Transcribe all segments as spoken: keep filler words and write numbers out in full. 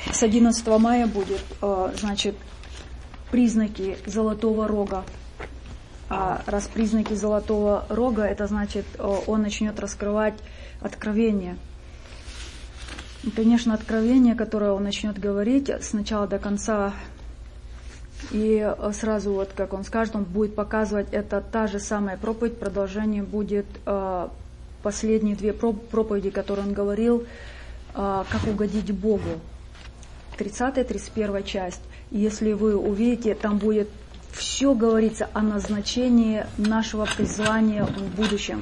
С одиннадцатого мая будет, значит, признаки Золотого Рога. А раз признаки Золотого Рога, это значит, он начнет раскрывать откровение. И, конечно, откровение, которое он начнет говорить с начала до конца, и сразу, вот как он скажет, он будет показывать, это та же самая проповедь, продолжение будет последние две проповеди, которые он говорил, как угодить Богу. тридцатая, тридцать первая часть. И если вы увидите, там будет все говорится о назначении нашего призвания в будущем.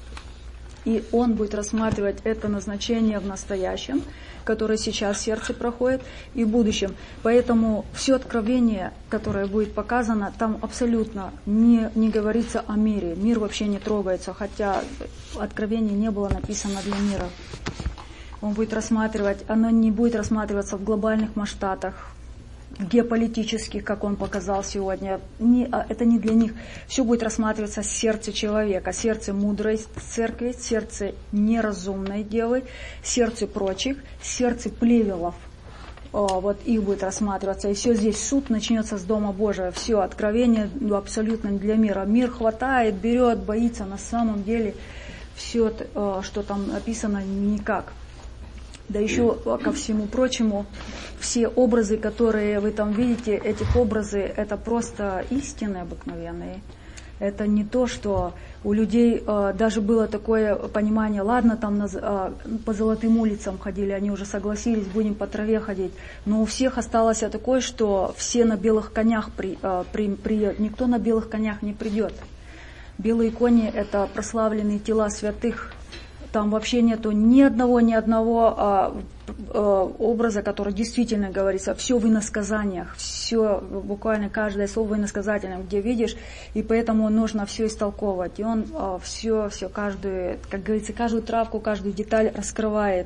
И он будет рассматривать это назначение в настоящем, которое сейчас в сердце проходит, и в будущем. Поэтому все откровение, которое будет показано, там абсолютно не, не говорится о мире. Мир вообще не трогается, хотя откровение не было написано для мира. Он будет рассматривать, оно не будет рассматриваться в глобальных масштабах, геополитических, как он показал сегодня. Не, это не для них. Все будет рассматриваться с сердца человека, сердце мудрой церкви, сердце неразумной девы, сердце прочих, сердце плевелов. О, вот их будет рассматриваться. И все здесь суд начнется с Дома Божия. Все, откровение ну, абсолютно не для мира. Мир хватает, берет, боится. На самом деле все, что там написано, никак. Да еще ко всему прочему, все образы, которые вы там видите, этих образы, это просто истины обыкновенные. Это не то, что у людей э, даже было такое понимание, ладно, там на, э, по золотым улицам ходили, они уже согласились, будем по траве ходить. Но у всех осталось такое, что все на белых конях, при, э, при, при, никто на белых конях не придет. Белые кони – это прославленные тела святых. Там вообще нету ни одного, ни одного а, а, образа, который действительно говорится. Все в иносказаниях, все, буквально каждое слово в иносказательном, где видишь, и поэтому нужно все истолковывать. И он а, все, все, каждую, как говорится, каждую травку, каждую деталь раскрывает.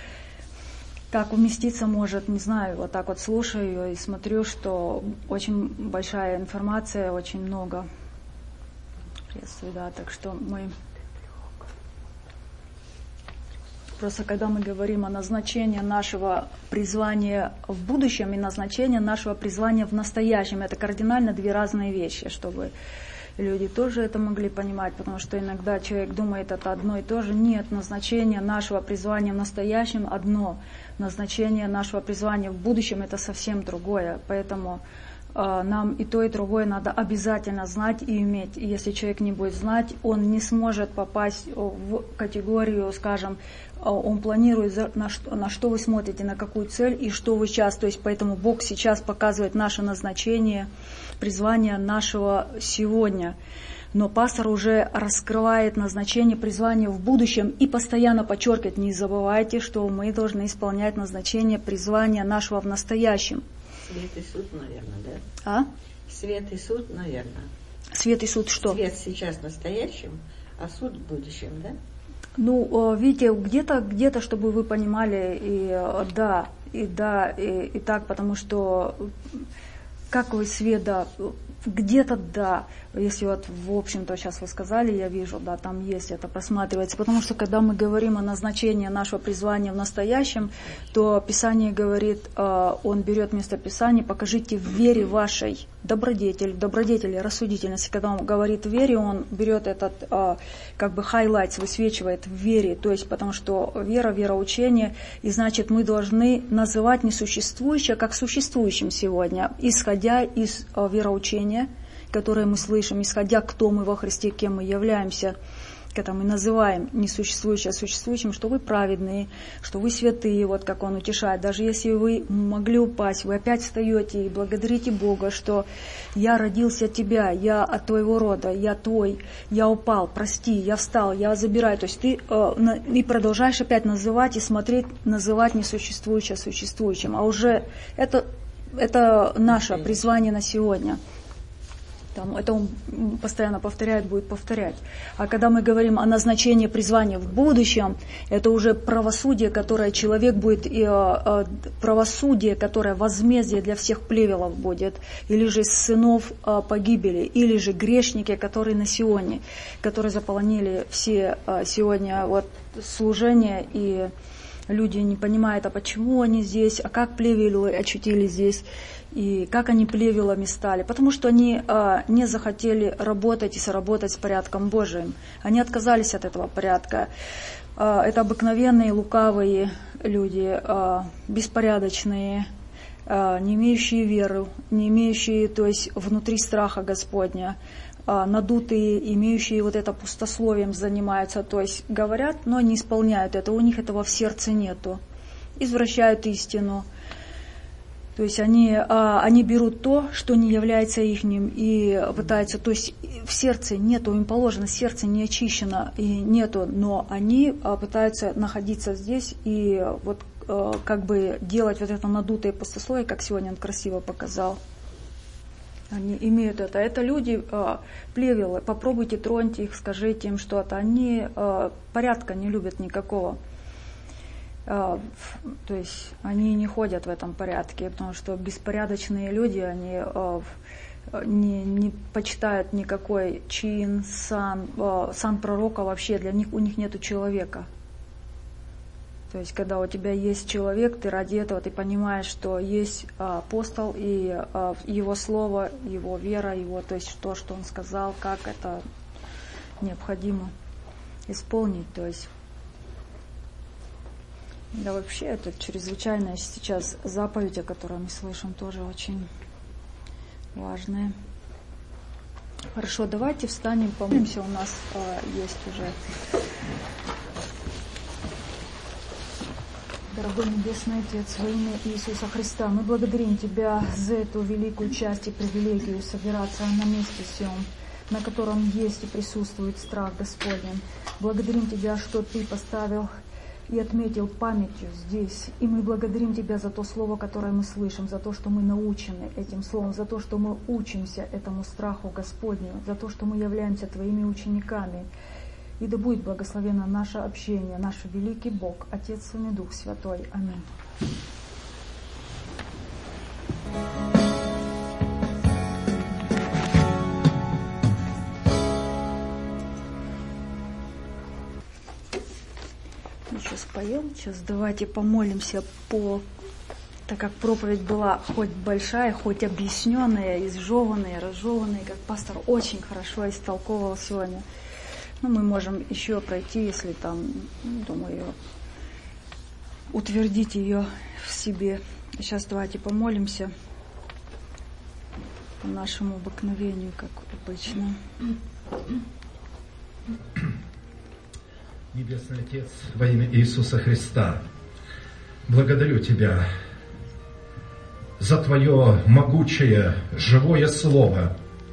Как уместиться может, не знаю, вот так вот слушаю ее и смотрю, что очень большая информация, очень много. Приветствую, да, так что мы... Просто когда мы говорим о назначении нашего призвания в будущем и назначении нашего призвания в настоящем, это кардинально две разные вещи, чтобы люди тоже это могли понимать, потому что иногда человек думает, это одно и то же. Нет, назначение нашего призвания в настоящем одно, назначение нашего призвания в будущем это совсем другое, поэтому э, нам и то, и другое надо обязательно знать и иметь. И если человек не будет знать, он не сможет попасть в категорию, скажем, он планирует, на что, на что вы смотрите, на какую цель и что вы сейчас. То есть поэтому Бог сейчас показывает наше назначение, призвание нашего сегодня. Но пастор уже раскрывает назначение, призвания в будущем и постоянно подчеркивает, не забывайте, что мы должны исполнять назначение, призвания нашего в настоящем. Свет и суд, наверное, да? А? Свет и суд, наверное. Свет и суд что? Свет сейчас в настоящем, а суд в будущем, да? Ну, видите, где-то, где-то, чтобы вы понимали, и да, и да, и, и так, потому что как вы свет, да, где-то да, если вот в общем-то сейчас вы сказали, я вижу, да, там есть, это просматривается, потому что когда мы говорим о назначении нашего призвания в настоящем, то Писание говорит, он берет место Писания, покажите в вере вашей добродетель, добродетель, рассудительность. Когда он говорит в вере, он берет этот, как бы, highlights, высвечивает в вере, то есть потому что вера, вероучение, и значит мы должны называть несуществующее как существующим сегодня, исходя из вероучения, которое мы слышим, исходя, кто мы во Христе, кем мы являемся, когда мы называем несуществующее существующим, что вы праведные, что вы святые, вот как он утешает. Даже если вы могли упасть, вы опять встаете и благодарите Бога, что я родился от тебя, я от твоего рода, я твой, я упал, прости, я встал, я забираю. То есть ты э, и продолжаешь опять называть и смотреть, называть несуществующее существующим. А уже это, это наше призвание на сегодня. Там, это он постоянно повторяет, будет повторять. А когда мы говорим о назначении призвания в будущем, это уже правосудие, которое человек будет, и, э, правосудие, которое возмездие для всех плевелов будет, или же сынов э, погибели, или же грешники, которые на Сионе, которые заполонили все э, сегодня вот, служения и люди не понимают, а почему они здесь, а как плевелы очутились здесь, и как они плевелами стали. Потому что они а, не захотели работать и соработать с порядком Божиим. Они отказались от этого порядка. А, это обыкновенные, лукавые люди, а, беспорядочные, а, не имеющие веры, не имеющие, то есть, внутри страха Господня, надутые, имеющие вот это пустословием занимаются, то есть говорят, но не исполняют это, у них этого в сердце нету, извращают истину, то есть они, они берут то, что не является ихним, и пытаются, то есть в сердце нету, им положено, сердце не очищено, и нету, но они пытаются находиться здесь и вот как бы делать вот это надутое пустословие, как сегодня он красиво показал. Они имеют это. Это люди, э, плевелы, попробуйте, троньте их, скажите им что-то. Они э, порядка не любят никакого. Э, то есть они не ходят в этом порядке, потому что беспорядочные люди, они э, не, не почитают никакой чин, сан, э, сан пророка вообще, для них, у них нету человека. То есть, когда у тебя есть человек, ты ради этого ты понимаешь, что есть а, апостол и а, его слово, его вера, его, то есть то, что он сказал, как это необходимо исполнить. То есть, да, вообще это чрезвычайная сейчас заповедь, о которой мы слышим, тоже очень важная. Хорошо, давайте встанем, помолимся, у нас а, есть уже. Дорогой Небесный Отец, во имя Иисуса Христа, мы благодарим Тебя за эту великую часть и привилегию собираться на месте всем, на котором есть и присутствует страх Господень. Благодарим Тебя, что Ты поставил и отметил памятью здесь. И мы благодарим Тебя за то слово, которое мы слышим, за то, что мы научены этим словом, за то, что мы учимся этому страху Господню, за то, что мы являемся Твоими учениками. И да будет благословено наше общение, наш великий Бог, Отец, Сын и Дух Святой. Аминь. Мы сейчас поем, сейчас давайте помолимся по... Так как проповедь была хоть большая, хоть объясненная, изжеванная, разжеванная, как пастор очень хорошо истолковывал сегодня. Ну, мы можем еще пройти, если там, думаю, утвердить ее в себе. Сейчас давайте помолимся по нашему обыкновению, как обычно. Небесный Отец, во имя Иисуса Христа, благодарю Тебя за Твое могучее, живое Слово,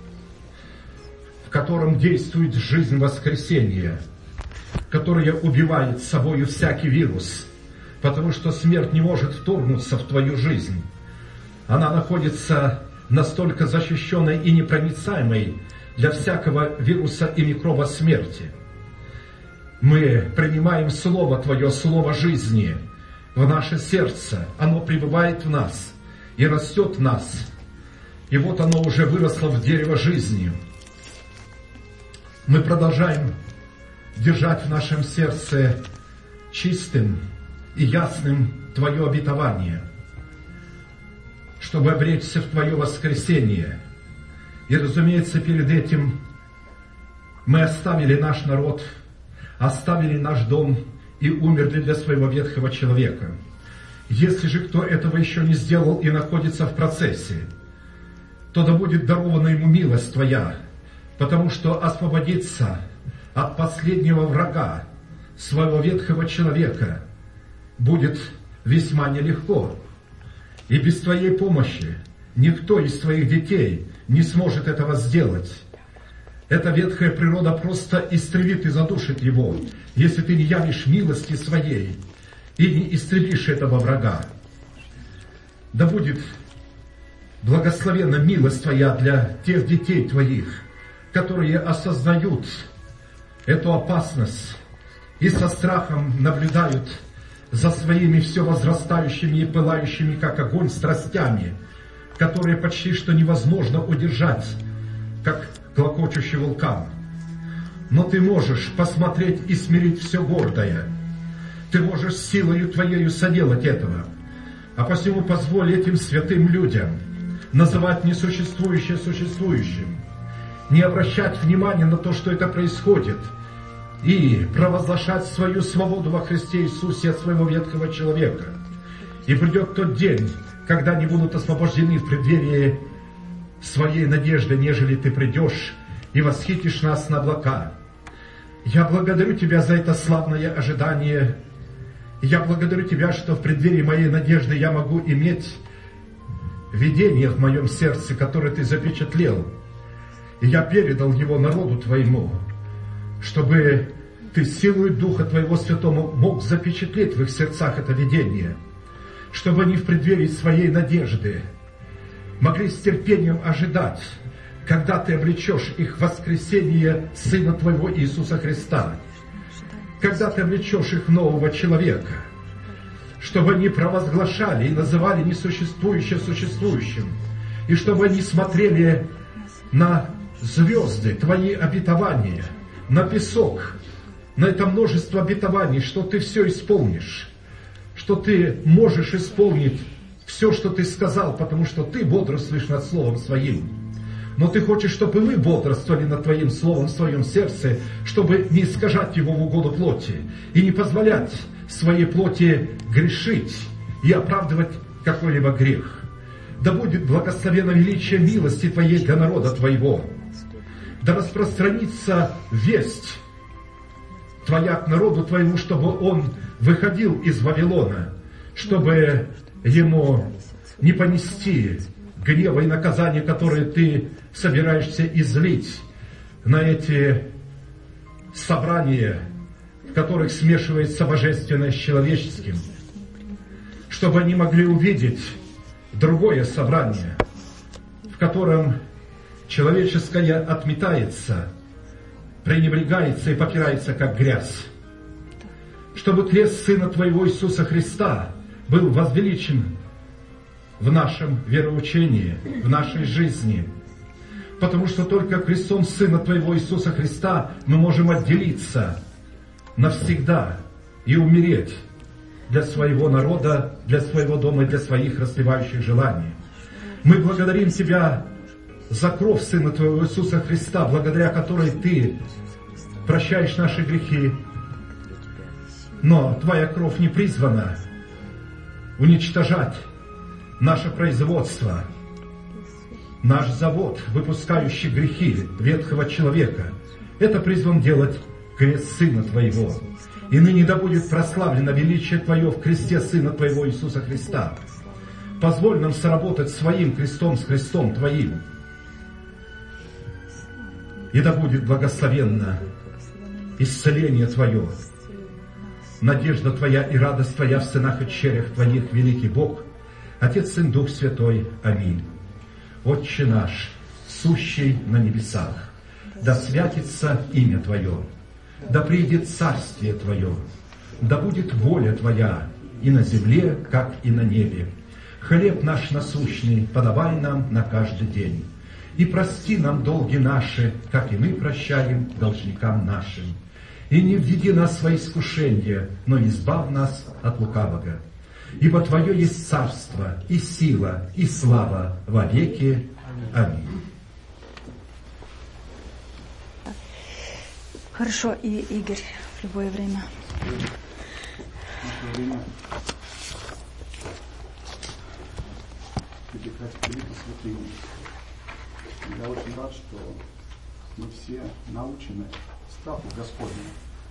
в котором действует жизнь воскресения, которая убивает собою всякий вирус, потому что смерть не может вторгнуться в твою жизнь. Она находится настолько защищенной и непроницаемой для всякого вируса и микроба смерти. Мы принимаем Слово Твое, Слово жизни, в наше сердце. Оно пребывает в нас и растет в нас. И вот оно уже выросло в дерево жизни. Мы продолжаем держать в нашем сердце чистым и ясным Твое обетование, чтобы обречься в Твое воскресение. И, разумеется, перед этим мы оставили наш народ, оставили наш дом и умерли для своего ветхого человека. Если же кто этого еще не сделал и находится в процессе, то да будет дарована ему милость Твоя, потому что освободиться от последнего врага, своего ветхого человека, будет весьма нелегко. И без Твоей помощи никто из Твоих детей не сможет этого сделать. Эта ветхая природа просто истребит и задушит его, если Ты не явишь милости Своей и не истребишь этого врага. Да будет благословенна милость Твоя для тех детей Твоих, которые осознают эту опасность и со страхом наблюдают за своими все возрастающими и пылающими, как огонь, страстями, которые почти что невозможно удержать, как клокочущий вулкан. Но Ты можешь посмотреть и смирить все гордое. Ты можешь силою Твоею соделать этого. А посему позволь этим святым людям называть несуществующее существующим, не обращать внимания на то, что это происходит, и провозглашать свою свободу во Христе Иисусе от своего ветхого человека. И придет тот день, когда они будут освобождены в преддверии своей надежды, нежели Ты придешь и восхитишь нас на облака. Я благодарю Тебя за это славное ожидание. Я благодарю Тебя, что в преддверии моей надежды я могу иметь видение в моем сердце, которое Ты запечатлел. И я передал его народу Твоему, чтобы Ты силой Духа Твоего Святого мог запечатлеть в их сердцах это видение, чтобы они в преддверии своей надежды могли с терпением ожидать, когда Ты облечешь их в воскресение Сына Твоего Иисуса Христа, когда Ты облечешь их в нового человека, чтобы они провозглашали и называли несуществующее существующим, и чтобы они смотрели на звезды, Твои обетования, на песок, на это множество обетований, что Ты все исполнишь, что Ты можешь исполнить все, что Ты сказал, потому что Ты бодрствуешь над Словом Своим. Но Ты хочешь, чтобы мы бодрствовали над Твоим Словом в своем сердце, чтобы не искажать его в угоду плоти и не позволять своей плоти грешить и оправдывать какой-либо грех. Да будет благословенно величие милости Твоей для народа Твоего. Да распространится весть Твоя к народу Твоему, чтобы он выходил из Вавилона, чтобы ему не понести гнева и наказания, которые Ты собираешься излить на эти собрания, в которых смешивается божественное с человеческим, чтобы они могли увидеть другое собрание, в котором человеческое отметается, пренебрегается и попирается, как грязь. Чтобы крест Сына Твоего Иисуса Христа был возвеличен в нашем вероучении, в нашей жизни. Потому что только крестом Сына Твоего Иисуса Христа мы можем отделиться навсегда и умереть для своего народа, для своего дома и для своих расливающих желаний. Мы благодарим Тебя за кровь Сына Твоего Иисуса Христа, благодаря которой Ты прощаешь наши грехи. Но Твоя кровь не призвана уничтожать наше производство, наш завод, выпускающий грехи ветхого человека. Это призван делать крест Сына Твоего. И ныне да будет прославлено величие Твое в кресте Сына Твоего Иисуса Христа. Позволь нам сработать своим крестом с Христом Твоим. И да будет благословенно исцеление Твое, надежда Твоя и радость Твоя в сынах и черях Твоих, великий Бог, Отец, Сын, Дух Святой. Аминь. Отче наш, сущий на небесах, да святится имя Твое, да придет царствие Твое, да будет воля Твоя и на земле, как и на небе. Хлеб наш насущный подавай нам на каждый день. И прости нам долги наши, как и мы прощаем должникам нашим. И не введи нас во искушение, но избавь нас от лукавого. Ибо Твое есть царство, и сила, и слава во веки. Аминь. Хорошо, и Игорь в любое время. В время перекрасть великой святыни. Я очень рад, что мы все научены страху Господнему.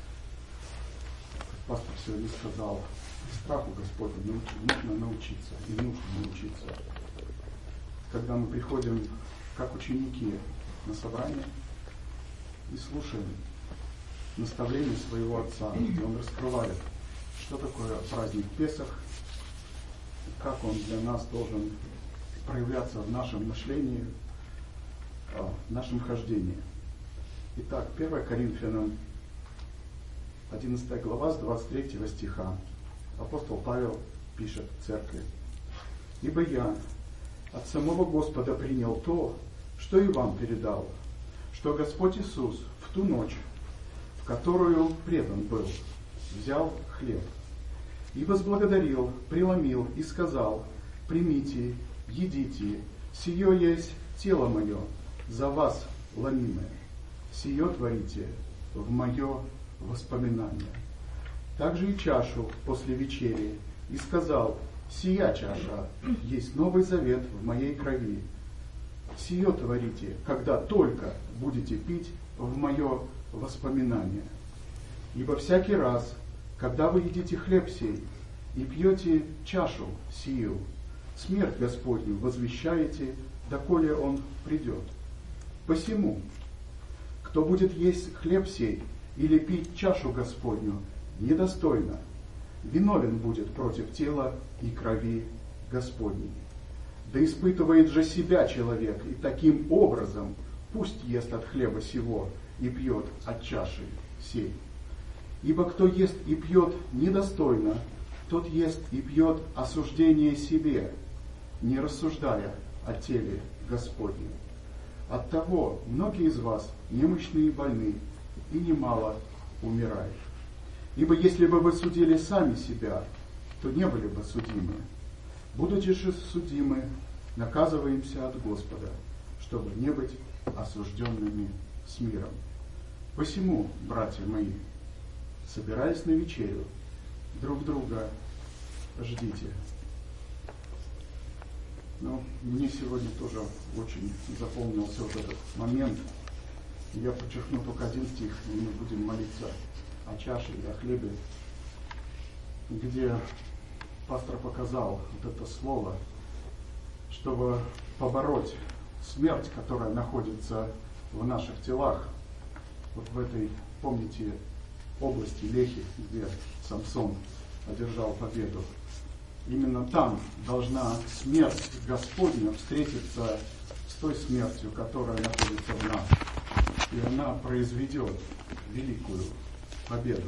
Как пастор сегодня сказал, страху Господнему нужно научиться, и нужно научиться. Когда мы приходим, как ученики, на собрание и слушаем наставление своего Отца, где Он раскрывает, что такое праздник Песах, как он для нас должен проявляться в нашем мышлении, в нашем хождении. Итак, первое Коринфянам, одиннадцатая глава, с двадцать третьего стиха. Апостол Павел пишет церкви: «Ибо я от самого Господа принял то, что и вам передал, что Господь Иисус в ту ночь, в которую предан был, взял хлеб И возблагодарил, преломил и сказал: примите, едите, сие есть тело мое, за вас ломимое. Сие творите в мое воспоминание. Также и чашу после вечери, и сказал: сия чаша есть новый завет в моей крови. Сие творите, когда только будете пить в мое воспоминание. Ибо всякий раз, когда вы едите хлеб сей и пьете чашу сию, смерть Господню возвещаете, доколе он придет. Посему, кто будет есть хлеб сей или пить чашу Господню недостойно, виновен будет против тела и крови Господней. Да испытывает же себя человек, и таким образом пусть ест от хлеба сего и пьет от чаши сей. Ибо кто ест и пьет недостойно, тот ест и пьет осуждение себе, не рассуждая о теле Господнем. Оттого многие из вас немощны и больны, и немало умирают. Ибо если бы вы судили сами себя, то не были бы судимы. Будучи же судимы, наказываемся от Господа, чтобы не быть осужденными с миром. Посему, братья мои, собираясь на вечерю, друг друга ждите. Но мне сегодня тоже очень запомнился вот этот момент. Я подчеркну только один стих, и мы будем молиться о чаше и о хлебе, где пастор показал вот это слово, чтобы побороть смерть, которая находится в наших телах. Вот в этой, помните, области Лехи, где Самсон одержал победу. Именно там должна смерть Господня встретиться с той смертью, которая находится в нас. И она произведет великую победу.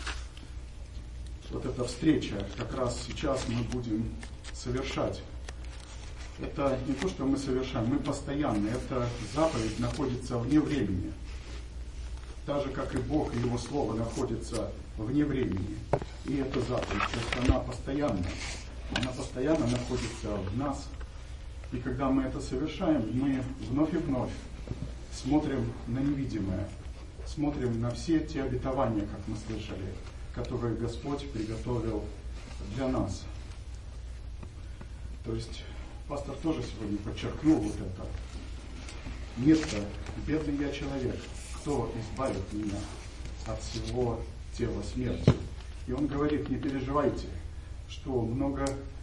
Вот эта встреча как раз сейчас мы будем совершать. Это не то, что мы совершаем, мы постоянно. Эта заповедь находится вне времени. Так же, как и Бог и Его Слово находятся вне времени. И эта заповедь, то есть она постоянно, она постоянно находится в нас. И когда мы это совершаем, мы вновь и вновь смотрим на невидимое, смотрим на все те обетования, как мы слышали, которые Господь приготовил для нас. То есть пастор тоже сегодня подчеркнул вот это. Место, бедный я человек, кто избавит меня от всего тела смерти. И он говорит: не переживайте, что много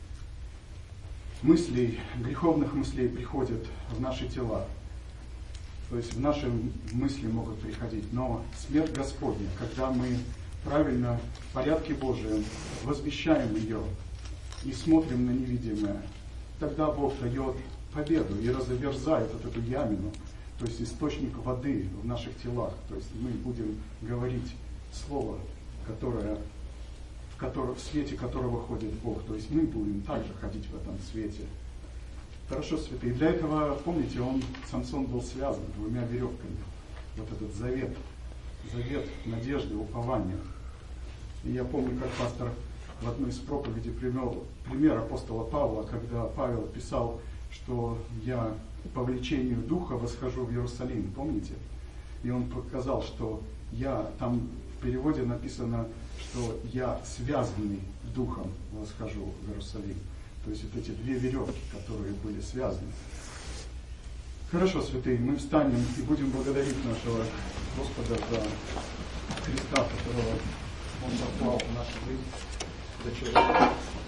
мыслей, греховных мыслей приходит в наши тела. То есть в наши мысли могут приходить, но смерть Господня, когда мы правильно, в порядке Божьем, возвещаем ее и смотрим на невидимое, тогда Бог дает победу и разверзает вот эту ямину, то есть источник воды в наших телах. То есть мы будем говорить слово, которое, в, котором, в свете которого ходит Бог. То есть мы будем также ходить в этом свете. Хорошо, святые. Для этого, помните, он, Самсон был связан двумя веревками. Вот этот завет. Завет надежды, упования. И я помню, как пастор в одной из проповедей привел пример апостола Павла, когда Павел писал, что я по влечению духа восхожу в Иерусалим, помните? И он показал, что я, там в переводе написано, что я связанный духом восхожу в Иерусалим. То есть вот эти две веревки, которые были связаны. Хорошо, святые, мы встанем и будем благодарить нашего Господа за Христа, которого Он послал в нашу жизнь, за человека.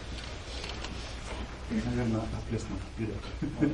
И, наверное, отплеснут вперед.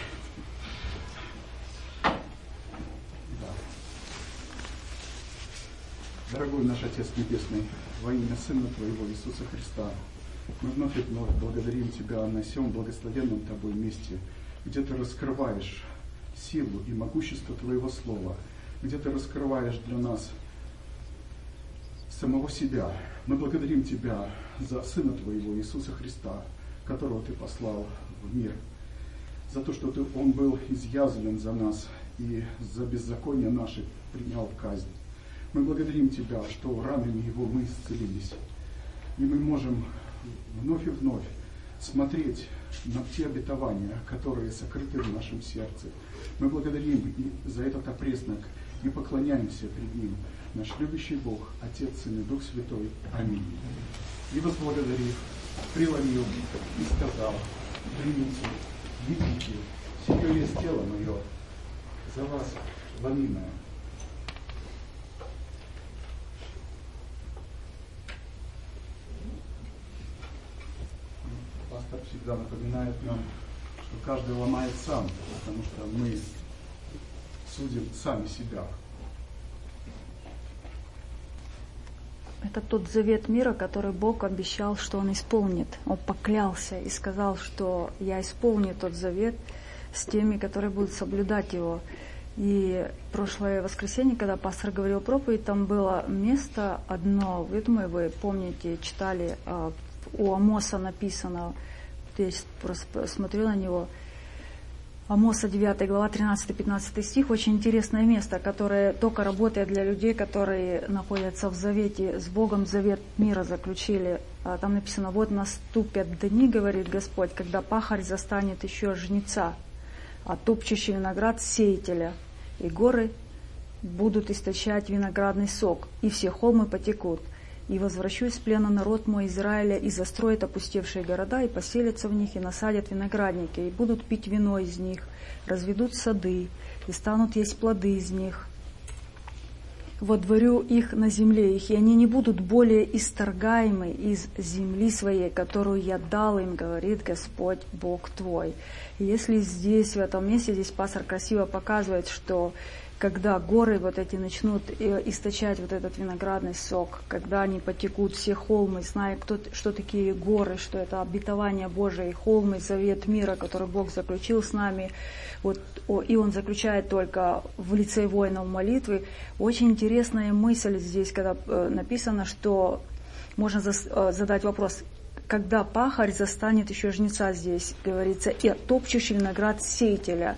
Дорогой наш Отец Небесный, во имя Сына Твоего Иисуса Христа, мы вновь и вновь благодарим Тебя на сем благословенном Тобой месте, где Ты раскрываешь силу и могущество Твоего Слова, где Ты раскрываешь для нас самого себя. Мы благодарим Тебя за Сына Твоего Иисуса Христа, которого Ты послал в мир, за то, что ты, Он был изъязвлен за нас и за беззаконие наше принял казнь. Мы благодарим Тебя, что ранами Его мы исцелились, и мы можем вновь и вновь смотреть на те обетования, которые сокрыты в нашем сердце. Мы благодарим и за этот опреснок и поклоняемся перед Ним. Наш любящий Бог, Отец, Сын и Дух Святой. Аминь. И возблагодарив, преломил и сказал: примите, выпейте, сие есть тело мое, за вас ломимое. Пастор всегда напоминает нам, что каждый ломает сам, потому что мы судим сами себя. Это тот завет мира, который Бог обещал, что Он исполнит. Он поклялся и сказал, что я исполню тот завет с теми, которые будут соблюдать его. И прошлое воскресенье, когда пастор говорил проповедь, там было место одно, я думаю, вы помните, читали, у Амоса написано, я просто смотрю на него, Амоса девятая глава, тринадцатый-пятнадцатый стих, очень интересное место, которое только работает для людей, которые находятся в завете, с Богом завет мира заключили. Там написано: вот наступят дни, говорит Господь, когда пахарь застанет еще жнеца, а топчущий виноград сеятеля, и горы будут источать виноградный сок, и все холмы потекут. И возвращу из плена народ мой Израиля, и застроят опустевшие города, и поселятся в них, и насадят виноградники, и будут пить вино из них, разведут сады, и станут есть плоды из них. Водворю их на земле их, и они не будут более исторгаемы из земли своей, которую я дал им, говорит Господь Бог твой. И если здесь, в этом месте, здесь пастор красиво показывает, что когда горы вот эти начнут источать вот этот виноградный сок, когда они потекут все холмы, зная, кто, что такие горы, что это обетование Божие, и холмы, завет мира, который Бог заключил с нами, вот, и Он заключает только в лице воинов молитвы. Очень интересная мысль здесь, когда написано, что можно задать вопрос, когда пахарь застанет еще жнеца, здесь говорится, и топчущий виноград сеятеля.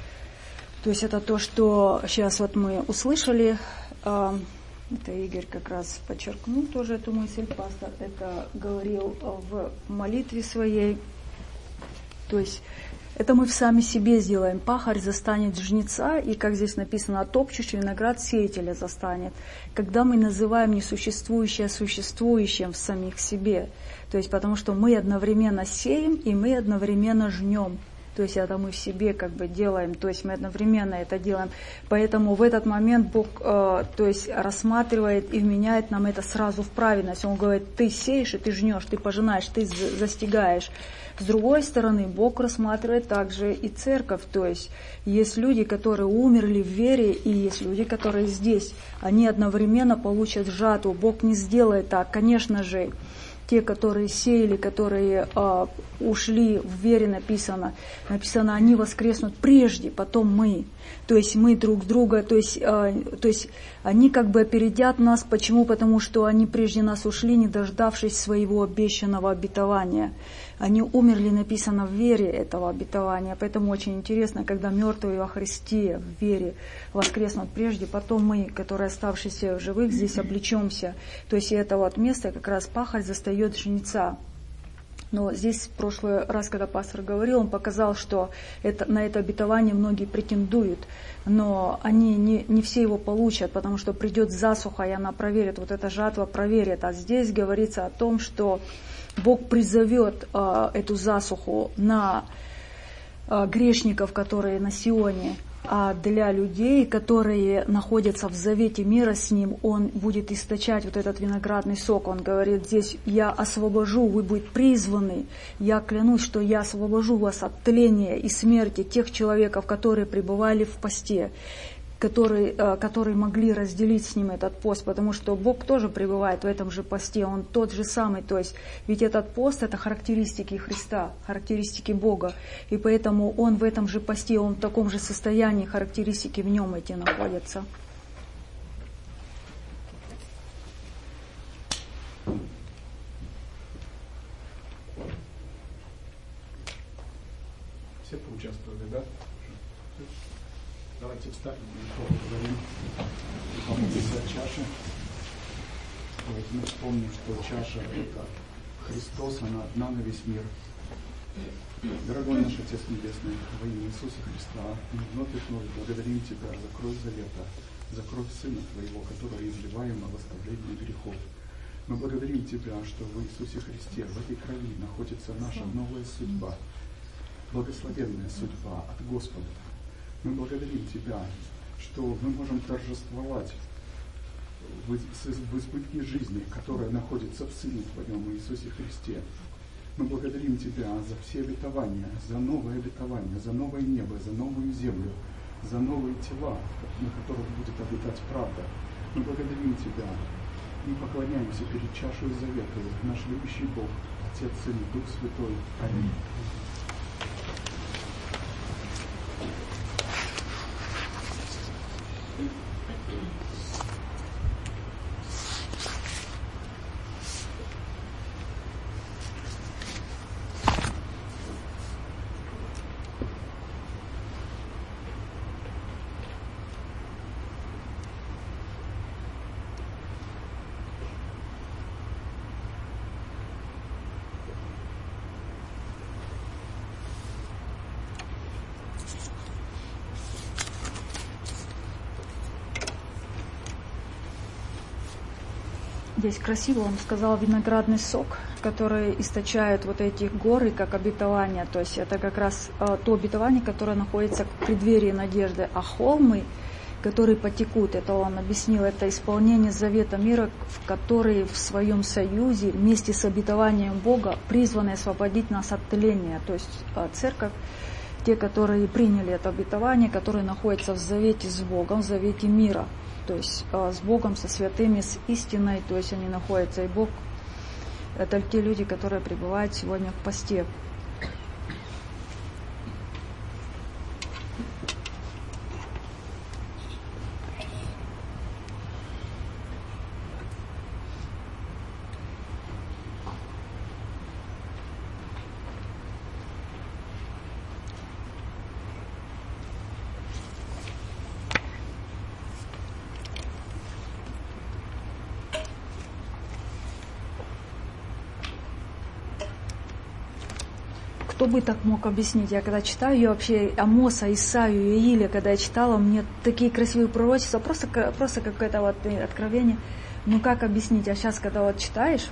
То есть это то, что сейчас вот мы услышали, это Игорь как раз подчеркнул тоже эту мысль, пастор это говорил в молитве своей. То есть это мы сами себе сделаем. Пахарь застанет жнеца, и, как здесь написано, топчущий виноград сеятеля застанет. Когда мы называем несуществующее существующим в самих себе. То есть потому что мы одновременно сеем, и мы одновременно жнем. То есть это мы в себе как бы делаем, то есть мы одновременно это делаем. Поэтому в этот момент Бог э, то есть рассматривает и вменяет нам это сразу в праведность. Он говорит, ты сеешь и ты жнешь, ты пожинаешь, ты застигаешь. С другой стороны, Бог рассматривает также и церковь. То есть есть люди, которые умерли в вере, и есть люди, которые здесь. Они одновременно получат жатву. Бог не сделает так, конечно же. Те, которые сеяли, которые э, ушли в вере, написано, написано, они воскреснут прежде, потом мы. То есть мы друг друга, то есть, э, то есть они как бы опередят нас. Почему? Потому что они прежде нас ушли, не дождавшись своего обещанного обетования. Они умерли, написано, в вере этого обетования. Поэтому очень интересно, когда мертвые во Христе в вере воскреснут прежде, потом мы, которые оставшиеся в живых, здесь облечемся. То есть это вот место как раз пахарь застает жнеца. Но здесь в прошлый раз, когда пастор говорил, он показал, что это, на это обетование многие претендуют, но они не, не все его получат, потому что придет засуха, и она проверит, вот эта жатва проверит. А здесь говорится о том, что Бог призовет э, эту засуху на э, грешников, которые на Сионе, а для людей, которые находятся в завете мира с Ним, Он будет источать вот этот виноградный сок. Он говорит здесь, я освобожу, вы будете призваны, я клянусь, что я освобожу вас от тления и смерти тех человеков, которые пребывали в посте, которые, которые могли разделить с Ним этот пост, потому что Бог тоже пребывает в этом же посте, Он тот же самый, то есть ведь этот пост это характеристики Христа, характеристики Бога, и поэтому Он в этом же посте, Он в таком же состоянии, характеристики в Нем эти находятся. Все поучаствовали, да? Давайте встанем и поговорим о чаше. Давайте мы вспомним, что чаша – это Христос, она одна на весь мир. Дорогой наш Отец Небесный, во имя Иисуса Христа, мы вновь и вновь благодарим Тебя за кровь завета, за кровь Сына Твоего, которая изливаема в оставление грехов. Мы благодарим Тебя, что в Иисусе Христе, в этой крови находится наша новая судьба, благословенная судьба от Господа. Мы благодарим Тебя, что мы можем торжествовать в избытке жизни, которая находится в Сыне Твоем Иисусе Христе. Мы благодарим Тебя за все обетования, за новое обетование, за новое небо, за новую землю, за новые тела, на которых будет обитать правда. Мы благодарим Тебя и поклоняемся перед чашей завета, наш любящий Бог, Отец, Сын и Дух Святой. Аминь. Здесь красиво он сказал виноградный сок, который источает вот эти горы как обетование. То есть это как раз э, то обетование, которое находится в преддверии надежды. А холмы, которые потекут, это он объяснил, это исполнение завета мира, в который в своем союзе вместе с обетованием Бога призваны освободить нас от тления. То есть э, церковь, те, которые приняли это обетование, которые находятся в завете с Богом, в завете мира. То есть э, с Богом, со святыми, с истиной, то есть они находятся, и Бог — это те люди, которые пребывают сегодня в посте. Кто бы так мог объяснить? Я когда читаю ее вообще, Амоса, Исаию, Ииля, когда я читала, мне такие красивые пророчества, просто, просто какое-то вот откровение. Ну как объяснить? А сейчас, когда вот читаешь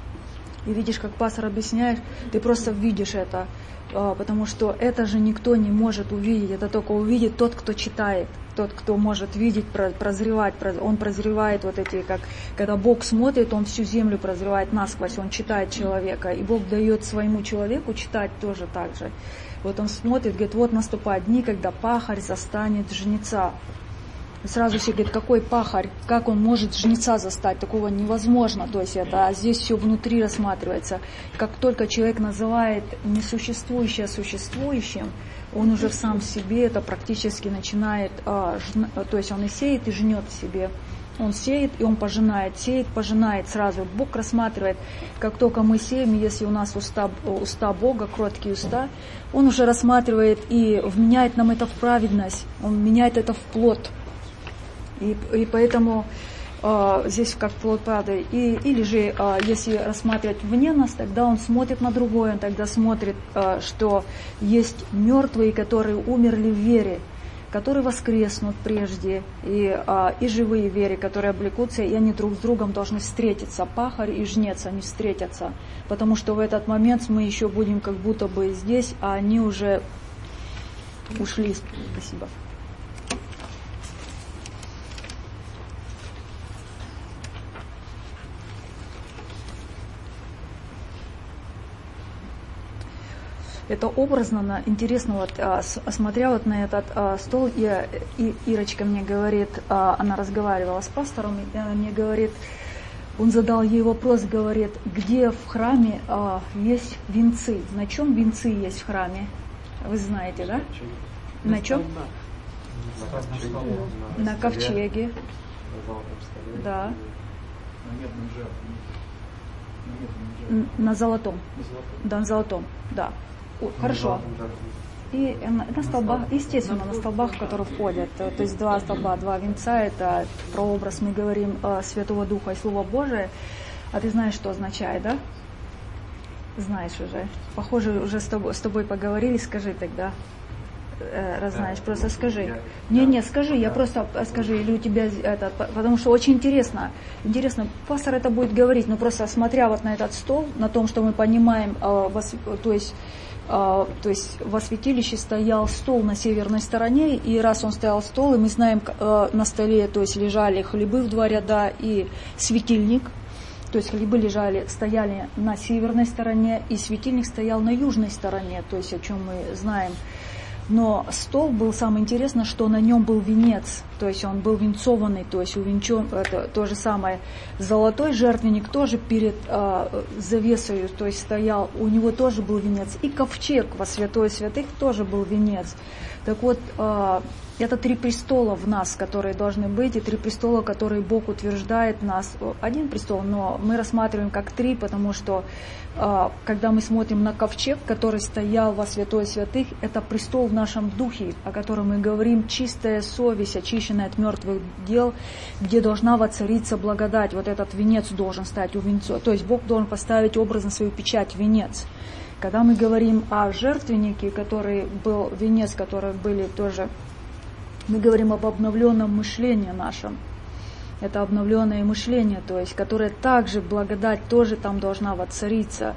и видишь, как пастор объясняет, ты просто видишь это, потому что это же никто не может увидеть, это только увидит тот, кто читает. Тот, кто может видеть, прозревать, он прозревает вот эти, как когда Бог смотрит, он всю землю прозревает насквозь, он читает человека, и Бог дает своему человеку читать тоже так же. Вот он смотрит, говорит, вот наступают дни, когда пахарь застанет жнеца. И сразу все говорят, какой пахарь, как он может жнеца застать, такого невозможно. То есть это, а здесь все внутри рассматривается. Как только человек называет несуществующее существующим, он уже в сам себе это практически начинает, а, жн, то есть он и сеет, и жнет в себе. Он сеет, и он пожинает, сеет, пожинает сразу. Бог рассматривает, как только мы сеем, если у нас уста, уста Бога, кроткие уста, Он уже рассматривает и вменяет нам это в праведность, Он меняет это в плод. И, и поэтому э, здесь как плод правды. И, или же, э, если рассматривать вне нас, тогда он смотрит на другое, он тогда смотрит, э, что есть мертвые, которые умерли в вере, которые воскреснут прежде, и, э, и живые в вере, которые облекутся, и они друг с другом должны встретиться. Пахарь и жнец, они встретятся, потому что в этот момент мы еще будем как будто бы здесь, а они уже ушли. Спасибо. Это образно, интересно, вот, а, смотря вот на этот а, стол, и, и Ирочка мне говорит, а, она разговаривала с пастором, и она мне говорит, он задал ей вопрос, говорит, где в храме а, есть венцы, на чем венцы есть в храме? Вы знаете, да? На, на чем? На, на ковчеге. Да. На золотом. Да, на золотом, да. Хорошо. И на столбах, естественно, на столбах, в которые входят, то есть два столба, два венца, это прообраз, мы говорим, Святого Духа и Слова Божия. А ты знаешь, что означает, да? знаешь уже. Похоже, уже с тобой, с тобой поговорили, скажи тогда. Раз знаешь, просто скажи. Не, не, скажи, я просто скажи, или у тебя это, потому что очень интересно. Интересно, пастор это будет говорить, но просто смотря вот на этот стол, на том, что мы понимаем, то есть, то есть во святилище стоял стол на северной стороне, и раз он стоял стол, и мы знаем, на столе, то есть лежали хлебы в два ряда и светильник. То есть хлебы лежали, стояли на северной стороне, и светильник стоял на южной стороне, то есть о чем мы знаем. Но стол был, самое интересное, что на нем был венец, то есть он был венцованный, то есть увенчан, это то же самое. Золотой жертвенник тоже перед э, завесою, то есть стоял, у него тоже был венец. И ковчег во святое святых тоже был венец. Так вот, э, это три престола в нас, которые должны быть, и три престола, которые Бог утверждает нас. Один престол, но мы рассматриваем как три, потому что когда мы смотрим на ковчег, который стоял во святое святых, это престол в нашем духе, о котором мы говорим, чистая совесть, очищенная от мертвых дел, где должна воцариться благодать. Вот этот венец должен стать у венца. То есть Бог должен поставить образно свою печать, венец. Когда мы говорим о жертвеннике, который был венец, который были тоже, мы говорим об обновленном мышлении нашем. Это обновленное мышление, то есть, которое также, благодать тоже там должна воцариться.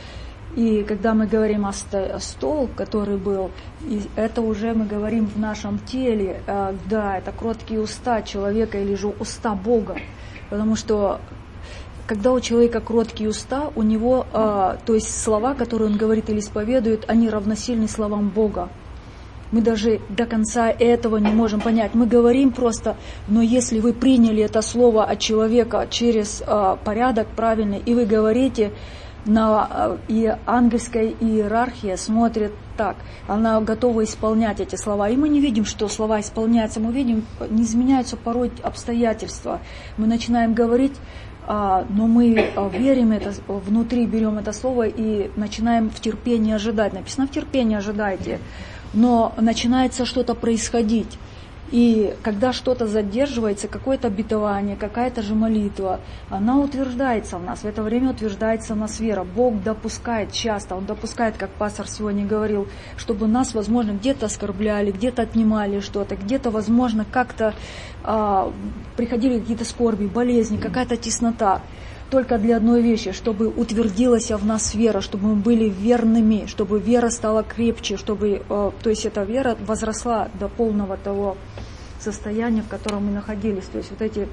И когда мы говорим о, сто, о стол, который был, и это уже мы говорим в нашем теле, э, да, это кроткие уста человека или же уста Бога. Потому что, когда у человека кроткие уста, у него, э, то есть слова, которые он говорит или исповедует, они равносильны словам Бога. Мы даже до конца этого не можем понять. Мы говорим просто, но если вы приняли это слово от человека через э, порядок правильный, и вы говорите, на, э, и ангельская иерархия смотрит так, она готова исполнять эти слова. И мы не видим, что слова исполняются, мы видим, не изменяются порой обстоятельства. Мы начинаем говорить, э, но мы э, верим это, внутри берем это слово и начинаем в терпении ожидать. Написано, в терпении ожидайте. Но начинается что-то происходить. И когда что-то задерживается, какое-то обетование, какая-то же молитва, она утверждается в нас. В это время утверждается в нас вера. Бог допускает часто, Он допускает, как пастор сегодня говорил, чтобы нас, возможно, где-то оскорбляли, где-то отнимали что-то, где-то, возможно, как-то а, приходили какие-то скорби, болезни, какая-то теснота. Только для одной вещи, чтобы утвердилась в нас вера, чтобы мы были верными, чтобы вера стала крепче, чтобы, э, то есть эта вера возросла до полного того состояния, в котором мы находились. То есть вот эти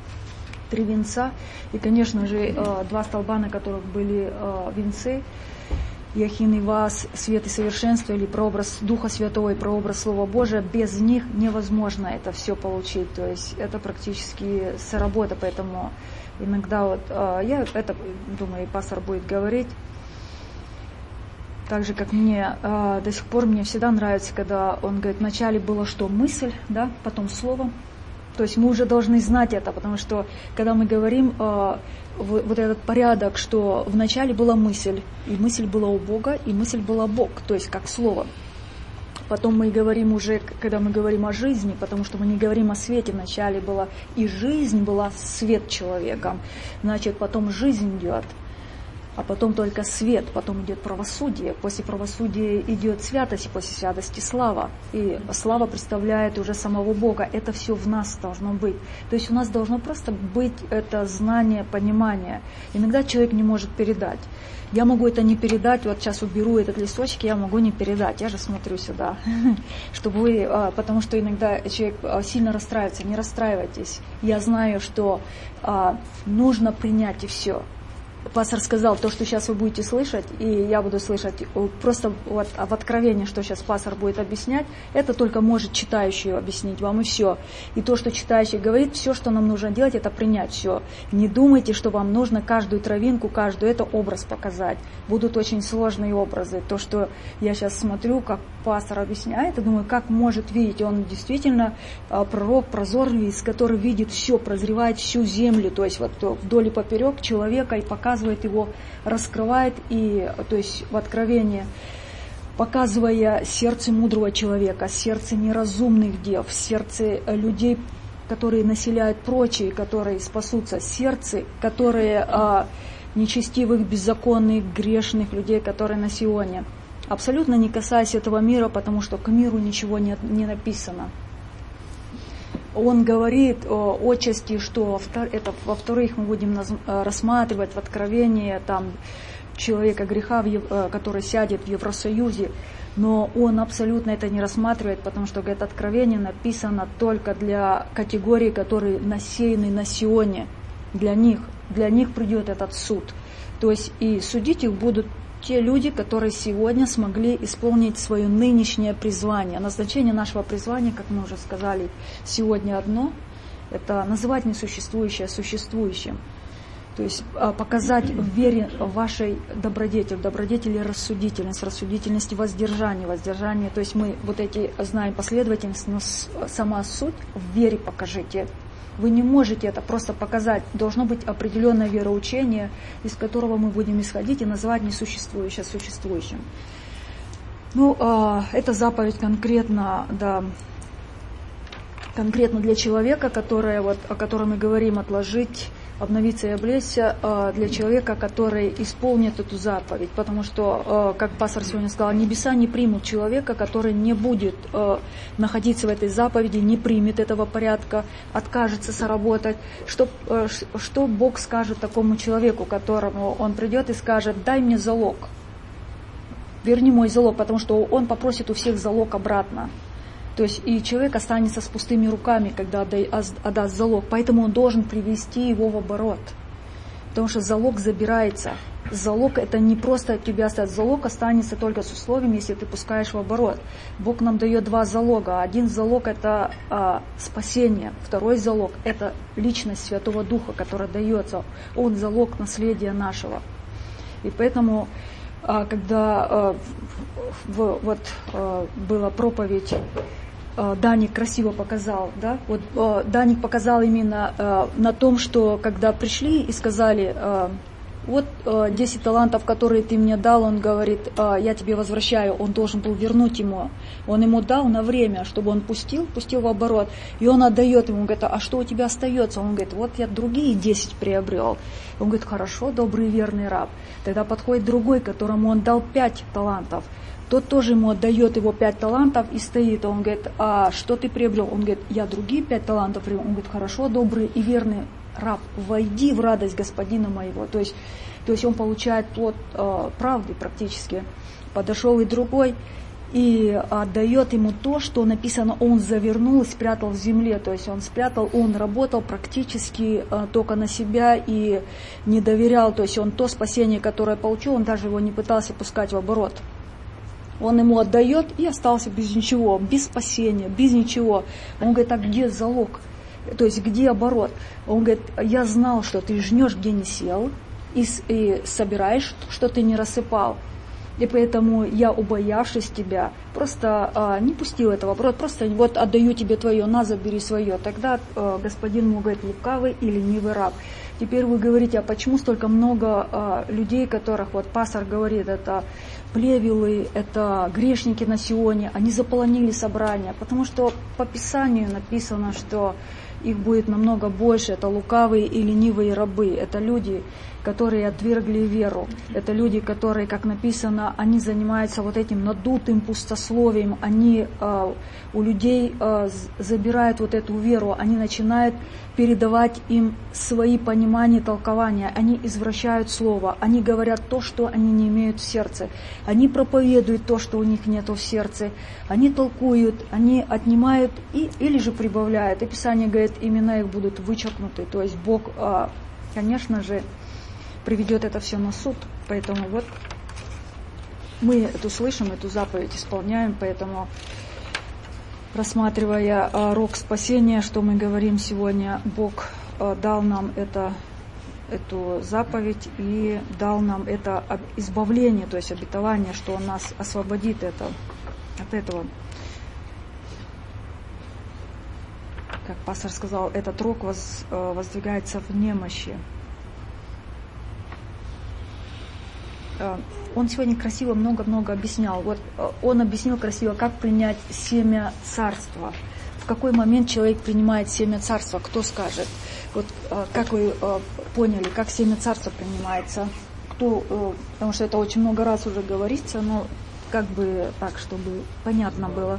три венца, и, конечно же, э, два столба, на которых были э, венцы, Иохин и Ваас, свет и совершенство, или прообраз Духа Святого и прообраз Слова Божия, без них невозможно это все получить. То есть это практически соработа, поэтому иногда вот э, я это, думаю, и пастор будет говорить, так же, как мне э, до сих пор, мне всегда нравится, когда он говорит, вначале было что? Мысль, да, потом слово. То есть мы уже должны знать это, потому что когда мы говорим э, вот этот порядок, что вначале была мысль, и мысль была у Бога, и мысль была Бог, то есть как слово. Потом мы говорим уже, когда мы говорим о жизни, потому что мы не говорим о свете, вначале была и жизнь была свет человеком, значит потом жизнь идет, а потом только свет, потом идет правосудие, после правосудия идет святость, и после святости слава, и слава представляет уже самого Бога, это все в нас должно быть, то есть у нас должно просто быть это знание, понимание, иногда человек не может передать. Я могу это не передать, вот сейчас уберу этот листочек, я могу не передать, я же смотрю сюда, чтобы вы, потому что иногда человек сильно расстраивается, не расстраивайтесь, я знаю, что нужно принять и все. Пастор сказал, то, что сейчас вы будете слышать, и я буду слышать, просто вот в откровении, что сейчас пастор будет объяснять, это только может читающий объяснить вам, и все. И то, что читающий говорит, все, что нам нужно делать, это принять все. Не думайте, что вам нужно каждую травинку, каждую это образ показать. Будут очень сложные образы. То, что я сейчас смотрю, как пастор объясняет, и думаю, как может видеть. Он действительно пророк, прозорливый, который видит все, прозревает всю землю, то есть вот вдоль и поперек человека, и показывает его, раскрывает, и, то есть в откровении, показывая сердце мудрого человека, сердце неразумных дев, сердце людей, которые населяют прочие, которые спасутся, сердце, которые, нечестивых, беззаконных, грешных людей, которые на Сионе. Абсолютно не касаясь этого мира, потому что к миру ничего не, не написано. Он говорит о, отчасти, что это, во-вторых, мы будем рассматривать в Откровении там, человека греха, который сядет в Евросоюзе, но он абсолютно это не рассматривает, потому что, говорит, Откровение написано только для категорий, которые насеяны на Сионе. Для них, для них придет этот суд. То есть и судить их будут те люди, которые сегодня смогли исполнить свое нынешнее призвание. Назначение нашего призвания, как мы уже сказали, сегодня одно – это называть несуществующее существующим. То есть показать в вере вашей добродетель, добродетели рассудительность, рассудительности воздержание, воздержание. То есть мы вот эти знаем последовательность, но сама суть в вере покажите. Вы не можете это просто показать. Должно быть определенное вероучение, из которого мы будем исходить и называть несуществующее существующим. Ну, э, это заповедь конкретно, да, конкретно для человека, которое, вот, о котором мы говорим, отложить, обновиться и облечься, э, для человека, который исполнит эту заповедь. Потому что, э, как пастор сегодня сказал, небеса не примут человека, который не будет э, находиться в этой заповеди, не примет этого порядка, откажется соработать. Что, э, что Бог скажет такому человеку, которому он придет и скажет: дай мне залог, верни мой залог, потому что он попросит у всех залог обратно. То есть и человек останется с пустыми руками, когда отдаст залог. Поэтому он должен привести его в оборот. Потому что залог забирается. Залог это не просто от тебя оставить. Залог останется только с условием, если ты пускаешь в оборот. Бог нам дает два залога. Один залог это а, спасение. Второй залог это личность Святого Духа, которая дается. Он залог наследия нашего. И поэтому, а, когда а, в, вот а, была проповедь, Даник красиво показал, да, вот э, Даник показал именно э, на том, что когда пришли и сказали, э, вот э, десять талантов, которые ты мне дал, он говорит, э, я тебе возвращаю, он должен был вернуть ему, он ему дал на время, чтобы он пустил, пустил в оборот, и он отдает ему, говорит, а что у тебя остается? Он говорит, вот я другие десять приобрел. Он говорит, хорошо, добрый верный раб. Тогда подходит другой, которому он дал пять талантов. Тот тоже ему отдает его пять талантов и стоит. Он говорит, а что ты приобрел? Он говорит, я другие пять талантов приобрел. Он говорит, хорошо, добрый и верный раб, войди в радость господина моего. То есть, то есть он получает плод э, правды практически. Подошел и другой и отдает ему то, что написано, он завернул и спрятал в земле. То есть он спрятал, он работал практически э, только на себя и не доверял. То есть он то спасение, которое получил, он даже его не пытался пускать в оборот. Он ему отдает и остался без ничего, без спасения, без ничего. Он говорит, а где залог? То есть где оборот? Он говорит, я знал, что ты жнешь, где не сел, и, и собираешь, что ты не рассыпал. И поэтому я, убоявшись тебя, просто а, не пустил этого оборот, просто вот отдаю тебе твое, на, забери свое. Тогда а, господин ему говорит, лукавый и ленивый раб. Теперь вы говорите, а почему столько много а, людей, которых, вот пастор говорит, это плевелы, это грешники на Сионе, они заполонили собрание, потому что по Писанию написано, что их будет намного больше, это лукавые и ленивые рабы, это люди, которые отвергли веру, это люди, которые, как написано, они занимаются вот этим надутым пустословием, они э, у людей э, забирают вот эту веру, они начинают передавать им свои понимания, толкования, они извращают слово, они говорят то, что они не имеют в сердце, они проповедуют то, что у них нет в сердце, они толкуют, они отнимают и, или же прибавляют. И Писание говорит, имена их будут вычеркнуты, то есть Бог, э, конечно же, приведет это все на суд. Поэтому вот мы эту слышим, эту заповедь исполняем, поэтому, рассматривая а, рог спасения, что мы говорим сегодня, Бог а, дал нам это, эту заповедь и дал нам это избавление, то есть обетование, что Он нас освободит это, от этого. Как пастор сказал, этот рог воз, воздвигается в немощи. Он сегодня красиво много-много объяснял. Вот он объяснил красиво, как принять семя царства, в какой момент человек принимает семя царства? Кто скажет? Вот как вы поняли, как семя царства принимается? Кто, потому что это очень много раз уже говорится, но как бы так, чтобы понятно было.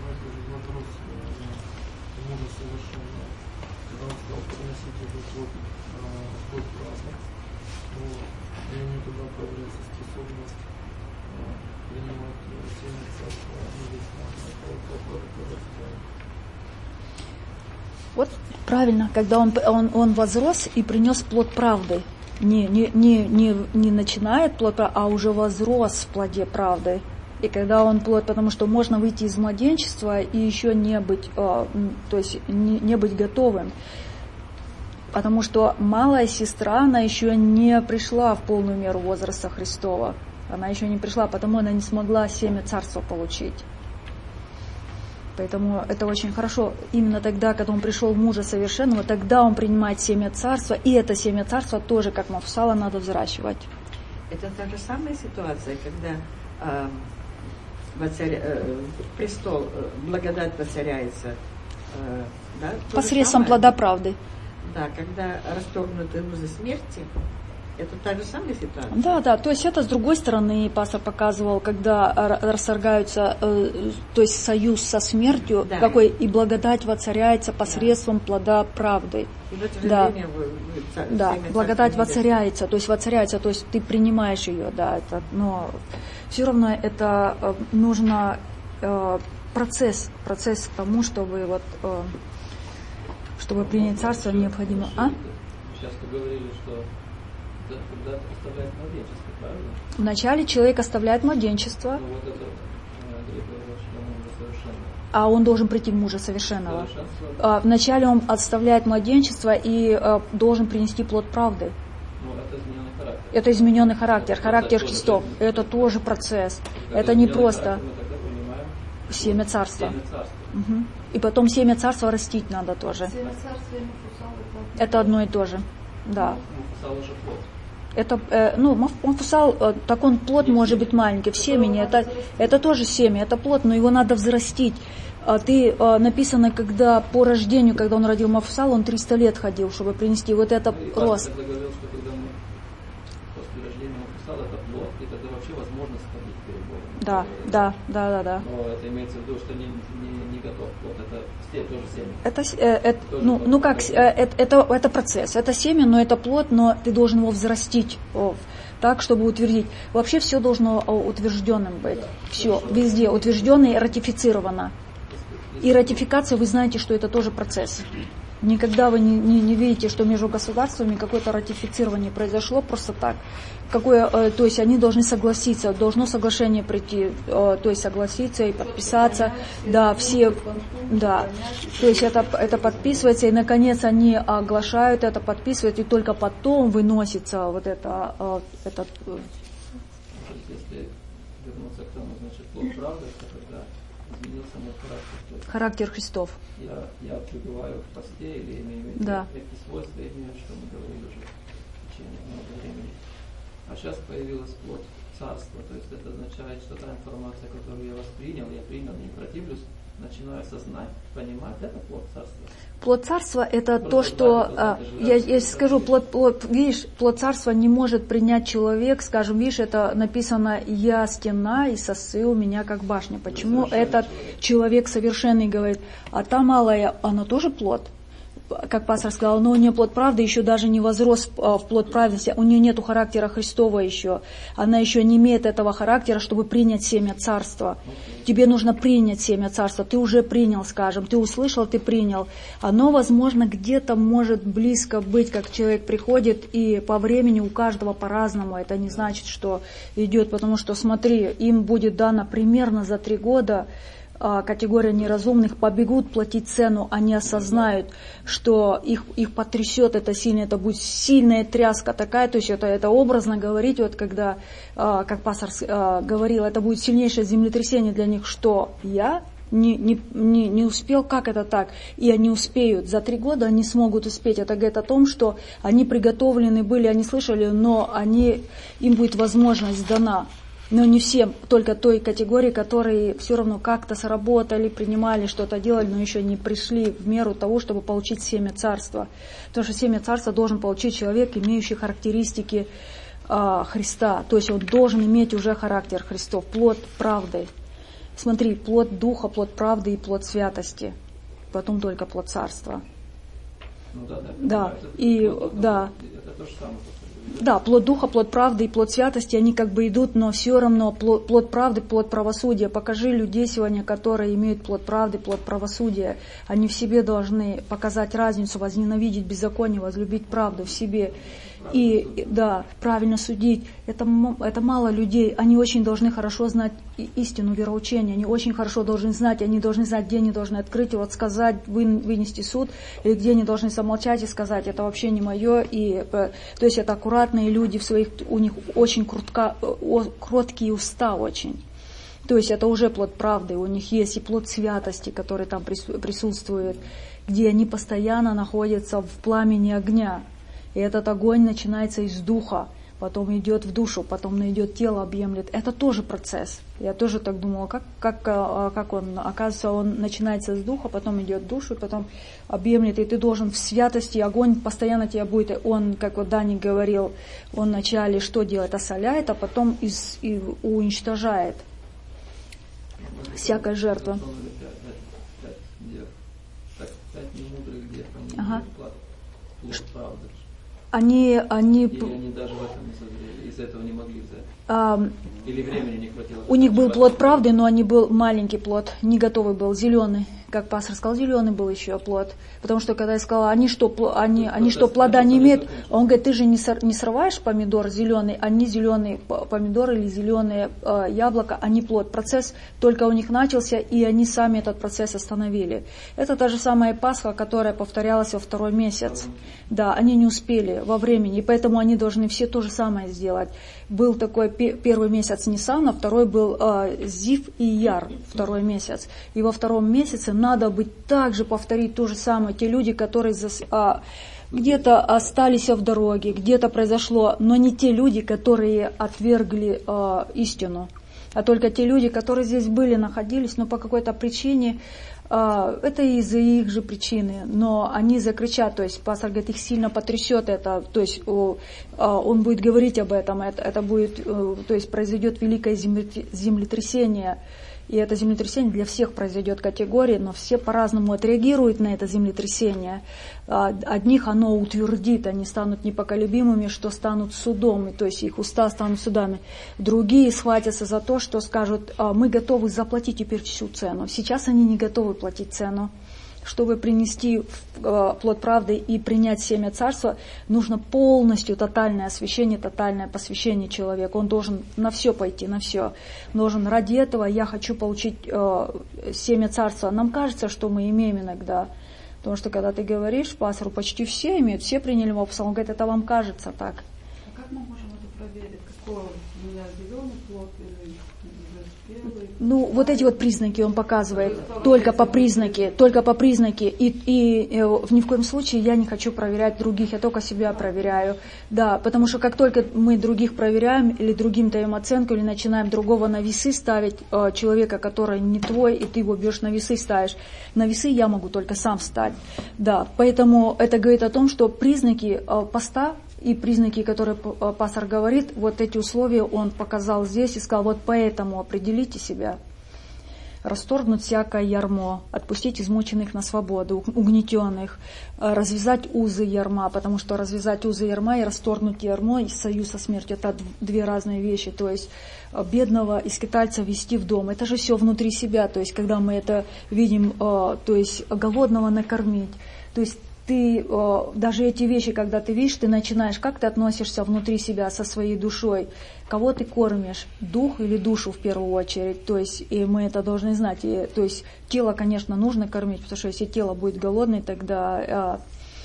Вот правильно, когда он, он, он возрос и принес плод правды. Не, не, не, не, не начинает плод правды, а уже возрос в плоде правды. И когда он плод, потому что можно выйти из младенчества и еще не быть, э, то есть не, не быть готовым. Потому что малая сестра, она еще не пришла в полную меру возраста Христова. Она еще не пришла, потому она не смогла семя царства получить. Поэтому это очень хорошо. Именно тогда, когда он пришел в мужа совершенного, тогда он принимает семя царства, и это семя царства тоже, как Мафусала, надо взращивать. Это та же самая ситуация, когда э, воцаря, э, престол, э, благодать воцаряется. Э, да, посредством плода правды. Да, когда расторгнуты узы смерти, это та же самая ситуация? Да, да, то есть это с другой стороны пастор показывал, когда расторгаются, э, то есть союз со смертью, да. Какой и благодать воцаряется посредством да. плода правды. И в это же да, время вы, вы, ца- да. благодать воцаряется, то есть воцаряется, то есть ты принимаешь ее, да, это, но все равно это э, нужно э, процесс, процесс к тому, чтобы вот, э, чтобы принять царство необходимо. А? Сейчас вы говорили, что когда оставляет младенчество, правильно? Вначале человек оставляет младенчество, ну, вот это, э, а он должен прийти в мужа совершенного. А, вначале он оставляет младенчество и а, должен принести плод правды. Ну, это измененный характер. Это измененный характер, характер Христов. Это тоже процесс. Когда это не просто семя царства. Семя царства. Угу. И потом семя царства растить надо тоже. Семя царства и Мафусал — это одно и то же. Да. Мафусал уже плод. Это, э, ну, мафусал, э, так он плод может быть маленький. В семени это, это тоже семя, это плод, но его надо взрастить. А ты, э, написано, когда по рождению, когда он родил Мафусал, он триста лет ходил, чтобы принести вот это и рост. Я говорил, что когда мы после рождения Мафусала это плод, и тогда вообще возможность ходить перед Богом. Да, да, да, да, да. Но это имеется в виду, что не, не, не готов плод, это все тоже семя. Это, э, это, ну, ну как, э, это, это, это процесс, это семя, но это плод, но ты должен его взрастить о, так, чтобы утвердить. Вообще все должно утвержденным быть. Все, везде утверждено и ратифицировано. И ратификация, вы знаете, что это тоже процесс. Никогда вы не, не, не видите, что между государствами какое-то ратифицирование произошло просто так. Какое, э, то есть они должны согласиться, должно соглашение прийти, э, то есть согласиться и подписаться. Да, все, да. То есть это, это подписывается, и наконец они оглашают это, подписывают, и только потом выносится вот это, э, этот... Э, Если вернуться к тому, значит, плод правды, это когда изменился мой характер. характер Христов. Я, я пребываю в посте или имею да. эти свойства, имею, что мы говорили уже в течение много времени. А сейчас появилось плод царства, то есть это означает, что та информация, которую я воспринял, я принял, не противлюсь, начинаю осознать, понимать, это плод царства. Плод царства это Просто то, что, а, я, я скажу, плод, плод, видишь, плод царства не может принять человек, скажем, видишь, это написано, я стена и сосы у меня как башня. Почему этот человек. человек совершенный говорит, а та малая, она тоже плод? Как пастор сказал, но у нее плод правды еще даже не возрос в плод праведности, у нее нету характера Христова еще, она еще не имеет этого характера, чтобы принять семя царства. Тебе нужно принять семя царства, ты уже принял, скажем, ты услышал, ты принял. Оно, возможно, где-то может близко быть, как человек приходит, и по времени у каждого по-разному, это не значит, что идет, потому что, смотри, им будет дано примерно за три года, категория неразумных побегут платить цену, они осознают, что их, их потрясет это сильно, это будет сильная тряска такая, то есть это, это образно говорить, вот когда, как пастор говорил, это будет сильнейшее землетрясение для них, что я не, не, не, не успел, как это так, и они успеют, за три года они смогут успеть, это говорит о том, что они приготовлены были, они слышали, но они, им будет возможность дана. Но не всем, только той категории, которые все равно как-то сработали, принимали, что-то делали, но еще не пришли в меру того, чтобы получить семя царства. Потому что семя царства должен получить человек, имеющий характеристики а, Христа. То есть он должен иметь уже характер Христов, плод правды. Смотри, плод духа, плод правды и плод святости. Потом только плод царства. Ну да, да. Да, это, и плод, да. Это то же самое. Да, плод духа, плод правды и плод святости, они как бы идут, но все равно плод, плод правды, плод правосудия. Покажи людей сегодня, которые имеют плод правды, плод правосудия. Они в себе должны показать разницу, возненавидеть беззаконие, возлюбить правду в себе. И, да, правильно судить. Это, это мало людей. Они очень должны хорошо знать истину вероучения. Они очень хорошо должны знать. Они должны знать, где они должны открыть, вот сказать, вынести суд, или где они должны замолчать и сказать, это вообще не мое. И, то есть это аккуратные люди, в своих, у них очень крутка, кроткие уста очень. То есть это уже плод правды. У них есть и плод святости, который там присутствует, где они постоянно находятся в пламени огня. И этот огонь начинается из духа, потом идет в душу, потом идет тело, объемлет. Это тоже процесс. Я тоже так думала, как, как, как он, оказывается, он начинается с духа, потом идет в душу, потом объемлет. И ты должен в святости, огонь постоянно тебя будет. Он, как вот Дани говорил, он вначале что делает? Осоляет, а потом из, и уничтожает всякая жертва. Ага. Они, они... Или они даже в этом не созрели, из этого не могли взять? А, Или времени не хватило? У них был плод правды, но они был маленький плод, не готовый был, зеленый. Как пастор сказал, зеленый был еще плод. Потому что когда я сказала, они что, они, они что плода не имеют, он говорит, ты же не срываешь помидор зеленый, они зеленый помидор или зеленые э, яблоко, они плод. Процесс только у них начался, и они сами этот процесс остановили. Это та же самая Пасха, которая повторялась во второй месяц. Да, они не успели во времени, и поэтому они должны все то же самое сделать. Был такой первый месяц Ниссана, второй был э, Зив и Яр, второй месяц. И во втором месяце надо быть также повторить то же самое. Те люди, которые зас, а, где-то остались в дороге, где-то произошло, но не те люди, которые отвергли а, истину, а только те люди, которые здесь были, находились, но по какой-то причине, а, это из-за их же причины, но они закричат, то есть пастор говорит, их сильно потрясет это, то есть о, а, он будет говорить об этом, это, это будет, то есть произойдет великое землетрясение. И это землетрясение для всех произойдет категории, но все по-разному отреагируют на это землетрясение. Одних оно утвердит, они станут непоколебимыми, что станут судом, то есть их уста станут судами. Другие схватятся за то, что скажут, мы готовы заплатить теперь всю цену. Сейчас они не готовы платить цену. Чтобы принести плод правды и принять семя царства, нужно полностью тотальное освящение, тотальное посвящение человека. Он должен на все пойти, на все. Он должен ради этого, я хочу получить э, семя царства. Нам кажется, что мы имеем иногда. Потому что когда ты говоришь пастору, почти все имеют, все приняли его псалом. Он говорит, это вам кажется так. А как мы можем это проверить? Какой у меня зеленый плод или белый? Ну, вот эти вот признаки он показывает, только по признаке, только по признаке, и, и, и ни в коем случае я не хочу проверять других, я только себя проверяю, да, потому что как только мы других проверяем, или другим даем оценку, или начинаем другого на весы ставить, э, человека, который не твой, и ты его бьешь на весы, ставишь, на весы я могу только сам встать, да, поэтому это говорит о том, что признаки э, поста, и признаки, которые пастор говорит, вот эти условия он показал здесь и сказал, вот поэтому определите себя. Расторгнуть всякое ярмо, отпустить измученных на свободу, угнетенных, развязать узы ярма, потому что развязать узы ярма и расторгнуть ярмо и союз со смертью – это две разные вещи. То есть бедного и скитальца вести в дом, это же все внутри себя. То есть когда мы это видим, то есть голодного накормить, то есть ты, даже эти вещи, когда ты видишь, ты начинаешь, как ты относишься внутри себя со своей душой, кого ты кормишь, дух или душу в первую очередь, то есть, и мы это должны знать, и, то есть, тело, конечно, нужно кормить, потому что если тело будет голодное, тогда,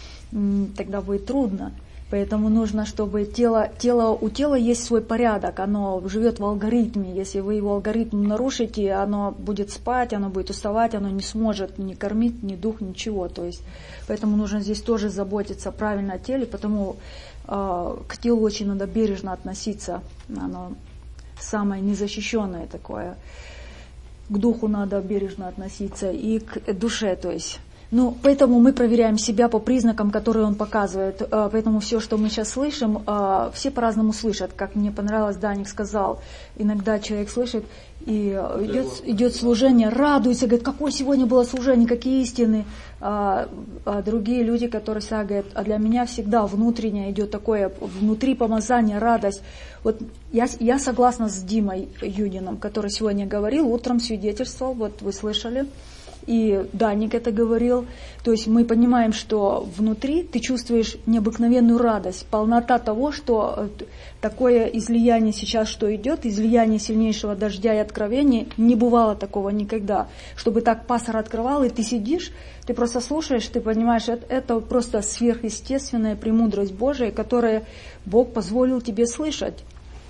тогда будет трудно. Поэтому нужно, чтобы тело, тело, у тела есть свой порядок, оно живет в алгоритме. Если вы его алгоритм нарушите, оно будет спать, оно будет уставать, оно не сможет ни кормить, ни дух, ничего. То есть, поэтому нужно здесь тоже заботиться правильно о теле, потому э, к телу очень надо бережно относиться. Оно самое незащищенное такое. К духу надо бережно относиться и к душе, то есть. Ну, поэтому мы проверяем себя по признакам, которые он показывает. Поэтому все, что мы сейчас слышим, все по-разному слышат. Как мне понравилось, Даник сказал, иногда человек слышит, и идет, идет служение, радуется, говорит, какое сегодня было служение, какие истины. А, а другие люди, которые всегда говорят, а для меня всегда внутренне идет такое, внутри помазание, радость. Вот я, я согласна с Димой Юдиным, который сегодня говорил, утром свидетельствовал, вот вы слышали. И Даник это говорил. То есть мы понимаем, что внутри ты чувствуешь необыкновенную радость, полнота того, что такое излияние сейчас, что идет, излияние сильнейшего дождя и откровения, не бывало такого никогда. Чтобы так пастор открывал, и ты сидишь, ты просто слушаешь, ты понимаешь, это, это просто сверхъестественная премудрость Божия, которую Бог позволил тебе слышать.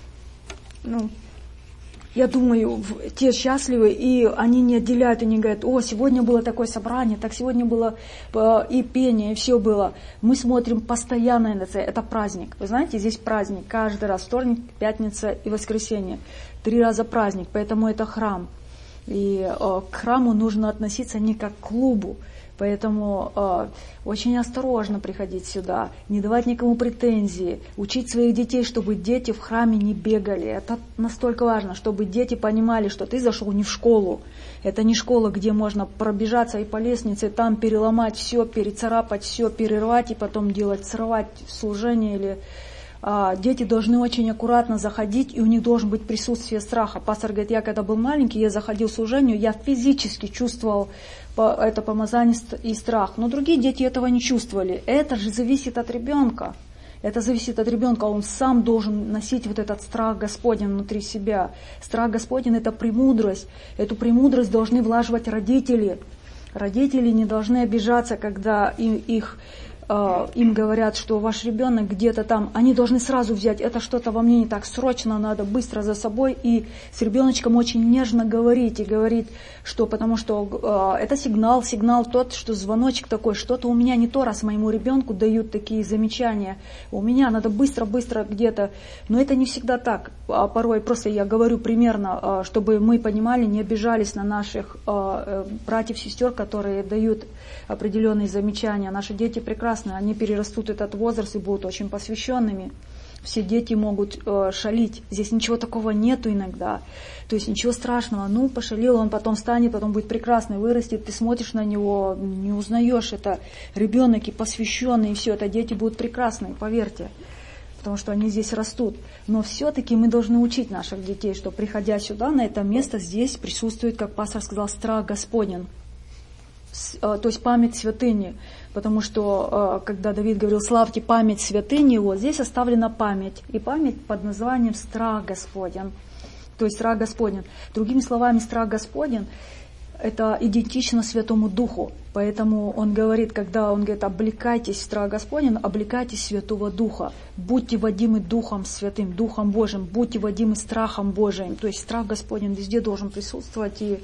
Ну, я думаю, те счастливы, и они не отделяют, они говорят, о, сегодня было такое собрание, так сегодня было и пение, и все было. Мы смотрим постоянно на это, это праздник. Вы знаете, здесь праздник, каждый раз вторник, пятница и воскресенье. Три раза праздник, поэтому это храм. И э, к храму нужно относиться не как к клубу. Поэтому э, очень осторожно приходить сюда, не давать никому претензии, учить своих детей, чтобы дети в храме не бегали. Это настолько важно, чтобы дети понимали, что ты зашел не в школу. Это не школа, где можно пробежаться и по лестнице, там переломать все, перецарапать все, перервать и потом делать, срывать служение или... Дети должны очень аккуратно заходить, и у них должен быть присутствие страха. Пастор говорит, я когда был маленький, я заходил в служению, я физически чувствовал это помазание и страх. Но другие дети этого не чувствовали. Это же зависит от ребенка. Это зависит от ребенка. Он сам должен носить вот этот страх Господень внутри себя. Страх Господень – это премудрость. Эту премудрость должны влаживать родители. Родители не должны обижаться, когда им, их... им говорят, что ваш ребенок где-то там, они должны сразу взять, это что-то во мне не так, срочно надо, быстро за собой, и с ребеночком очень нежно говорить, и говорить, что, потому что э, это сигнал, сигнал тот, что звоночек такой, что-то у меня не то, раз моему ребенку дают такие замечания, у меня надо быстро-быстро где-то, но это не всегда так, а порой просто я говорю примерно, э, чтобы мы понимали, не обижались на наших э, братьев, сестер, которые дают определенные замечания, наши дети прекрасны, они перерастут этот возраст и будут очень посвященными. Все дети могут э, шалить. Здесь ничего такого нету иногда. То есть ничего страшного. Ну, пошалил, он потом станет, потом будет прекрасный, вырастет. Ты смотришь на него, не узнаешь. Это ребенок и посвященный, и все. Это дети будут прекрасные, поверьте. Потому что они здесь растут. Но все-таки мы должны учить наших детей, что приходя сюда, на это место, здесь присутствует, как пастор сказал, страх Господень. То есть память святыни, потому что, когда Давид говорил, славьте память святыни, вот здесь оставлена память, и память под названием страх Господень, то есть страх Господень. Другими словами, страх Господень – это идентично Святому Духу, поэтому он говорит, когда он говорит, облекайтесь в страх Господень, облекайтесь Святого Духа, будьте водимы Духом Святым, Духом Божьим, будьте водимы страхом Божиим, то есть страх Господень везде должен присутствовать, и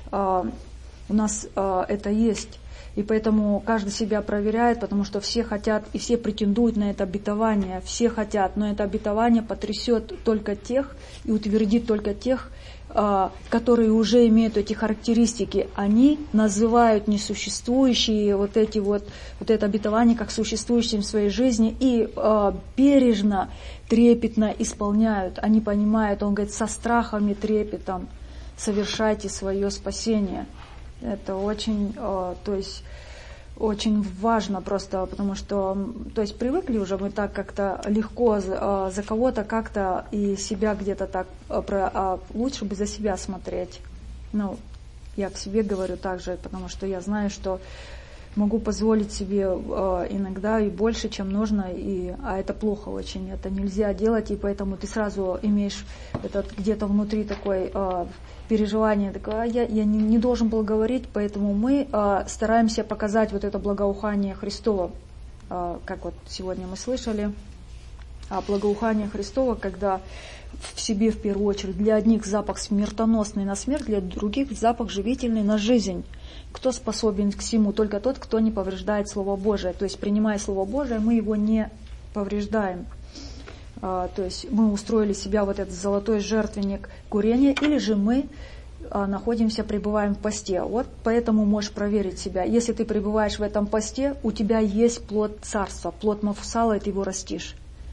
у нас э, это есть, и поэтому каждый себя проверяет, потому что все хотят и все претендуют на это обетование, все хотят, но это обетование потрясет только тех и утвердит только тех, э, которые уже имеют эти характеристики. Они называют несуществующие вот эти вот, вот это обетование как существующим в своей жизни и э, бережно, трепетно исполняют. Они понимают, он говорит, со страхом и трепетом совершайте свое спасение. Это очень, э, то есть, очень важно просто, потому что, то есть, привыкли уже мы так как-то легко э, за кого-то как-то и себя где-то так, э, про, а лучше бы за себя смотреть. Ну, я к себе говорю так же, потому что я знаю, что могу позволить себе э, иногда и больше, чем нужно, и, а это плохо очень, это нельзя делать, и поэтому ты сразу имеешь этот где-то внутри такой э, переживание, такое, а я, я не, не должен был говорить, поэтому мы э, стараемся показать вот это благоухание Христово, э, как вот сегодня мы слышали, а благоухание Христово, когда в себе в первую очередь для одних запах смертоносный на смерть, для других запах живительный на жизнь. Кто способен к всему? Только тот, кто не повреждает Слово Божие. То есть, принимая Слово Божие, мы его не повреждаем. то есть мы устроили себя вот этот золотой жертвенник курения, или же мы находимся, пребываем в посте. Вот поэтому можешь проверить себя. Если ты пребываешь в этом посте, у тебя есть плод царства, плод Мафусала, и ты его растишь.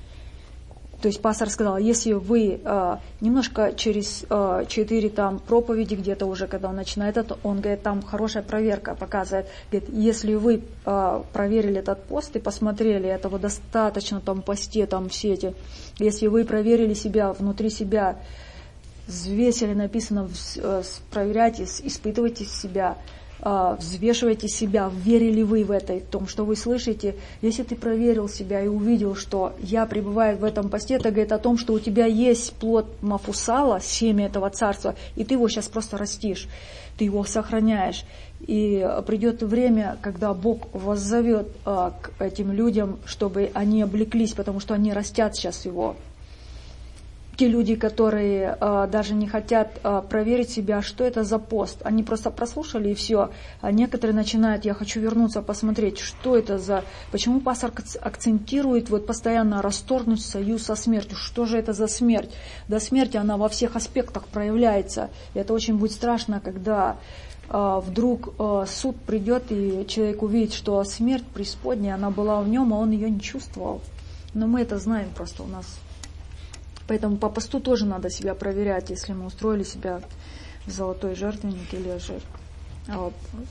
То есть пастор сказал, если вы э, немножко через э, четыре там проповеди, где-то уже, когда он начинает это, он говорит, там хорошая проверка показывает. Говорит, если вы э, проверили этот пост и посмотрели, этого достаточно там посте, там все эти, если вы проверили себя, внутри себя, взвесили, написано, э, проверяйте, испытывайте себя, взвешивайте себя, верили вы в это, в том, что вы слышите. Если ты проверил себя и увидел, что я пребываю в этом посте, это говорит о том, что у тебя есть плод Мафусала, семя этого царства, и ты его сейчас просто растишь, ты его сохраняешь. И придет время, когда Бог воззовет а, к этим людям, чтобы они облеклись, потому что они растят сейчас его. Те люди, которые э, даже не хотят э, проверить себя, что это за пост, они просто прослушали и все. А некоторые начинают, я хочу вернуться, посмотреть, что это за... Почему пастор акцентирует вот постоянно расторгнуть союз со смертью? Что же это за смерть? До смерти она во всех аспектах проявляется. И это очень будет страшно, когда э, вдруг э, суд придет, и человек увидит, что смерть преисподняя, она была в нем, а он ее не чувствовал. Но мы это знаем просто у нас. Поэтому по посту тоже надо себя проверять, если мы устроили себя в золотой жертвенник или же. Вот.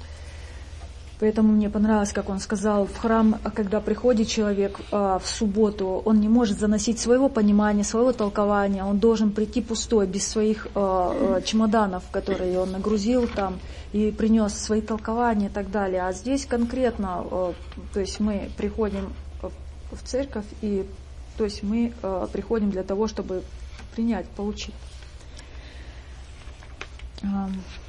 Поэтому мне понравилось, как он сказал, в храм, когда приходит человек а, в субботу, он не может заносить своего понимания, своего толкования, он должен прийти пустой, без своих а, чемоданов, которые он нагрузил там и принес свои толкования и так далее. А здесь конкретно, а, то есть мы приходим в, в церковь и То есть мы э, приходим для того, чтобы принять, получить. Э,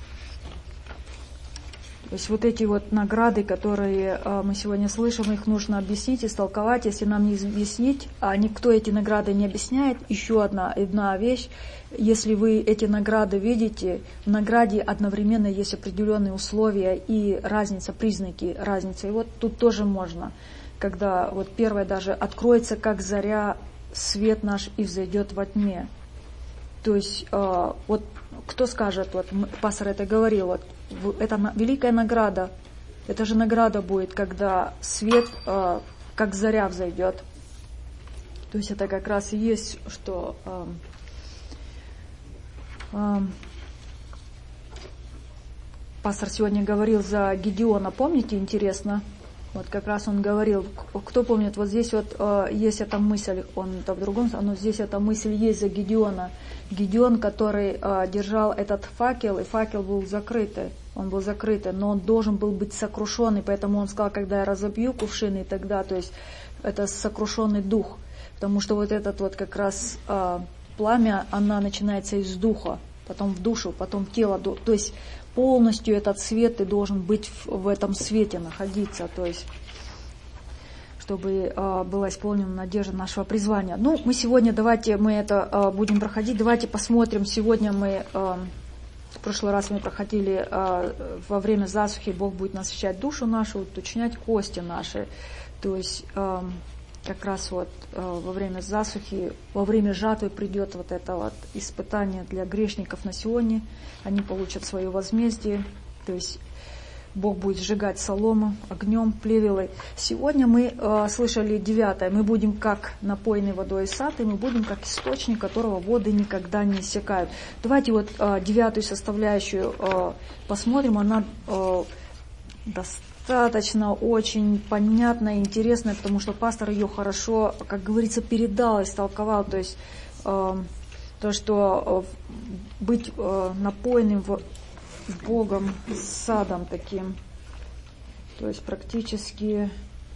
то есть вот эти вот награды, которые э, мы сегодня слышим, их нужно объяснить, истолковать. Если нам не объяснить, а никто эти награды не объясняет, еще одна, одна вещь. Если вы эти награды видите, в награде одновременно есть определенные условия и разница, признаки разницы. И вот тут тоже можно. Когда вот первое даже откроется, как заря, свет наш и взойдет во тьме. То есть э, вот кто скажет, вот пастор это говорил, вот, это великая награда, это же награда будет, когда свет, э, как заря, взойдет. То есть это как раз и есть, что э, э, пастор сегодня говорил за Гедеона, помните, интересно? Вот как раз он говорил, кто помнит, вот здесь вот э, есть эта мысль, он это в другом, но здесь эта мысль есть за Гедеона. Гедеон, который э, держал этот факел, и факел был закрытый, он был закрытый, но он должен был быть сокрушенный, поэтому он сказал, когда я разобью кувшины, тогда, то есть это сокрушенный дух, потому что вот этот вот как раз э, пламя, она начинается из духа, потом в душу, потом в тело, то есть полностью этот свет, ты должен быть в, в этом свете, находиться, то есть, чтобы э, была исполнена надежда нашего призвания. Ну, мы сегодня, давайте мы это э, будем проходить, давайте посмотрим, сегодня мы, э, в прошлый раз мы проходили э, во время засухи, Бог будет насыщать душу нашу, уточнять кости наши, то есть э, как раз вот э, во время засухи, во время жатвы придет вот это вот испытание для грешников на Сионе, они получат свое возмездие, то есть Бог будет сжигать солому огнем, плевелой. Сегодня мы э, слышали девятое, мы будем как напоенный водой сад, и мы будем как источник, которого воды никогда не иссякают. Давайте вот э, девятую составляющую э, посмотрим, она э, достаточно очень понятная и интересная, потому что пастор ее хорошо, как говорится, передал, истолковал, то есть э, то, что э, быть э, напоенным в Богом, садом таким. То есть практически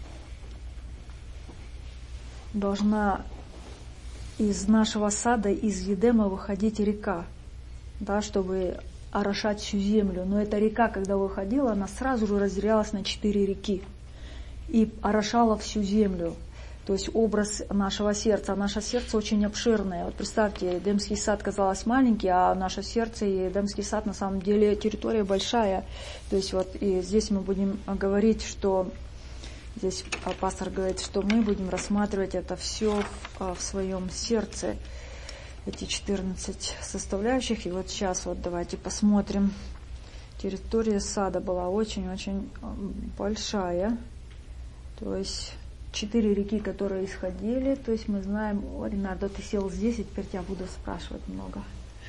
должна из нашего сада, из Едема выходить река, да, чтобы орошать всю землю. Но эта река, когда выходила, она сразу же разделялась на четыре реки и орошала всю землю. То есть образ нашего сердца. Наше сердце очень обширное. Вот представьте, Эдемский сад казалось маленький, а наше сердце и Эдемский сад на самом деле территория большая. То есть вот и здесь мы будем говорить, что здесь пастор говорит, что мы будем рассматривать это все в, в своем сердце, эти четырнадцать составляющих. И вот сейчас вот давайте посмотрим. Территория сада была очень-очень большая. То есть четыре реки, которые исходили. То есть мы знаем, о, Ренардо, ты сел здесь, и теперь тебя буду спрашивать много.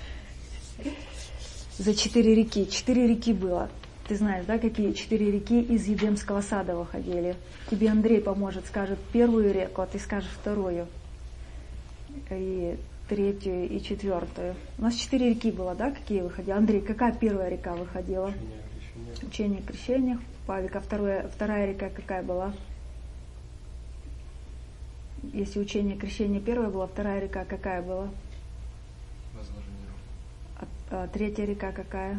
За четыре реки. Четыре реки было. Ты знаешь, да, какие четыре реки из Едемского сада выходили? Тебе Андрей поможет, скажет первую реку, а ты скажешь вторую. И третью, и четвертую. У нас четыре реки было, да, какие выходили? Андрей, какая первая река выходила? Учение крещения. Павика, вторая, вторая река какая была? Если учение крещения первая была, вторая река какая была? А, а третья река какая?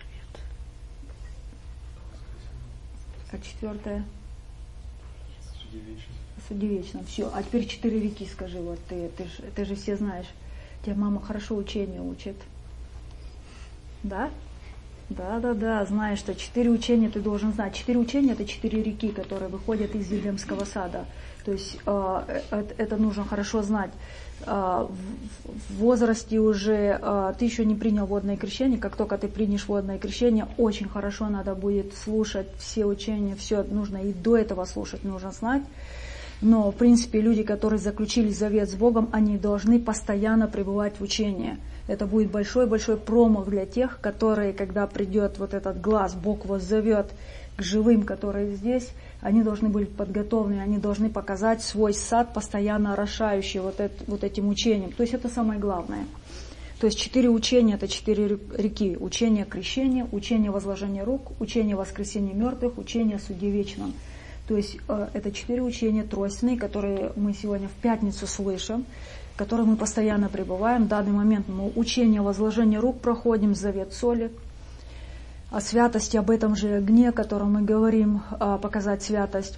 А четвертая? Судьевечно. Все. А теперь четыре реки скажи. Вот ты, ты, ж, ты же все знаешь. Тебя мама хорошо учение учит. Да? Да, да, да. Знаешь, что четыре учения ты должен знать. Четыре учения — это четыре реки, которые выходят из Едемского сада. То есть э, это нужно хорошо знать. Э, в возрасте уже э, ты еще не принял водное крещение. Как только ты примешь водное крещение, очень хорошо надо будет слушать все учения, все нужно и до этого слушать, нужно знать. Но, в принципе, люди, которые заключили завет с Богом, они должны постоянно пребывать в учении. Это будет большой-большой промах для тех, которые, когда придет вот этот глаз, Бог вас зовет к живым, которые здесь, они должны быть подготовлены, они должны показать свой сад, постоянно орошающий вот, это, вот этим учением. То есть это самое главное. То есть четыре учения — это четыре реки. Учение крещения, учение возложения рук, учение воскресения мертвых, учение о суде вечном. То есть э, это четыре учения тройственные, которые мы сегодня в пятницу слышим, в которых мы постоянно пребываем. В данный момент мы учение возложения рук проходим, завет соли. О святости, об этом же огне, о котором мы говорим, э, показать святость.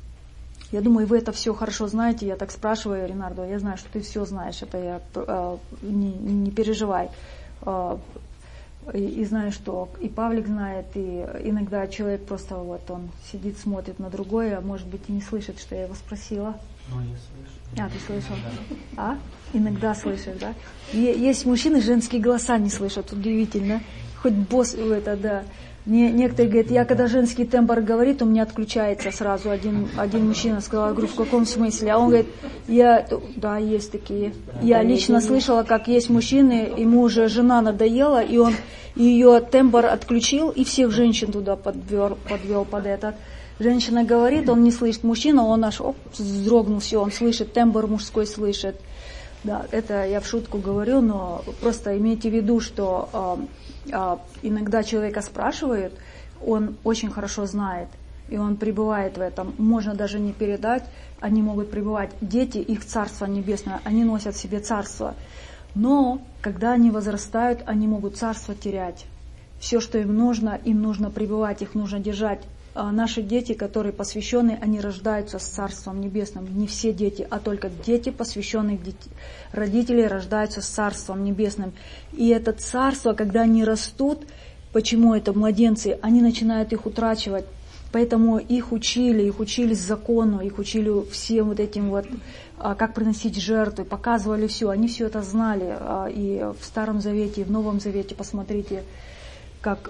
Я думаю, вы это все хорошо знаете. Я так спрашиваю, Ренардо, я знаю, что ты все знаешь. Это я э, не, не переживай. Э, И, и знаю, что и Павлик знает, и иногда человек просто вот он сидит, смотрит на другое, а может быть и не слышит, что я его спросила. Ну, я слышу. А, ты слышал? А? Иногда слышишь, да? И, есть мужчины, женские голоса не слышат, удивительно. Хоть босс, это, да. Мне, некоторые говорят, я когда женский тембр говорит, у меня отключается сразу. Один, один мужчина сказал, я говорю, в каком смысле? А он говорит, я, да, есть такие. Я лично слышала, как есть мужчины, ему уже жена надоела, и он ее тембр отключил, и всех женщин туда подвел, подвел под этот. Женщина говорит, он не слышит мужчину, он аж оп, вздрогнул, все, он слышит, тембр мужской слышит. Да, это я в шутку говорю, но просто имейте в виду, что э, э, иногда человека спрашивают, он очень хорошо знает, и он пребывает в этом. Можно даже не передать, они могут пребывать. Дети, их Царство Небесное, они носят в себе Царство. Но, когда они возрастают, они могут Царство терять. Все, что им нужно, им нужно пребывать, их нужно держать. А наши дети, которые посвящены, они рождаются с Царством Небесным. Не все дети, а только дети, посвященных родителей, рождаются с Царством Небесным. И это Царство, когда они растут, почему это младенцы, они начинают их утрачивать. Поэтому их учили, их учили закону, их учили всем вот этим вот, как приносить жертвы, показывали все, они все это знали. И в Старом Завете, и в Новом Завете, посмотрите, как,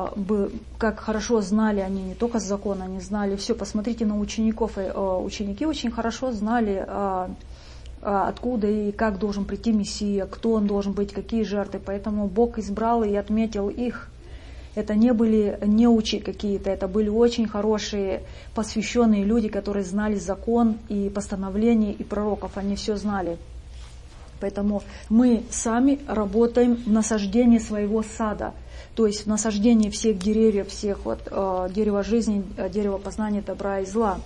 как хорошо знали они, не только закон, они знали все. Посмотрите на учеников. Ученики очень хорошо знали, откуда и как должен прийти Мессия, кто он должен быть, какие жертвы. Поэтому Бог избрал и отметил их. Это не были неучи какие-то, это были очень хорошие, посвященные люди, которые знали закон и постановления, и пророков, они все знали. Поэтому мы сами работаем в насаждении своего сада, то есть в насаждении всех деревьев, всех вот, э, дерева жизни, дерева познания добра и зла.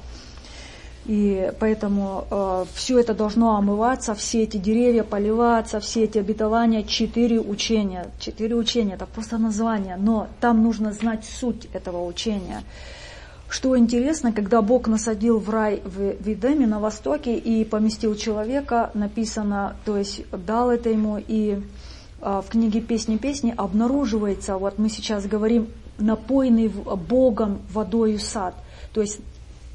И поэтому э, все это должно омываться, все эти деревья поливаться, все эти обетования, четыре учения. Четыре учения, это просто название, но там нужно знать суть этого учения. Что интересно, когда Бог насадил в рай в, в Эдеме на востоке и поместил человека, написано, то есть дал это ему, и э, в книге «Песни песни» обнаруживается, вот мы сейчас говорим, напоенный Богом водою сад. То есть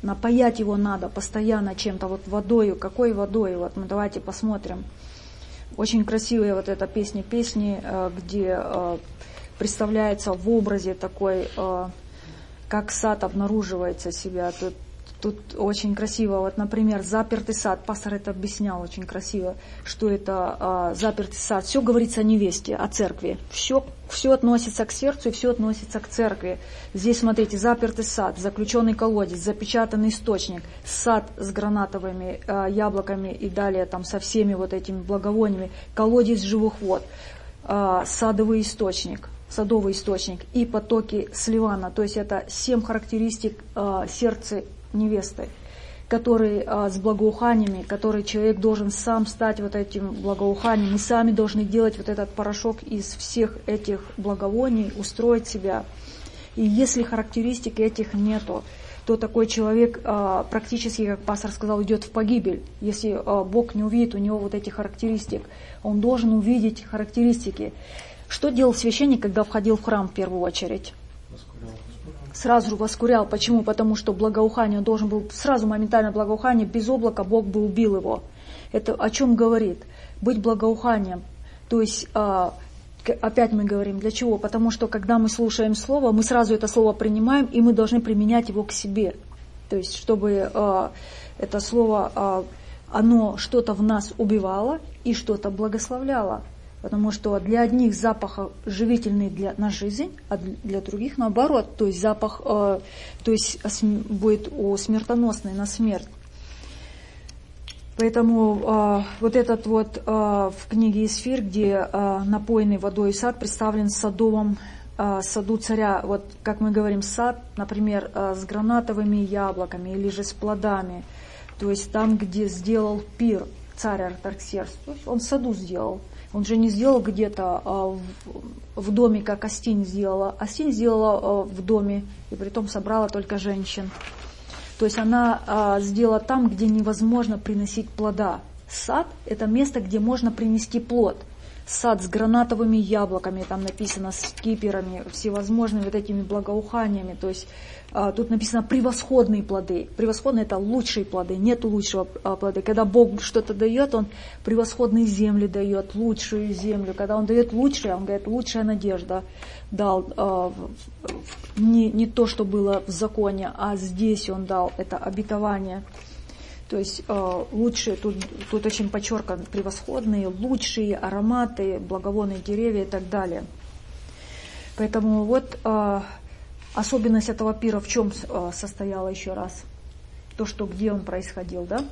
Напаять его надо постоянно чем-то, вот водою. Какой водой? Вот мы давайте посмотрим. Очень красивая вот эта песня песни, где представляется в образе такой, как сад обнаруживается себя. Тут, тут очень красиво. Вот, например, запертый сад. Пастор это объяснял очень красиво, что это запертый сад. Все говорится о невесте, о церкви. Все, все относится к сердцу и все относится к церкви. Здесь, смотрите, запертый сад, заключенный колодец, запечатанный источник, сад с гранатовыми э, яблоками и далее там со всеми вот этими благовониями, колодец живых вод, э, садовый источник, садовый источник и потоки с Ливана. То есть это семь характеристик э, сердца невесты, которые э, с благоуханиями, которые человек должен сам стать вот этим благоуханием. Мы сами должны делать вот этот порошок из всех этих благовоний, устроить себя. И если характеристик этих нету, то такой человек э, практически, как пастор сказал, идет в погибель. Если э, Бог не увидит у него вот этих характеристик, он должен увидеть характеристики. Что делал священник, когда входил в храм в первую очередь? Сразу воскурял. Почему? Потому что благоухание, он должен был сразу моментально благоухание, без облака Бог бы убил его. Это о чем говорит? Быть благоуханием. То есть, э, опять мы говорим, для чего? Потому что, когда мы слушаем Слово, мы сразу это Слово принимаем, и мы должны применять его к себе. То есть, чтобы э, это Слово, э, оно что-то в нас убивало и что-то благословляло. Потому что для одних запах живительный для, на жизнь, а для других наоборот. То есть запах э, то есть будет смертоносный на смерть. Поэтому э, вот этот вот э, в книге Исфир, где э, напоенный водой сад представлен в садовом э, саду царя. Вот как мы говорим, сад, например, э, с гранатовыми яблоками или же с плодами. То есть там, где сделал пир царь Артаксеркс. Он в саду сделал. Он же не сделал где-то а, в, в доме, как Астинь сделала. Астинь сделала а, в доме, и притом собрала только женщин. То есть она а, сделала там, где невозможно приносить плода. Сад – это место, где можно принести плод. Сад с гранатовыми яблоками, там написано, с киперами, всевозможными вот этими благоуханиями. То есть а, тут написано превосходные плоды. Превосходные – это лучшие плоды, нет лучшего а, плода. Когда Бог что-то дает, Он превосходные земли дает, лучшую землю. Когда Он дает лучшее, Он говорит, лучшая надежда дал. А, не, не то, что было в законе, а здесь Он дал это обетование. То есть э, лучшие, тут, тут очень подчеркано, превосходные, лучшие ароматы, благовонные деревья и так далее. Поэтому вот э, особенность этого пира в чем э, состояла еще раз? То, что где он происходил, да?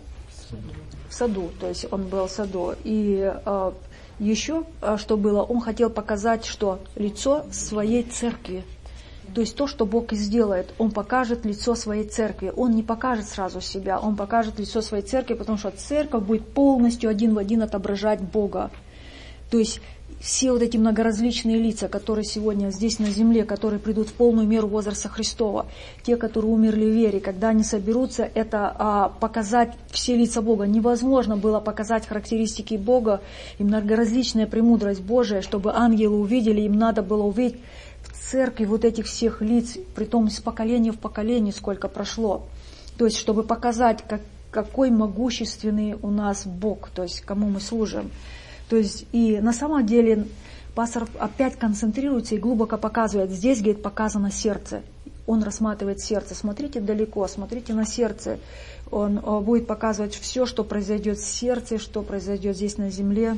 В саду. То есть он был в саду. И э, еще э, что было, он хотел показать, что лицо своей церкви. То есть то, что Бог и сделает, Он покажет лицо своей церкви. Он не покажет сразу себя, Он покажет лицо своей церкви, потому что церковь будет полностью один в один отображать Бога. То есть все вот эти многоразличные лица, которые сегодня здесь на земле, которые придут в полную меру возраста Христова, те, которые умерли в вере, когда они соберутся, это а, показать все лица Бога. Невозможно было показать характеристики Бога и многоразличная премудрость Божия, чтобы ангелы увидели, им надо было увидеть церкви вот этих всех лиц, притом из поколения в поколение сколько прошло. То есть, чтобы показать, как, какой могущественный у нас Бог, то есть, кому мы служим. То есть, и на самом деле пастор опять концентрируется и глубоко показывает. Здесь, говорит, показано сердце. Он рассматривает сердце. Смотрите далеко, смотрите на сердце. Он будет показывать все, что произойдет в сердце, что произойдет здесь на земле.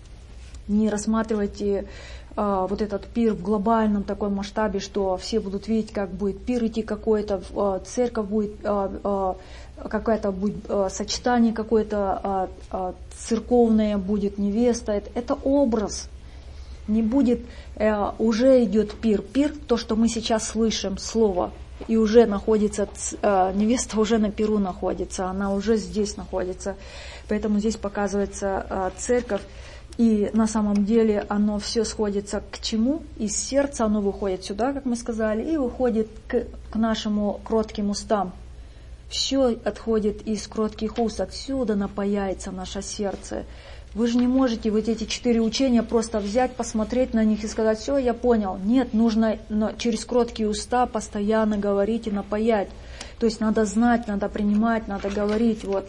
Не рассматривайте а, вот этот пир в глобальном таком масштабе, что все будут видеть, как будет пир идти какой-то, а, церковь будет, а, а, какое-то будет а, сочетание какое-то а, а, церковное будет, невеста. Это, это образ. Не будет, а, уже идет пир. Пир, то, что мы сейчас слышим, слово. И уже находится, а, невеста уже на пиру находится, она уже здесь находится. Поэтому здесь показывается а, церковь. И на самом деле оно все сходится к чему? Из сердца оно выходит сюда, как мы сказали, и выходит к, к нашему кротким устам. Все отходит из кротких уст, отсюда напаяется наше сердце. Вы же не можете вот эти четыре учения просто взять, посмотреть на них и сказать: все, я понял. Нет, нужно через кроткие уста постоянно говорить и напаять. То есть надо знать, надо принимать, надо говорить. Вот,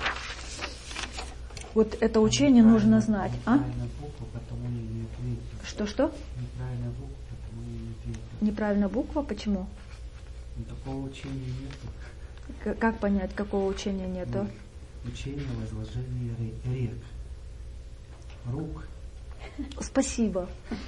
вот это учение нужно знать. А? Что-что? Неправильная буква, потому я не ответил. Неправильная буква? Почему? Такого учения нету. Как понять, какого учения нету? Учение возложения рек. Рук. Спасибо.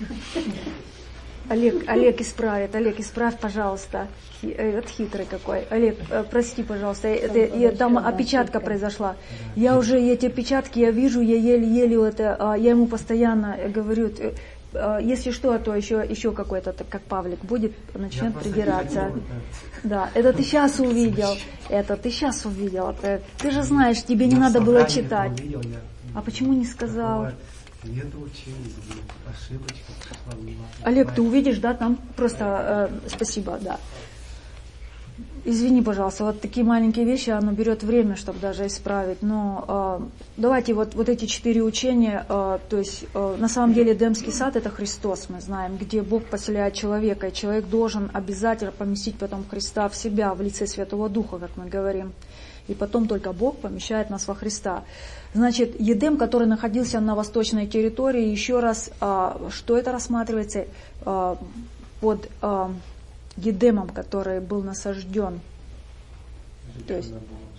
Олег, Олег исправит. Олег, исправь, пожалуйста. Хи, этот хитрый какой. Олег, прости, пожалуйста. Это, я, там опечатка произошла. Я уже эти опечатки, я вижу, я еле-еле это, я ему постоянно говорю, если что, то еще, еще какой-то, как Павлик будет, начнет придираться. Да, это ты сейчас увидел. Это ты сейчас увидел. Это, ты же знаешь, тебе не надо было читать. А почему не сказал? Нет учения, ошибочка пришла. Олег, ты увидишь, да, там просто э, спасибо, да. Извини, пожалуйста, вот такие маленькие вещи, оно берет время, чтобы даже исправить. Но э, давайте вот, вот эти четыре учения, э, то есть э, на самом деле Эдемский сад — это Христос, мы знаем, где Бог поселяет человека, и человек должен обязательно поместить потом Христа в себя, в лице Святого Духа, как мы говорим. И потом только Бог помещает нас во Христа. Значит, Едем, который находился на восточной территории, еще раз, а, что это рассматривается а, под а, Едемом, который был насажден. То есть,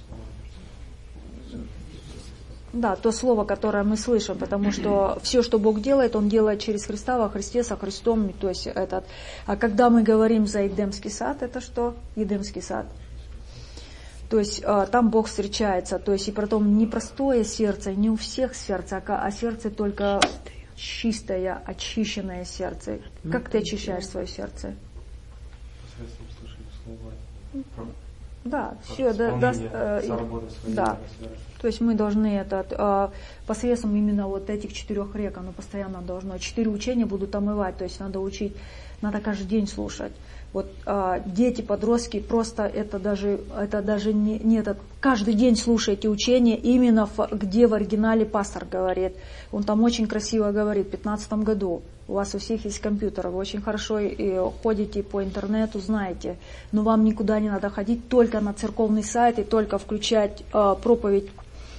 да, то слово, которое мы слышим, потому что все, что Бог делает, Он делает через Христа, во Христе, со Христом. То есть этот. А когда мы говорим за Едемский сад, это что? Едемский сад. То есть а, там Бог встречается, то есть и потом не простое сердце, не у всех сердце, а, а сердце только чистое, очищенное сердце. Как ты очищаешь свое сердце? Посредством слышания слова. Да, все, да, да, э, да. То есть мы должны это э, посредством именно вот этих четырех рек, оно постоянно должно, четыре учения будут омывать, то есть надо учить, надо каждый день слушать. Вот а, дети, подростки, просто это даже, это даже не, не этот, каждый день слушайте учения, именно в, где в оригинале пастор говорит. Он там очень красиво говорит, в пятнадцатом году. У вас у всех есть компьютеры, вы очень хорошо и ходите по интернету, знаете. Но вам никуда не надо ходить, только на церковный сайт и только включать а, проповедь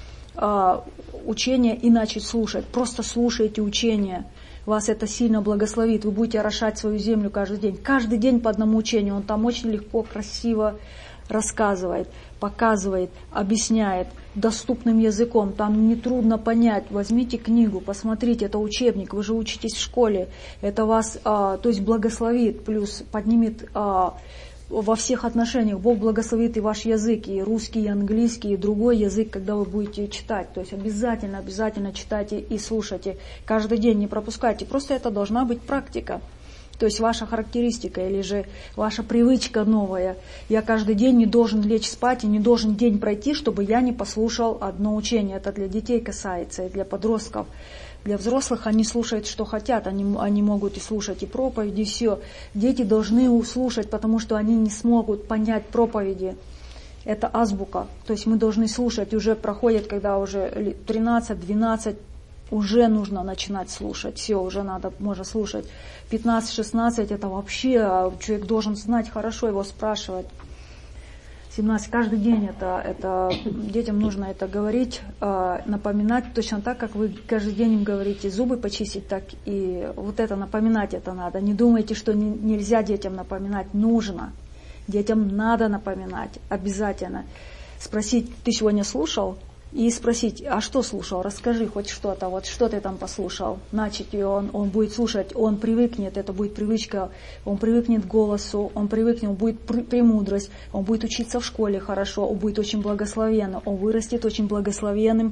а, учения и начать слушать. Просто слушайте учения. Вас это сильно благословит, вы будете орошать свою землю каждый день. Каждый день по одному учению, он там очень легко, красиво рассказывает, показывает, объясняет доступным языком. Там нетрудно понять. Возьмите книгу, посмотрите, это учебник, вы же учитесь в школе. Это вас, а, то есть благословит, плюс поднимет а, во всех отношениях. Бог благословит и ваш язык, и русский, и английский, и другой язык, когда вы будете читать. То есть обязательно, обязательно читайте и слушайте. Каждый день не пропускайте. Просто это должна быть практика. То есть ваша характеристика или же ваша привычка новая. Я каждый день не должен лечь спать и не должен день пройти, чтобы я не послушал одно учение. Это для детей касается и для подростков. Для взрослых они слушают, что хотят, они, они могут и слушать и проповеди, и все. Дети должны услышать, потому что они не смогут понять проповеди. Это азбука. То есть мы должны слушать, уже проходит, когда уже тринадцать-двенадцать, уже нужно начинать слушать. Все, уже надо, можно слушать. пятнадцать-шестнадцать, это вообще человек должен знать хорошо, его спрашивать. семнадцать, каждый день это, это детям нужно это говорить, э, напоминать точно так, как вы каждый день им говорите зубы почистить, так и вот это напоминать это надо. Не думайте, что не, нельзя детям напоминать, нужно. Детям надо напоминать, обязательно. Спросить, ты сегодня слушал? И спросить, а что слушал? Расскажи хоть что-то, вот что ты там послушал. Начать, и он, он будет слушать, он привыкнет, это будет привычка, он привыкнет к голосу, он привыкнет, он будет премудрость, он будет учиться в школе хорошо, он будет очень благословенным, он вырастет очень благословенным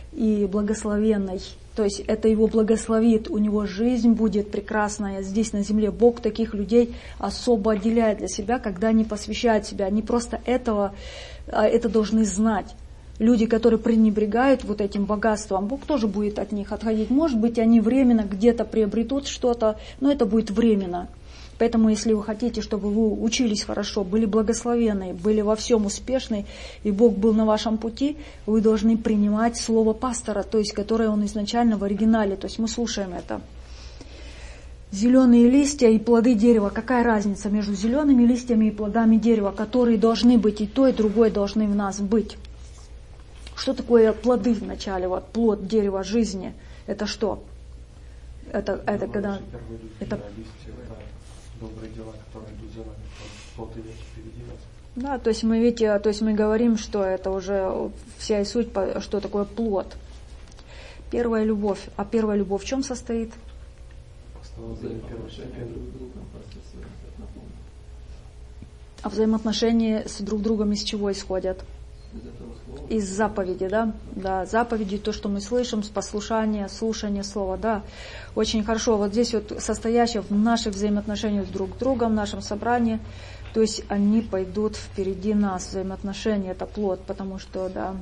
и благословенной. То есть это его благословит, у него жизнь будет прекрасная здесь на земле. Бог таких людей особо отделяет для себя, когда они посвящают себя. Они просто этого, это должны знать. Люди, которые пренебрегают вот этим богатством, Бог тоже будет от них отходить. Может быть, они временно где-то приобретут что-то, но это будет временно. Поэтому, если вы хотите, чтобы вы учились хорошо, были благословенны, были во всем успешны, и Бог был на вашем пути, вы должны принимать слово пастора, то есть, которое он изначально в оригинале. То есть мы слушаем это. Зеленые листья и плоды дерева. Какая разница между зелеными листьями и плодами дерева, которые должны быть, и то, и другое должны в нас быть? Что такое плоды в начале? Вот плод дерева жизни. Это что? Это, это когда... Это... Добрые дела, которые идут за нами, плод идет впереди нас. Да, то есть мы видите, то есть мы говорим, что это уже вся и суть, что такое плод. Первая любовь. А первая любовь в чем состоит? А взаимоотношения с друг другом из чего исходят? Из заповеди, да? Да, заповеди, то, что мы слышим, с послушания, слушания слова, да. Очень хорошо. Вот здесь вот состоящее в наших взаимоотношениях друг с другом, в нашем собрании, то есть они пойдут впереди нас. Взаимоотношения — это плод, потому что, да,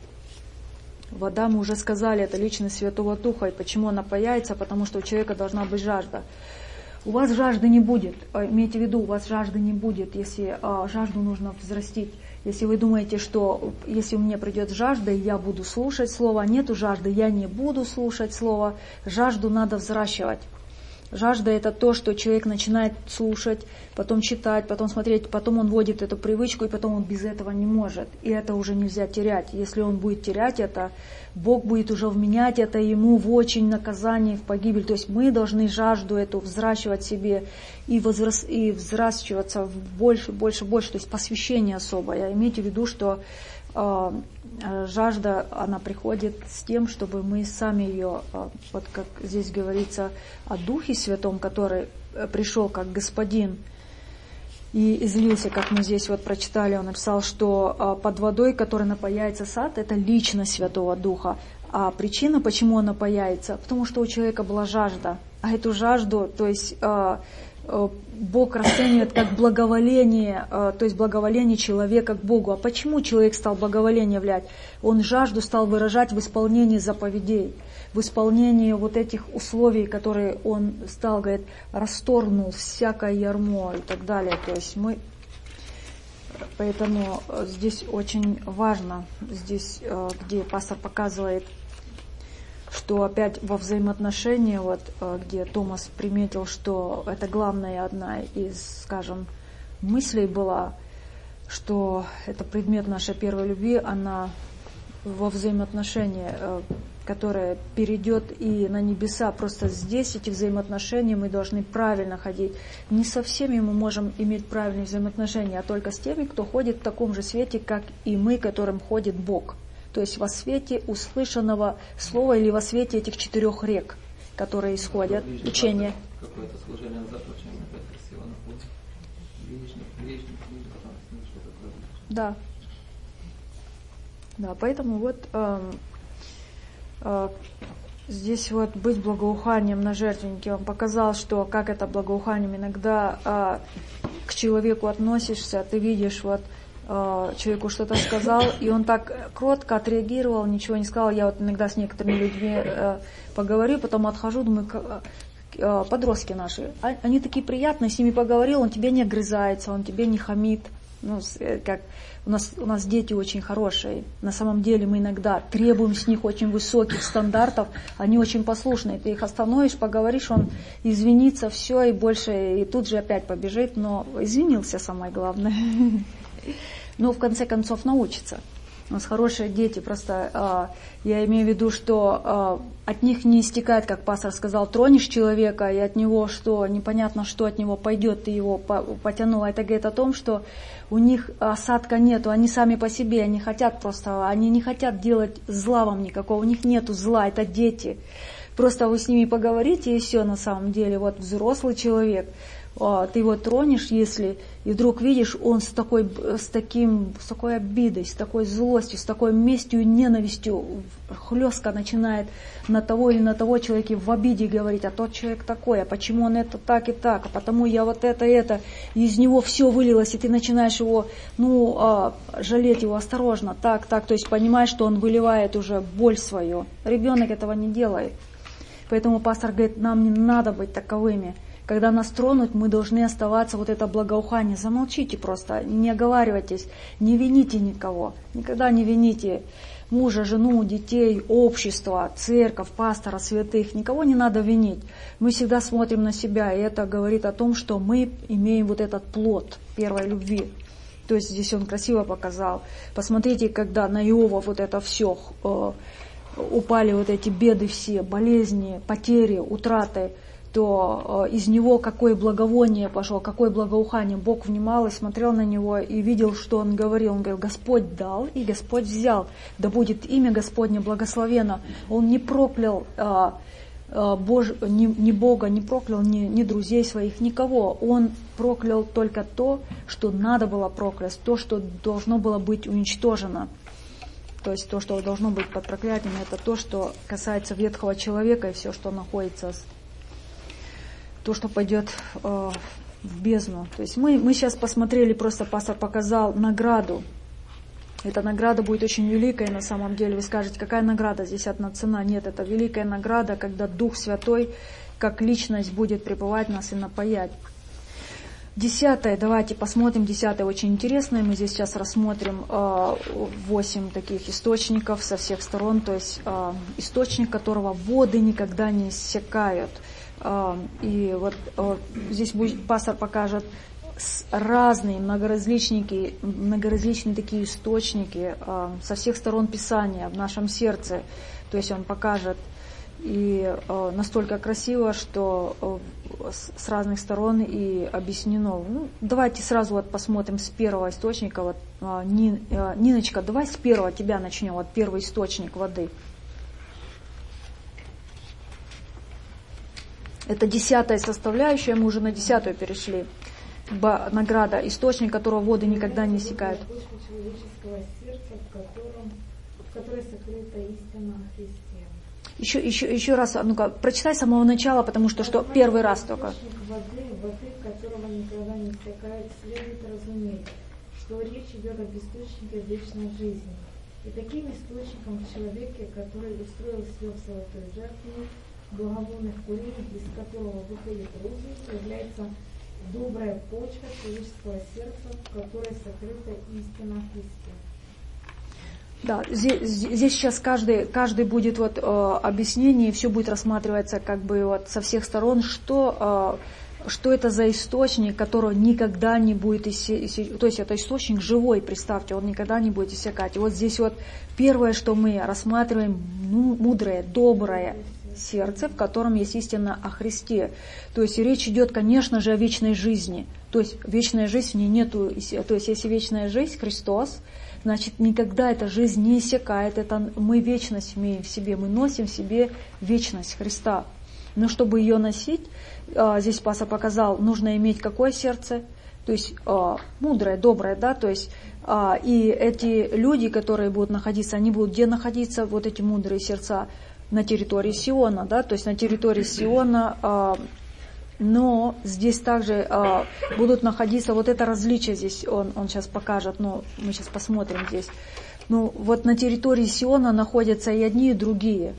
вода, мы уже сказали, это личность Святого Духа. И почему она появится? Потому что у человека должна быть жажда. У вас жажды не будет. Имейте в виду, у вас жажды не будет, если а, жажду нужно взрастить. Если вы думаете, что если у меня придет жажда, я буду слушать слово, нету жажды, я не буду слушать слово, жажду надо взращивать. Жажда — это то, что человек начинает слушать, потом читать, потом смотреть, потом он вводит эту привычку, и потом он без этого не может. И это уже нельзя терять. Если он будет терять это, Бог будет уже вменять это ему в очень наказание, в погибель. То есть мы должны жажду эту взращивать себе и, возрас... и взращиваться в больше, больше, больше. То есть посвящение особое. Имейте в виду, что э, жажда, она приходит с тем, чтобы мы сами ее, э, вот как здесь говорится о Духе Святом, который пришел как Господин и излился, как мы здесь вот прочитали, он написал, что э, под водой, которой напояется сад, это личность Святого Духа. А причина, почему он напояется, потому что у человека была жажда. А эту жажду, то есть э, э, Бог расценивает как благоволение, э, то есть благоволение человека к Богу. А почему человек стал благоволение являть? Он жажду стал выражать в исполнении заповедей, в исполнении вот этих условий, которые он стал, говорит, расторгнул всякое ярмо и так далее. То есть мы, поэтому здесь очень важно, здесь, где пастор показывает, что опять во взаимоотношении, вот где Томас приметил, что это главная одна из, скажем, мыслей была, что это предмет нашей первой любви, она во взаимоотношении, которая перейдет и на небеса. Просто здесь эти взаимоотношения мы должны правильно ходить. Не со всеми мы можем иметь правильные взаимоотношения, а только с теми, кто ходит в таком же свете, как и мы, которым ходит Бог. То есть во свете услышанного слова или во свете этих четырех рек, которые исходят, учения. Какое-то служение заключение, опять красиво находится. Ближний, ближний, ближний, потом что такое. Да. Да, поэтому вот э, э, здесь вот быть благоуханием на жертвеннике. Он показал, что как это благоуханием. Иногда э, к человеку относишься, ты видишь, вот э, человеку что-то сказал, и он так кротко отреагировал, ничего не сказал. Я вот иногда с некоторыми людьми э, поговорю, потом отхожу, думаю, э, подростки наши, они такие приятные, с ними поговорил, он тебе не огрызается, он тебе не хамит. Ну, как у нас, у нас дети очень хорошие. На самом деле мы иногда требуем с них очень высоких стандартов. Они очень послушные. Ты их остановишь, поговоришь, он извинится, все, и больше, и тут же опять побежит. Но извинился, самое главное. Но в конце концов научится. У нас хорошие дети, просто э, я имею в виду, что э, от них не истекает, как пастор сказал, тронешь человека, и от него что, непонятно, что от него пойдет, ты его потянул. Это говорит о том, что у них осадка нету, они сами по себе, они хотят просто, они не хотят делать зла вам никакого, у них нету зла, это дети. Просто вы с ними поговорите, и все на самом деле. Вот взрослый человек, ты его тронешь, если, и вдруг видишь, он с такой, с таким, с такой обидой, с такой злостью, с такой местью и ненавистью хлестко начинает на того или на того человека в обиде говорить, а тот человек такой, а почему он это так и так, а потому я вот это и это, и из него все вылилось, и ты начинаешь его, ну, жалеть его осторожно, так, так, то есть понимаешь, что он выливает уже боль свою. Ребенок этого не делает. Поэтому пастор говорит, нам не надо быть таковыми. Когда нас тронут, мы должны оставаться, вот это благоухание. Замолчите просто, не оговаривайтесь, не вините никого. Никогда не вините мужа, жену, детей, общество, церковь, пастора, святых. Никого не надо винить. Мы всегда смотрим на себя, и это говорит о том, что мы имеем вот этот плод первой любви. То есть здесь он красиво показал. Посмотрите, когда на Иова вот это все, э, упали вот эти беды все, болезни, потери, утраты, то э, из него какое благовоние пошло, какое благоухание. Бог внимал и смотрел на него и видел, что он говорил. Он говорил: Господь дал и Господь взял, да будет имя Господне благословено. Он не проклял э, э, Бож... ни, ни Бога, не проклял ни, ни друзей своих, никого. Он проклял только то, что надо было проклясть, то, что должно было быть уничтожено. То есть то, что должно быть под проклятием, это то, что касается ветхого человека и все, что находится, то, что пойдет э, в бездну. То есть мы, мы сейчас посмотрели, просто пастор показал награду. Эта награда будет очень великая на самом деле. Вы скажете, какая награда? Здесь одна цена. Нет, это великая награда, когда Дух Святой как личность будет пребывать в нас и напаять. Десятое, давайте посмотрим, десятое очень интересное. Мы здесь сейчас рассмотрим восемь э, таких источников со всех сторон. То есть э, источник, которого воды никогда не иссякают. И вот здесь пастор покажет разные многоразличные, многоразличные такие источники со всех сторон Писания в нашем сердце. То есть он покажет и настолько красиво, что с разных сторон и объяснено. Ну, давайте сразу вот посмотрим с первого источника. Вот, Ниночка, давай с первого тебя начнем. Вот первый источник воды. Это десятая составляющая, мы уже на десятую перешли. Награда, источник, которого воды никогда не иссякают. Человеческого сердца, в котором, в которой сокрыта истина о Христе. Еще, еще, еще раз, ну-ка, прочитай с самого начала, потому что, что первый раз только. Воды, воды, которого никогда не иссякает, следует разуметь, что речь идет об источнике вечной жизни. И таким источником в человеке, который устроил все в золотой жертве, благовонных курений, из которого выходит розы, является добрая почва человеческого сердца, в которой сокрыта истина о Христе. Да, здесь, здесь сейчас каждый, каждый будет вот, э, объяснение, и все будет рассматриваться как бы вот со всех сторон, что, э, что это за источник, которого никогда не будет иссякать. То есть это источник живой, представьте, он никогда не будет иссякать. И вот здесь вот первое, что мы рассматриваем, ну, мудрое, доброе сердце, в котором есть истина о Христе. То есть речь идет, конечно же, о вечной жизни. То есть вечная жизнь в ней нету. То есть если вечная жизнь, Христос, значит никогда эта жизнь не иссякает. Это мы вечность имеем в себе, мы носим в себе вечность Христа. Но чтобы ее носить, здесь пастор показал, нужно иметь какое сердце? То есть мудрое, доброе, да, то есть и эти люди, которые будут находиться, они будут где находиться, вот эти мудрые сердца? На территории Сиона, да, то есть на территории Сиона, э, но здесь также э, будут находиться, вот это различие здесь, он, он сейчас покажет, но мы сейчас посмотрим здесь. Ну, вот на территории Сиона находятся и одни, и другие.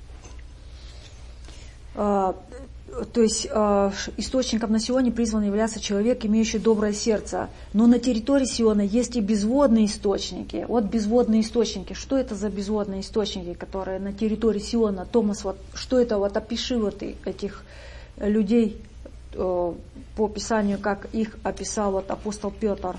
Э, то есть э, источником на Сионе призван являться человек, имеющий доброе сердце. Но на территории Сиона есть и безводные источники. Вот безводные источники. Что это за безводные источники, которые на территории Сиона? Томас, вот, что это? Вот опиши вот этих людей э, по Писанию, как их описал вот апостол Петр.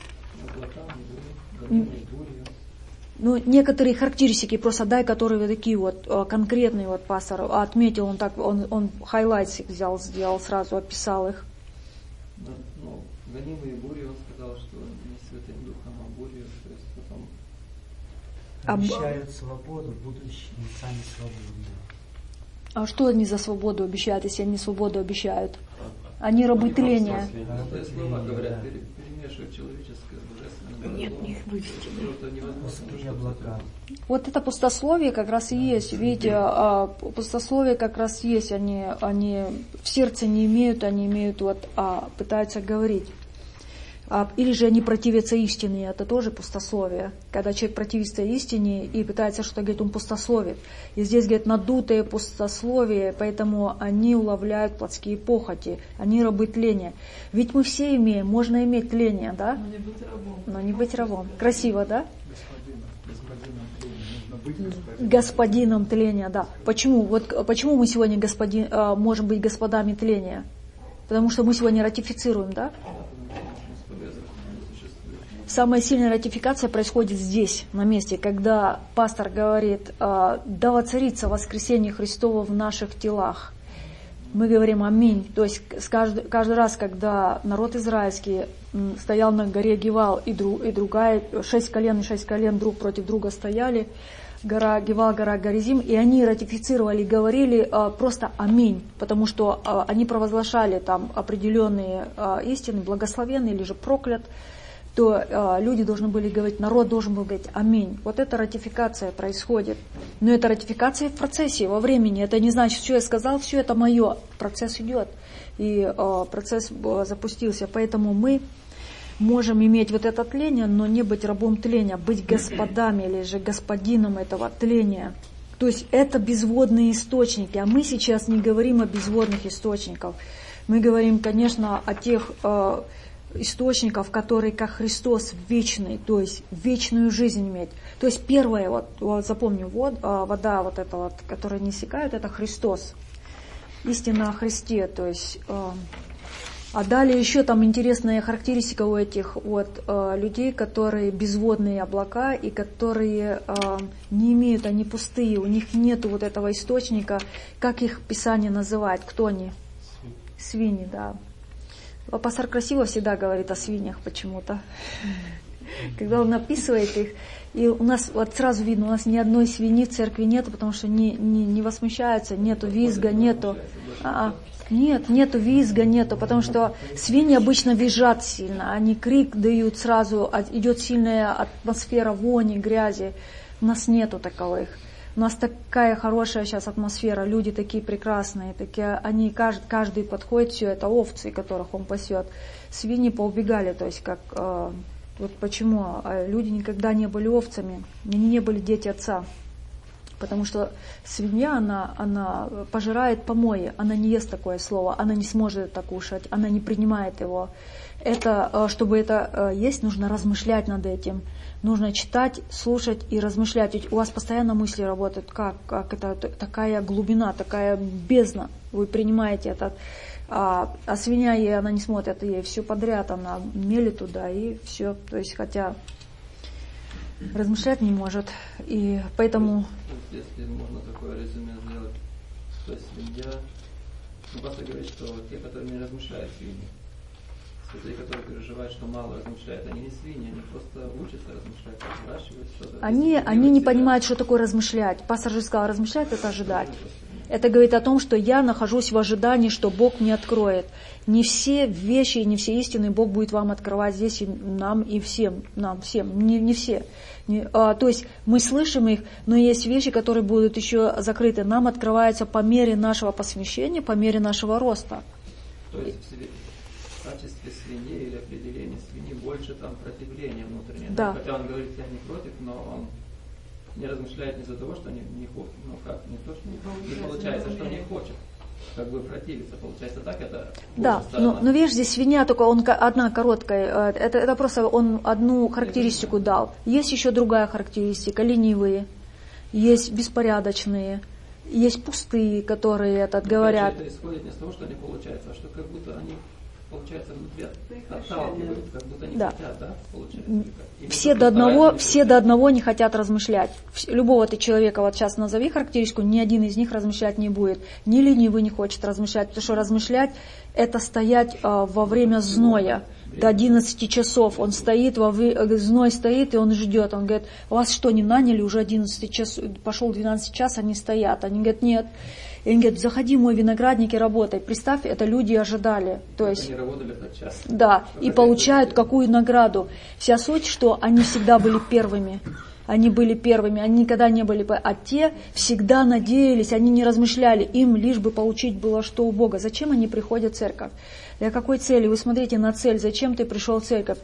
Ну, некоторые характеристики просто дай, которые такие вот конкретные, вот пастор отметил, он так, он, он хайлайтс взял, сделал, сразу описал их. Ну, ну, гонимые бурей, он сказал, что не Святым Духом, а бурей, то есть потом... Обещают свободу, будучи сами свободны. А что они за свободу обещают, если они свободу обещают? Они рабы тления. Рабы слова говорят, перемешивают человеческое с божественным. Нет, не вывести. Вот это пустословие как раз и есть. Видите, пустословие как раз есть. Они, они в сердце не имеют, они имеют, вот, а пытаются говорить. Или же они противятся истине, это тоже пустословие. Когда человек противится истине и пытается что-то говорить, он пустословит. И здесь, говорит, надутое пустословие, поэтому они уловляют плотские похоти, они рабы тления. Ведь мы все имеем, можно иметь тление, да? Но не быть рабом. Но не быть рабом. Красиво, да? Господином тления. Нужно быть господином. Господином тления, да. Почему? Вот почему мы сегодня господин, можем быть господами тления? Потому что мы сегодня ратифицируем, да? Самая сильная ратификация происходит здесь, на месте, когда пастор говорит: «Да воцарится воскресение Христово в наших телах». Мы говорим «Аминь». То есть каждый, каждый раз, когда народ израильский стоял на горе Гивал, и, друг, и другая, шесть колен и шесть колен друг против друга стояли, гора Гивал, гора Горизим, и они ратифицировали, говорили просто «Аминь», потому что они провозглашали там определенные истины, благословенный или же проклят, то э, люди должны были говорить, народ должен был говорить «Аминь». Вот эта ратификация происходит. Но это ратификация в процессе, во времени. Это не значит, что я сказал, все это мое. Процесс идет. И э, процесс э, запустился. Поэтому мы можем иметь вот это тление, но не быть рабом тления, быть господами или же господином этого тления. То есть это безводные источники. А мы сейчас не говорим о безводных источниках. Мы говорим, конечно, о тех Э, источников, которые как Христос вечный, то есть вечную жизнь иметь. То есть первое, вот, вот запомню, вот, вода вот эта вот, которая не иссякает, это Христос. Истина о Христе, то есть. Э, а далее еще там интересная характеристика у этих вот э, людей, которые безводные облака и которые э, не имеют, они пустые, у них нету вот этого источника, как их Писание называет, кто они? Свиньи, да. Пастор красиво всегда говорит о свиньях почему-то. Когда он описывает их, и у нас вот сразу видно, у нас ни одной свиньи в церкви нету, потому что не, не, не возмущаются, нету визга, нету. А-а. Нет, нету визга, нету, потому что свиньи обычно визжат сильно, они крик дают сразу, идет сильная атмосфера вони, грязи. У нас нету таковых. У нас такая хорошая сейчас атмосфера, люди такие прекрасные, такие, они, каждый, каждый подходит, все это овцы, которых он пасет. Свиньи поубегали, то есть как, э, вот почему люди никогда не были овцами, они не были дети отца. Потому что свинья, она, она пожирает помои, она не ест такое слово, она не сможет это кушать, она не принимает его. Это, чтобы это есть, нужно размышлять над этим. Нужно читать, слушать и размышлять. Ведь у вас постоянно мысли работают. Как, как это такая глубина, такая бездна. Вы принимаете это. А, а свинья, ей, она не смотрит, ей все подряд, она мелит туда и все. То есть, хотя размышлять не может. И поэтому... Если можно такое резюме сделать, то свинья... Ну, пастор говорит, что те, которые не размышляют, свиньи. Те, которые переживают, что мало размышляют, они не свиньи, они просто учатся размышлять, выращивают что-то. Они, они не понимают, что такое размышлять. Пастор же сказал, размышлять — это ожидать. Это говорит о том, что я нахожусь в ожидании, что Бог мне откроет. Не все вещи, не все истины Бог будет вам открывать здесь и нам, и всем, нам всем, не, не все. Не, а, то есть мы слышим их, но есть вещи, которые будут еще закрыты. Нам открываются по мере нашего посвящения, по мере нашего роста. То есть в качестве свиньи или определения свиньи больше там противления внутреннее. Да. Хотя он говорит, я не против, но он не размышляет не из-за того, что не, не хочет, ну как, не то, что не, не получается, что не хочет, как бы противиться. Получается так, это... Да, но, но видишь, здесь свинья только он одна короткая, это, это просто он одну характеристику дал. Есть еще другая характеристика, ленивые, есть беспорядочные, есть пустые, которые этот, говорят. Это исходит не с того, что не получается, а что как будто они... Получается, внутри отталкивают, как будто не да. хотят, да, получается? Все до одного, все до одного не хотят размышлять. Любого ты человека, вот сейчас назови характеристику, ни один из них размышлять не будет. Ни ленивый не хочет размышлять, потому что размышлять — это стоять а, во время зноя. До одиннадцати часов он стоит, во вре... зной стоит, и он ждет. Он говорит, вас что, не наняли, уже одиннадцать час, пошел двенадцать час, они стоят. Они говорят, нет. И они говорят, заходи в мой виноградник и работай. Представь, это люди ожидали. То есть, они работали этот час. Да, и получают какую награду. Вся суть, что они всегда были первыми. Они были первыми, они никогда не были... А те всегда надеялись, они не размышляли, им лишь бы получить было что у Бога. Зачем они приходят в церковь? Для какой цели? Вы смотрите на цель. Зачем ты пришел в церковь?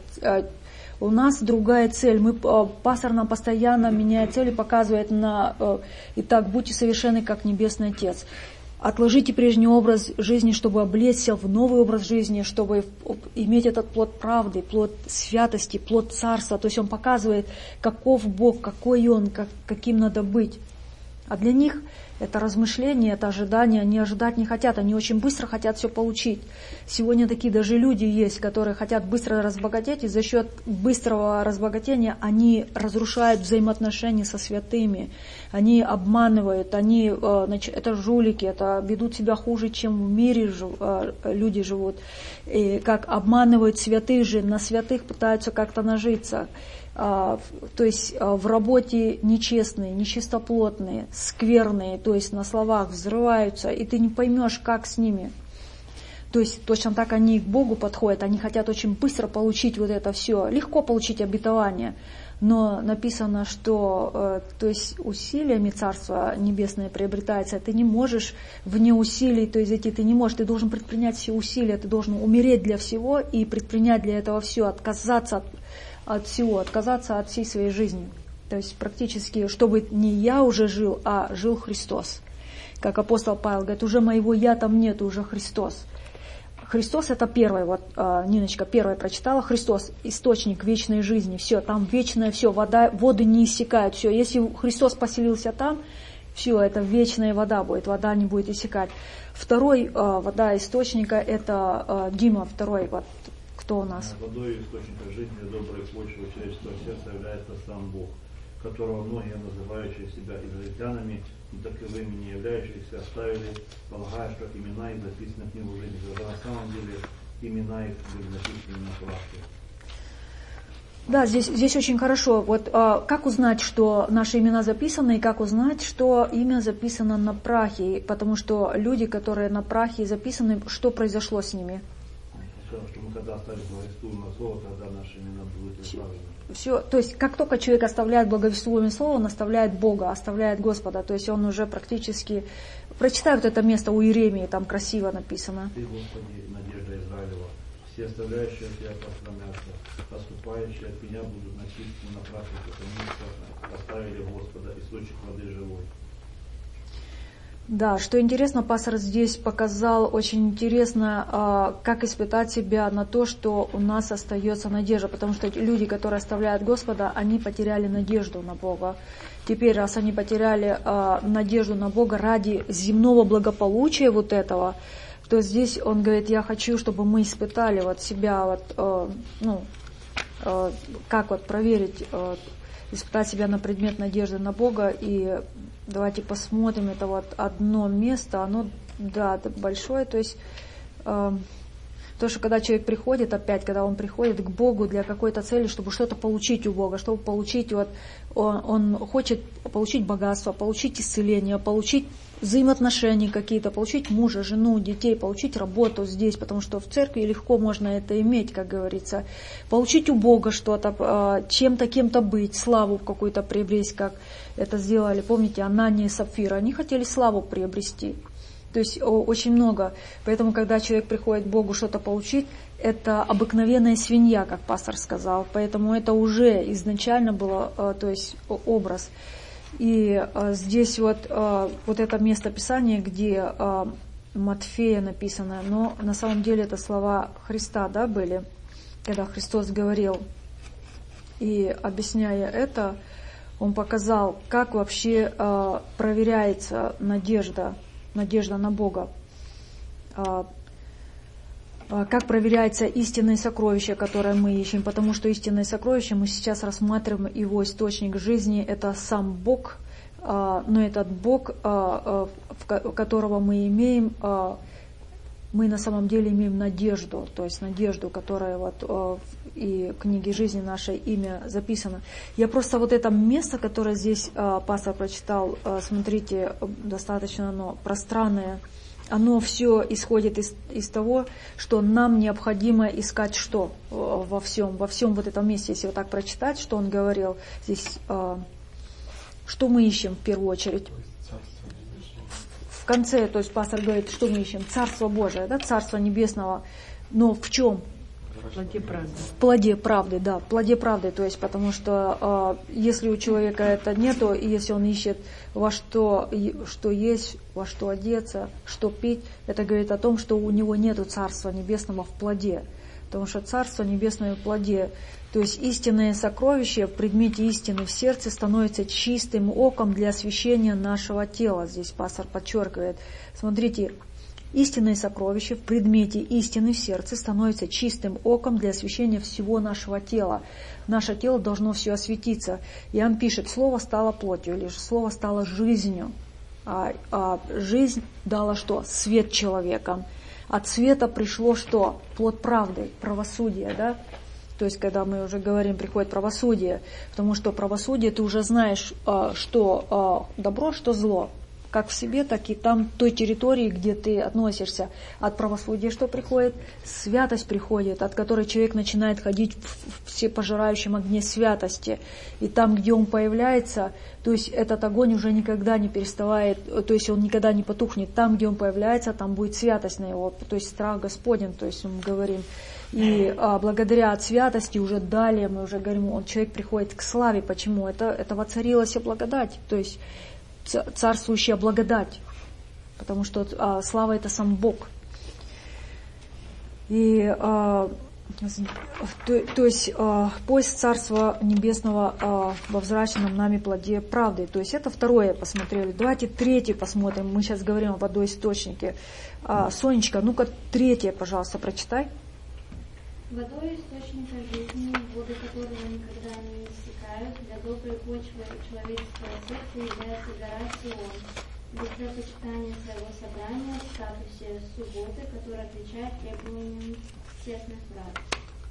У нас другая цель. Мы, пастор нам постоянно меняет цель и показывает на «Итак, будьте совершенны, как Небесный Отец». Отложите прежний образ жизни, чтобы облечься в новый образ жизни, чтобы иметь этот плод правды, плод святости, плод царства. То есть он показывает, каков Бог, какой Он, как, каким надо быть. А для них это размышление, это ожидание, они ожидать не хотят, они очень быстро хотят все получить. Сегодня такие даже люди есть, которые хотят быстро разбогатеть, и за счет быстрого разбогатения они разрушают взаимоотношения со святыми, они обманывают, они, это жулики, это ведут себя хуже, чем в мире люди живут. И как обманывают святых же, на святых пытаются как-то нажиться. То есть в работе нечестные, нечистоплотные, скверные, то есть на словах взрываются, и ты не поймешь, как с ними. То есть точно так они к Богу подходят, они хотят очень быстро получить вот это все, легко получить обетование, но написано, что то есть усилиями Царства Небесное приобретается, ты не можешь вне усилий, то есть эти ты не можешь, ты должен предпринять все усилия, ты должен умереть для всего и предпринять для этого все, отказаться от от всего, отказаться от всей своей жизни. То есть практически, чтобы не я уже жил, а жил Христос. Как апостол Павел говорит, уже моего я там нет, уже Христос. Христос это первое, вот Ниночка первая прочитала, Христос, источник вечной жизни, все, там вечное все, вода, воды не иссякают, все. Если Христос поселился там, все, это вечная вода будет, вода не будет иссякать. Второй вода источника, это Дима, второй вот. Кто у нас? Водой источника жизни и доброй почвы человеческого сердца является сам Бог, которого многие, называющие себя израильтянами, но таковыми не являющиеся, оставили, полагая, что имена их записаны в книгу жизни, когда на самом деле имена их были написаны на прахе. Да, здесь, здесь очень хорошо. Вот а, как узнать, что наши имена записаны, и как узнать, что имя записано на прахе? Потому что люди, которые на прахе записаны, что произошло с ними? Что мы когда оставим благовествуемое слово, тогда наши имена будут исправлены. Все, то есть как только человек оставляет благовествуемое слово, он оставляет Бога, оставляет Господа, то есть он уже практически... Прочитают это место у Иеремии, там красиво написано. Ты, Господи, надежда Израилева, все оставляющие от Тебя посрамятся, отступающие от Меня будут носить на прахе, потому что оставили Господа, источник воды живой. Да, что интересно, пастор здесь показал, очень интересно, как испытать себя на то, что у нас остается надежда, потому что люди, которые оставляют Господа, они потеряли надежду на Бога. Теперь, раз они потеряли надежду на Бога ради земного благополучия вот этого, то здесь он говорит, я хочу, чтобы мы испытали вот себя, вот, ну, как вот проверить, испытать себя на предмет надежды на Бога. И давайте посмотрим, это вот одно место, оно, да, большое, то есть э, то, что когда человек приходит, опять, когда он приходит к Богу для какой-то цели, чтобы что-то получить у Бога, чтобы получить, вот, он, он хочет получить богатство, получить исцеление, получить взаимоотношения какие-то, получить мужа, жену, детей, получить работу здесь, потому что в церкви легко можно это иметь, как говорится, получить у Бога что-то, чем-то, кем-то быть, славу какую-то приобрести, как это сделали, помните, Анания и Сапфира, они хотели славу приобрести, то есть очень много, поэтому, когда человек приходит к Богу что-то получить, это обыкновенная свинья, как пастор сказал, поэтому это уже изначально было, то есть образ. И а, здесь вот, а, вот это место Писания, где а, Матфея написано, но на самом деле это слова Христа, да, были, когда Христос говорил. И объясняя это, Он показал, как вообще а, проверяется надежда, надежда на Бога. А, как проверяется истинное сокровище, которое мы ищем, потому что истинное сокровище, мы сейчас рассматриваем его источник жизни, это сам Бог, но этот Бог, которого мы имеем, мы на самом деле имеем надежду, то есть надежду, которая вот и в книге жизни нашей имя записано. Я просто вот это место, которое здесь пастор прочитал, смотрите, достаточно оно пространное, оно все исходит из, из того, что нам необходимо искать что во всем, во всем вот этом месте, если вот так прочитать, что он говорил здесь, э, что мы ищем в первую очередь. В конце, то есть пастор говорит, что мы ищем, Царство Божие, да, Царство Небесного. Но в чем? В плоде правды. В плоде правды, да, в плоде правды, то есть потому что э, если у человека это нету, и если он ищет во что, что есть, во что одеться, что пить, это говорит о том, что у него нету Царства Небесного в плоде, потому что Царство Небесное в плоде, то есть истинное сокровище в предмете истины в сердце становится чистым оком для освящения нашего тела, здесь пастор подчеркивает, смотрите, истинное сокровище в предмете истины в сердце становится чистым оком для освящения всего нашего тела. Наше тело должно все осветиться. Иоанн пишет, Слово стало плотью, или же Слово стало жизнью. А, а жизнь дала что? Свет человекам. От света пришло что? Плод правды, правосудие, да? То есть, когда мы уже говорим, приходит правосудие, потому что правосудие, ты уже знаешь, что добро, что зло. Как в себе, так и там, той территории, где ты относишься. От правосудия что приходит? Святость приходит, от которой человек начинает ходить в всепожирающем огне святости. И там, где он появляется, то есть этот огонь уже никогда не переставает, то есть он никогда не потухнет. Там, где он появляется, там будет святость на его, то есть страх Господень, то есть мы говорим. И а, благодаря от святости уже далее, мы уже говорим, он, человек приходит к славе. Почему? Это, это воцарилась и благодать, то есть царствующая благодать, потому что а, слава это сам Бог. И а, то, то есть а, поиск Царства Небесного а, во взращенном нами плоде правды. То есть это второе посмотрели. Давайте третье посмотрим. Мы сейчас говорим об водоисточнике. А, Сонечка, ну-ка третье, пожалуйста, прочитай. Водой источника жизни, воды которого никогда не иссякают, для доброй почвы человеческого сердца является гора Сион, без почитания своего собрания в статусе субботы, которая отвечает требованиям тесных врат.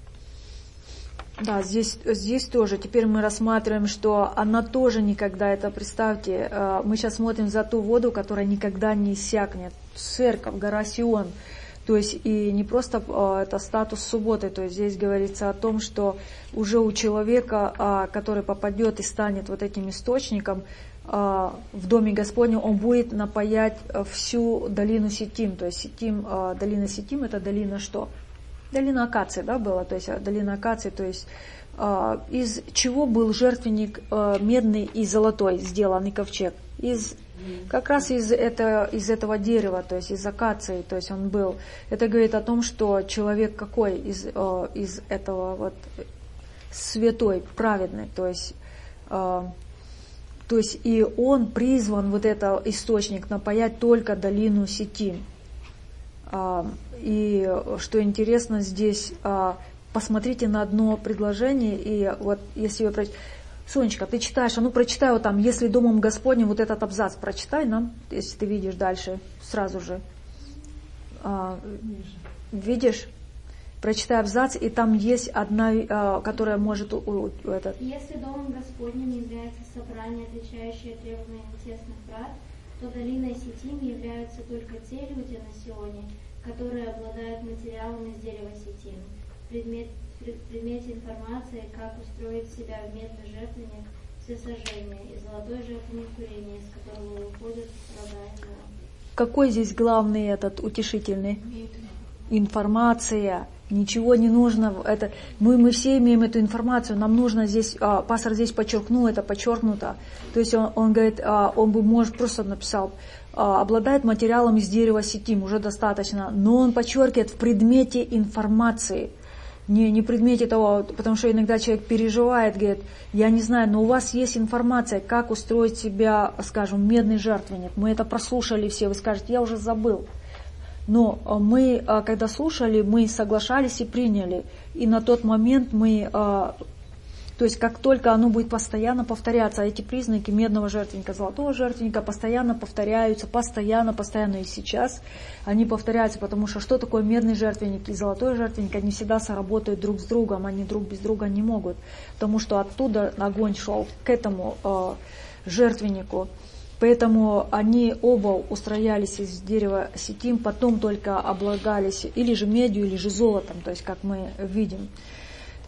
Да, здесь, здесь тоже. Теперь мы рассматриваем, что она тоже никогда, это представьте, мы сейчас смотрим за ту воду, которая никогда не иссякнет. Церковь, гора Сион. То есть и не просто а, это статус субботы, то есть здесь говорится о том, что уже у человека, а, который попадет и станет вот этим источником а, в Доме Господнем, он будет напаять всю долину Ситим. То есть Ситим, а, долина Ситим это долина что? Долина акации, да, была, то есть долина акации, то есть а, из чего был жертвенник а, медный и золотой сделанный ковчег? Из Как раз из, это, из этого дерева, то есть из акации, то есть он был. Это говорит о том, что человек какой из, э, из этого вот святой, праведный, то есть, э, то есть и он призван, вот этот источник, напаять только долину Ситим. Э, и что интересно здесь, э, посмотрите на одно предложение, и вот если вы прочитаете, Сонечка, ты читаешь, а ну прочитай вот там, если Домом Господним, вот этот абзац прочитай нам, если ты видишь дальше, сразу же. А, видишь? Прочитай абзац, и там есть одна, а, которая может... У, у, этот. Если Домом Господним является собрание, отвечающее требованиям тесных врат, то долиной Ситим являются только те люди на Сионе, которые обладают материалом из дерева Ситим. Предмет В предмете информации, как устроить себя в медный жертвенник, всесожжение и золотой жертвенник курения, из которого выходит страдания. Какой здесь главный этот утешительный? Информация. Ничего не нужно. Это, мы, мы все имеем эту информацию. Нам нужно здесь, а, пастор здесь подчеркнул, это подчеркнуто. То есть он, он говорит, а, он бы, может, просто написал, а, обладает материалом из дерева Ситим, уже достаточно. Но он подчеркивает в предмете информации. Не, не предмете того, потому что иногда человек переживает, говорит, я не знаю, но у вас есть информация, как устроить себя, скажем, медный жертвенник. Мы это прослушали все, вы скажете, я уже забыл. Но мы, когда слушали, мы соглашались и приняли. И на тот момент мы, то есть как только оно будет постоянно повторяться, эти признаки медного жертвенника, золотого жертвенника постоянно повторяются, постоянно, постоянно и сейчас они повторяются, потому что что такое медный жертвенник и золотой жертвенник, они всегда соработают друг с другом, они друг без друга не могут, потому что оттуда огонь шел к этому э, жертвеннику. Поэтому они оба устроялись из дерева Ситим, потом только облагались или же медью, или же золотом, то есть как мы видим.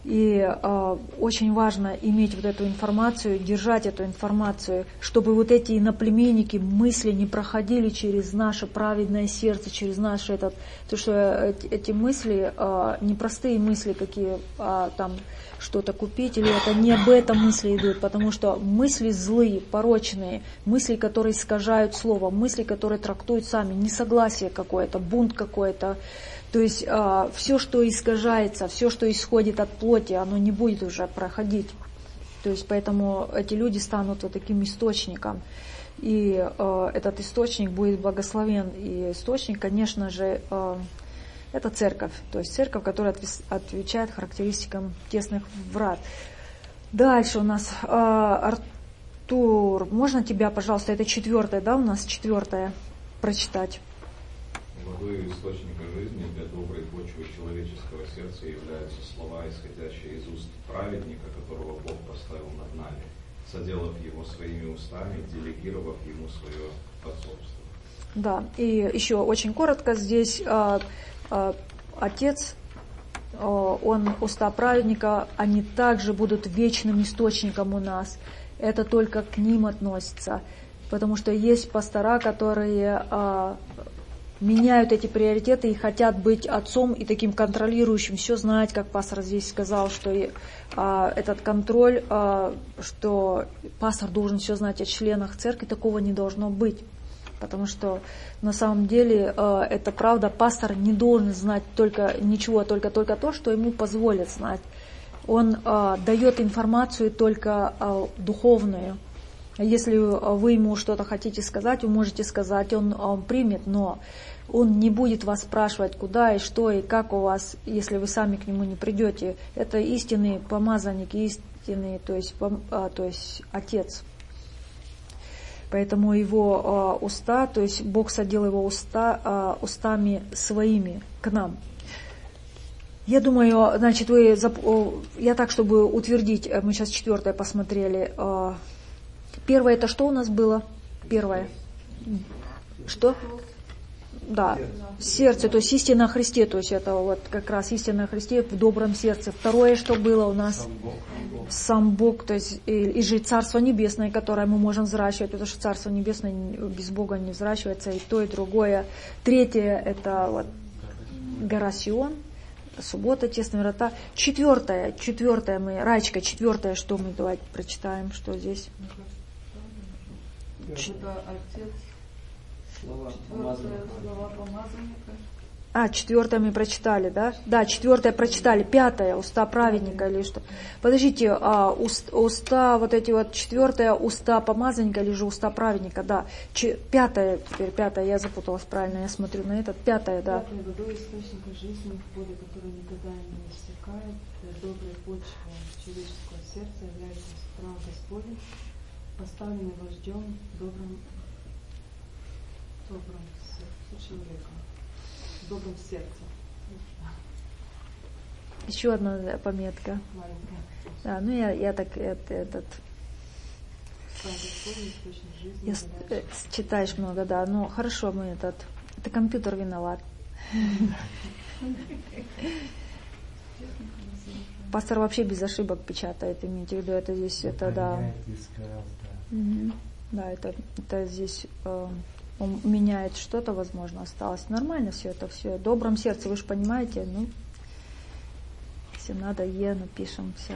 И э, очень важно иметь вот эту информацию, держать эту информацию, чтобы вот эти иноплеменники, мысли не проходили через наше праведное сердце, через наш этот... То, что эти мысли, э, непростые мысли, какие э, там что-то купить, или это не об этом мысли идут, потому что мысли злые, порочные, мысли, которые искажают слово, мысли, которые трактуют сами, несогласие какое-то, бунт какой-то. То есть э, все, что искажается, все, что исходит от плоти, оно не будет уже проходить. То есть поэтому эти люди станут вот таким источником. И э, этот источник будет благословен. И источник, конечно же, э, это церковь. То есть церковь, которая отвечает характеристикам тесных врат. Дальше у нас э, Артур, можно тебя, пожалуйста, это четвертое, да, у нас четвертое прочитать? Водой источника жизни для доброй почвы человеческого сердца являются слова, исходящие из уст праведника, которого Бог поставил над нами, соделав его своими устами, делегировав ему свое отцовство. Да, и еще очень коротко здесь а, а, Отец, а, он уста праведника, они также будут вечным источником у нас. Это только к ним относится, потому что есть пастора, которые... А, меняют эти приоритеты и хотят быть отцом и таким контролирующим, все знать, как пастор здесь сказал, что а, этот контроль, а, что пастор должен все знать о членах церкви, такого не должно быть. Потому что на самом деле а, это правда, пастор не должен знать только ничего, только, только то, что ему позволят знать. Он а, дает информацию только а, духовную. Если вы ему что-то хотите сказать, вы можете сказать, он, он примет, но он не будет вас спрашивать, куда и что и как у вас, если вы сами к нему не придете. Это истинный помазанник, истинный, то есть, а, то есть Отец. Поэтому его а, уста, то есть Бог садил его уста а, устами своими к нам. Я думаю, значит, вы, я так, чтобы утвердить, мы сейчас четвертое посмотрели. Первое, это что у нас было? Первое. Что? Да, сердце, то есть истина о Христе, то есть это вот как раз истина о Христе в добром сердце. Второе, что было у нас? Сам Бог, Сам Бог то есть и, и же Царство Небесное, которое мы можем взращивать, потому что Царство Небесное без Бога не взращивается, и то, и другое. Третье, это вот гора Сион, суббота, тесные врата. Четвертое, четвертое мы, Раечка, четвертое, что мы давайте прочитаем, что здесь? Это Отец. Слова помазанника. Слова помазанника. А, четвертое мы прочитали, да? Да, четвертое прочитали. Пятое, уста праведника или что? Подождите, а, уст, уста, вот эти вот, четвертое, уста помазанника или же уста праведника, да. Ч, пятое, теперь пятое, я запуталась правильно, я смотрю на этот. Пятое, да. Пятое, водой источника жизни, в поле, которое никогда не иссякает, добрая почва человеческого сердца является страх Господень, поставленный вождем добрым, добрым сердцем человека. В добром сердце. Еще одна пометка. Маленькая. Да, ну я, я так это, этот. Я, э, читаешь много, да. Ну хорошо, мы этот. Это компьютер виноват. Пастор вообще без ошибок печатает, имейте в виду, это здесь, это да. Угу. Да, это, это здесь. Э, Он меняет что-то, возможно, осталось. Нормально все это, все. В добром сердце, вы же понимаете, ну, если надо, Е напишем, все.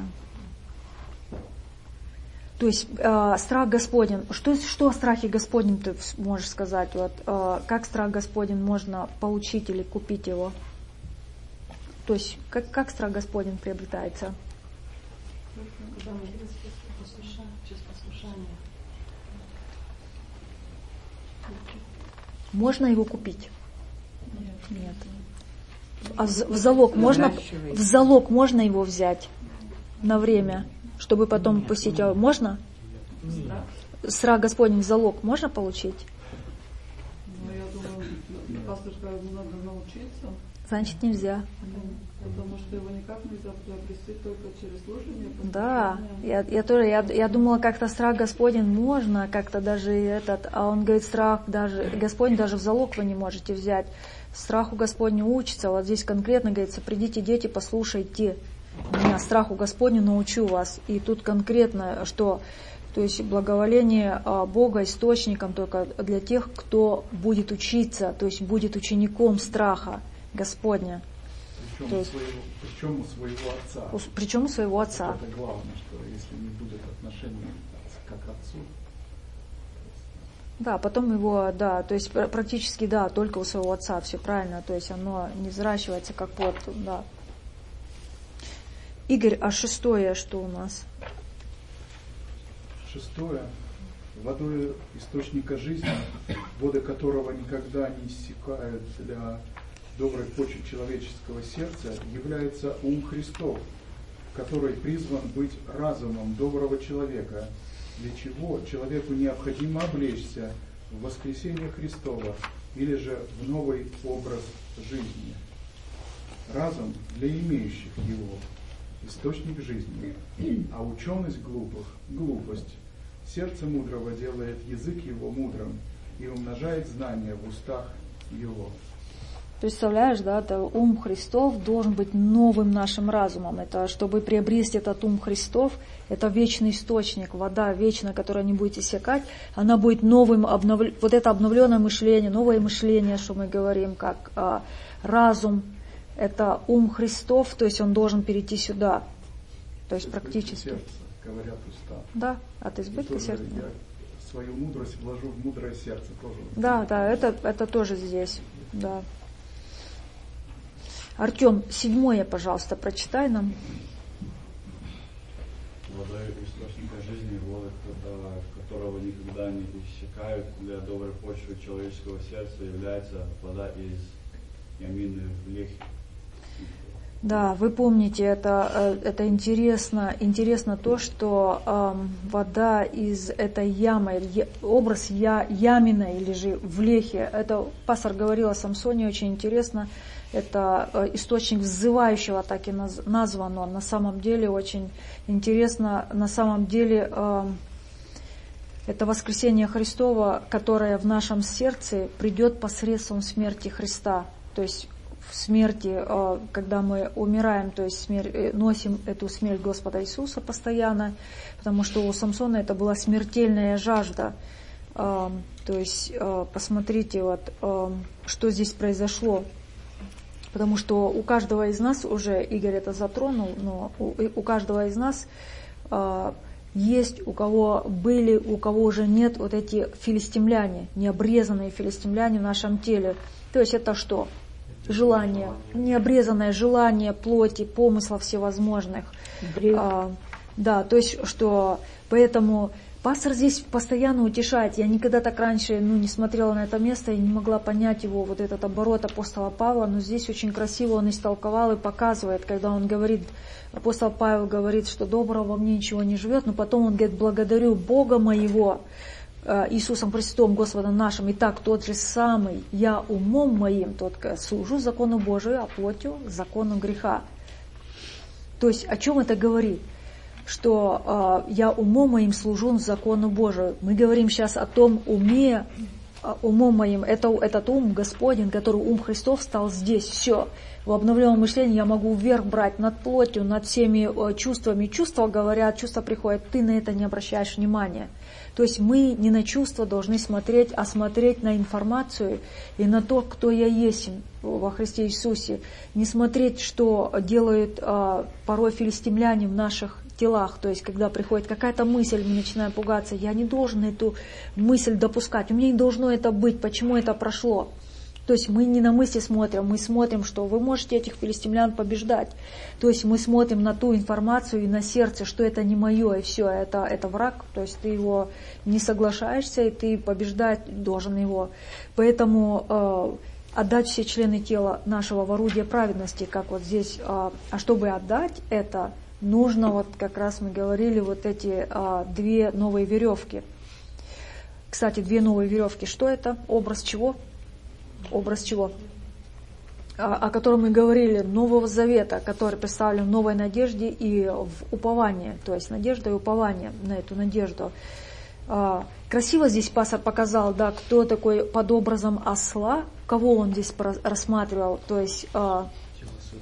То есть, э, страх Господень. Что, что о страхе Господень ты можешь сказать? Вот, э, как страх Господень можно получить или купить его? То есть, как, как страх Господень приобретается? Когда мы послушаем, через послушание. Можно его купить? Нет. Нет. А в, в залог можно, в залог можно его взять на время, чтобы потом пустить? Можно? Страх. Страх Господень в залог можно получить? Ну, я думаю, пастор сказал, надо научиться. Значит, нельзя. Потому что его никак нельзя приобрести только через служение. Да, я, я тоже, я, я думала, как-то страх Господень можно, как-то даже этот, а он говорит, страх даже, Господень даже в залог вы не можете взять. Страху Господню учится, вот здесь конкретно говорится, придите, дети, послушайте. меня страху Господню научу вас. И тут конкретно, что, то есть благоволение Бога источником только для тех, кто будет учиться, то есть будет учеником страха Господня. Причем, то есть, своего, причем у своего отца. У, причем у своего отца. Вот это главное, что если не будет отношений как отцу. Да, потом его, да, то есть практически, да, только у своего отца, все правильно, то есть оно не взращивается как плод, да. Игорь, а шестое что у нас? Шестое. Водой источника жизни, воды которого никогда не иссякают для доброй почвы человеческого сердца, является ум Христов, который призван быть разумом доброго человека, для чего человеку необходимо облечься в воскресение Христова или же в новый образ жизни. Разум для имеющих его, источник жизни, а ученость глупых – глупость. Сердце мудрого делает язык его мудрым и умножает знания в устах его. Представляешь, да, это ум Христов должен быть новым нашим разумом. Это чтобы приобрести этот ум Христов, это вечный источник, вода вечная, которая не будет иссякать, она будет новым, обнов... вот это обновленное мышление, новое мышление, что мы говорим, как а, разум, это ум Христов, то есть он должен перейти сюда, то есть практически. Сердце, говорят уста. Да, от избытка сердца. Я свою мудрость вложу в мудрое сердце тоже. Да, да, это, это тоже здесь, да. Артем, седьмое, пожалуйста, прочитай нам. Вода источника жизни, вода, которого никогда не иссякают, для доброй почвы человеческого сердца является вода из ямины в лехе. Да, вы помните, это, это интересно, интересно то, что эм, вода из этой ямы, образ я, ямина или же в лехе, это пастор говорил о Самсоне, очень интересно, это э, источник взывающего, так и наз, назван он, на самом деле очень интересно, на самом деле э, это воскресение Христова, которое в нашем сердце придет посредством смерти Христа, то есть в смерти, когда мы умираем, то есть смерть, носим эту смерть Господа Иисуса постоянно, потому что у Самсона это была смертельная жажда. То есть посмотрите, вот, что здесь произошло. Потому что у каждого из нас, уже Игорь это затронул, но у, у каждого из нас есть, у кого были, у кого уже нет вот эти филистимляне, необрезанные филистимляне в нашем теле. То есть это что? Желание, необрезанное желание плоти, помыслов всевозможных. А, да, то есть, что поэтому пастор здесь постоянно утешает. Я никогда так раньше ну, не смотрела на это место и не могла понять его, вот этот оборот апостола Павла, но здесь очень красиво он истолковал и показывает, когда он говорит, апостол Павел говорит, что доброго во мне ничего не живет, но потом он говорит, благодарю Бога моего, Иисусом Христом, Господом нашим, и так тот же самый, я умом моим, тот служу закону Божию, а плотью закону греха. То есть о чем это говорит? Что э, я умом моим служу закону Божию. Мы говорим сейчас о том уме, умом моим, это, этот ум Господень, который ум Христов стал здесь, все. В обновленном мышлении я могу вверх брать над плотью, над всеми э, чувствами. Чувства говорят, чувства приходят, ты на это не обращаешь внимания. То есть мы не на чувства должны смотреть, а смотреть на информацию и на то, кто я есть во Христе Иисусе. Не смотреть, что делают а, порой филистимляне в наших телах. То есть когда приходит какая-то мысль, мы начинаем пугаться. Я не должен эту мысль допускать. У меня не должно это быть. Почему это прошло? То есть мы не на мысли смотрим, мы смотрим, что вы можете этих филистимлян побеждать. То есть мы смотрим на ту информацию и на сердце, что это не мое, и все, это, это враг. То есть ты его не соглашаешься, и ты побеждать должен его. Поэтому э, отдать все члены тела нашего в орудие праведности, как вот здесь. Э, а чтобы отдать это, нужно, вот как раз мы говорили, вот эти э, две новые веревки. Кстати, две новые веревки, что это? Образ чего? Образ чего? О котором мы говорили, Нового Завета, который представлен в новой надежде и в уповании, то есть надежда и упование на эту надежду. Красиво здесь пастор показал, да, кто такой под образом осла, кого он здесь рассматривал, то есть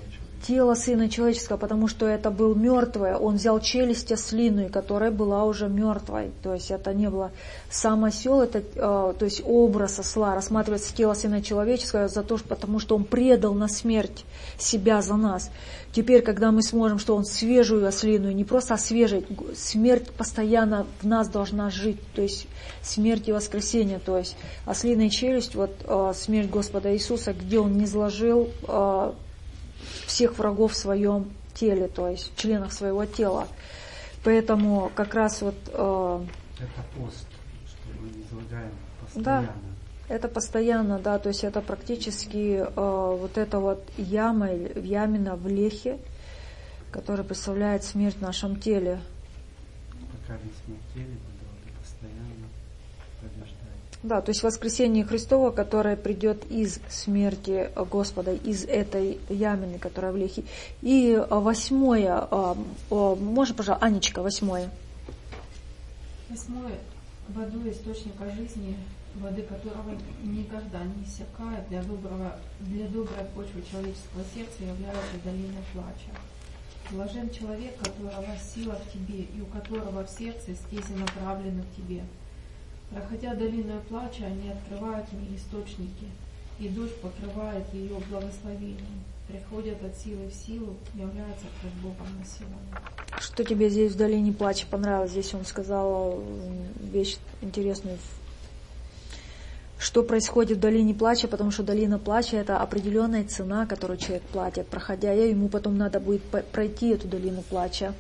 тело Сына Человеческого, потому что это был мертвый. Он взял челюсть ослиную, которая была уже мертвой. То есть это не было сам осел, это э, то есть образ осла, рассматривается тело Сына Человеческого за то, потому что он предал на смерть себя за нас. Теперь, когда мы сможем, что он свежую ослиную, не просто освежить, смерть постоянно в нас должна жить, то есть смерть и воскресение, то есть ослиная челюсть, вот э, смерть Господа Иисуса, где он низложил э, всех врагов в своем теле, то есть в членах своего тела. Поэтому как раз вот... Э, это пост, что мы излагаем постоянно. Да, это постоянно, да, то есть это практически э, вот эта вот яма, ямина в лехе, которая представляет смерть в нашем теле. Пока не смерть в теле, надо постоянно побеждать. Да, то есть воскресение Христово, которое придет из смерти Господа, из этой ямины, которая в лехе. И восьмое, можно, пожалуйста, Анечка, восьмое. Восьмое. Воду источника жизни, воды которого никогда не иссякает, для, доброго, для доброй почвы человеческого сердца является долина плача. Блажен человек, которого сила в тебе, и у которого в сердце стези направлены к тебе. Проходя долиной плача, они открывают мне источники, и дождь покрывает ее благословением. Приходят от силы в силу, являются пред Богом на силу. Что тебе здесь в долине плача понравилось? Здесь он сказал вещь интересную. Что происходит в долине плача? Потому что долина плача — это определенная цена, которую человек платит. Проходя ее, ему потом надо будет пройти эту долину плача.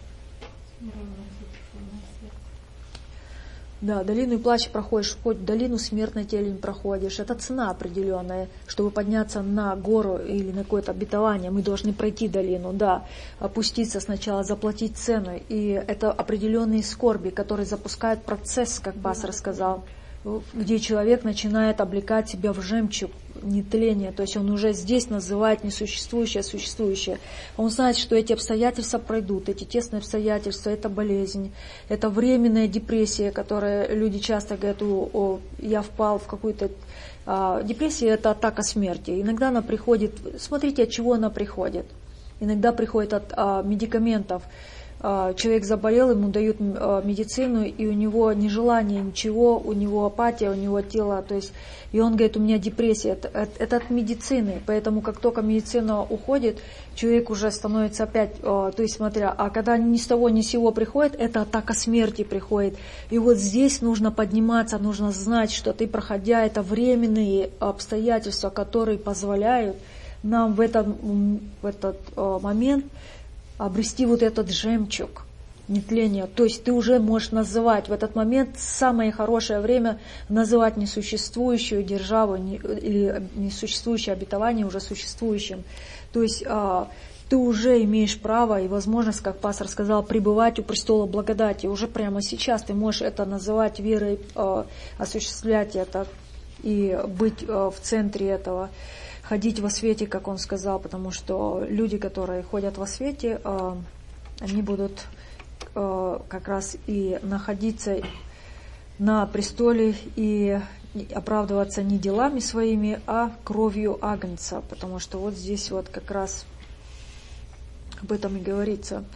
Да, долину плача проходишь, хоть в долину смертной телень проходишь. Это цена определенная. Чтобы подняться на гору или на какое-то обетование, мы должны пройти долину, да, опуститься сначала, заплатить цену. И это определенные скорби, которые запускают процесс, как пастор сказал, где человек начинает облекать себя в жемчуг нетления, то есть он уже здесь называет несуществующее существующее. Он знает, что эти обстоятельства пройдут, эти тесные обстоятельства, это болезнь, это временная депрессия, которая люди часто говорят, о, о я впал в какую-то... А, депрессия — это атака смерти. Иногда она приходит, смотрите, от чего она приходит. Иногда приходит от а, медикаментов. Человек заболел, ему дают медицину, и у него нежелание ничего, у него апатия, у него тело, то есть, и он говорит, у меня депрессия, это, это от медицины, поэтому как только медицина уходит, человек уже становится опять, то есть, смотря, а когда ни с того ни с сего приходит, это атака смерти приходит, и вот здесь нужно подниматься, нужно знать, что ты, проходя, это временные обстоятельства, которые позволяют нам в этот, в этот момент обрести вот этот жемчуг нетления. То есть ты уже можешь называть в этот момент самое хорошее время называть несуществующую державу не, или несуществующее обетование уже существующим. То есть а, ты уже имеешь право и возможность, как пастор сказал, пребывать у престола благодати. Уже прямо сейчас ты можешь это называть верой, а, осуществлять это и быть а, в центре этого. Ходить во свете, как он сказал, потому что люди, которые ходят во свете, они будут как раз и находиться на престоле и оправдываться не делами своими, а кровью Агнца, потому что вот здесь вот как раз об этом и говорится.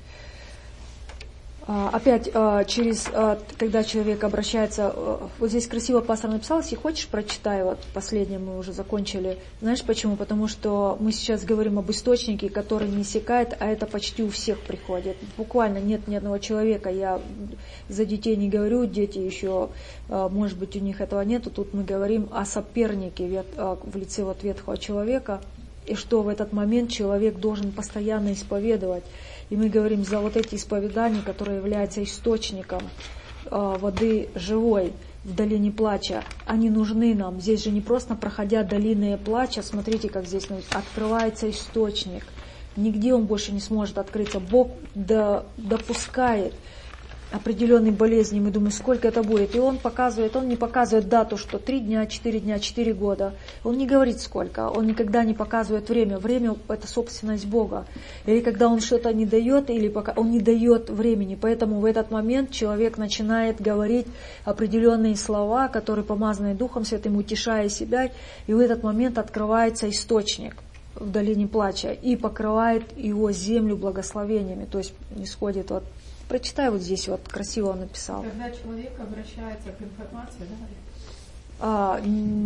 Опять, через, когда человек обращается, вот здесь красиво пастор написал, если хочешь, прочитай, вот последнее мы уже закончили. Знаешь почему? Потому что мы сейчас говорим об источнике, который не иссякает, а это почти у всех приходит. Буквально нет ни одного человека, я за детей не говорю, дети еще, может быть, у них этого нету, тут мы говорим о сопернике в лице вот ветхого человека, и что в этот момент человек должен постоянно исповедовать. И мы говорим за вот эти исповедания, которые являются источником э, воды живой в долине плача. Они нужны нам. Здесь же не просто проходя долины плача, смотрите, как здесь открывается источник. Нигде он больше не сможет открыться. Бог до, допускает определенной болезни, мы думаем, сколько это будет. И он показывает, он не показывает дату, что три дня, четыре дня, четыре года. Он не говорит сколько, он никогда не показывает время. Время — это собственность Бога. Или когда он что-то не дает, или пока он не дает времени. Поэтому в этот момент человек начинает говорить определенные слова, которые помазаны Духом Святым, утешая себя. И в этот момент открывается источник. в долине плача и покрывает его землю благословениями. То есть исходит вот, прочитай вот здесь, вот красиво он написал. Когда человек обращается к информации, да? А,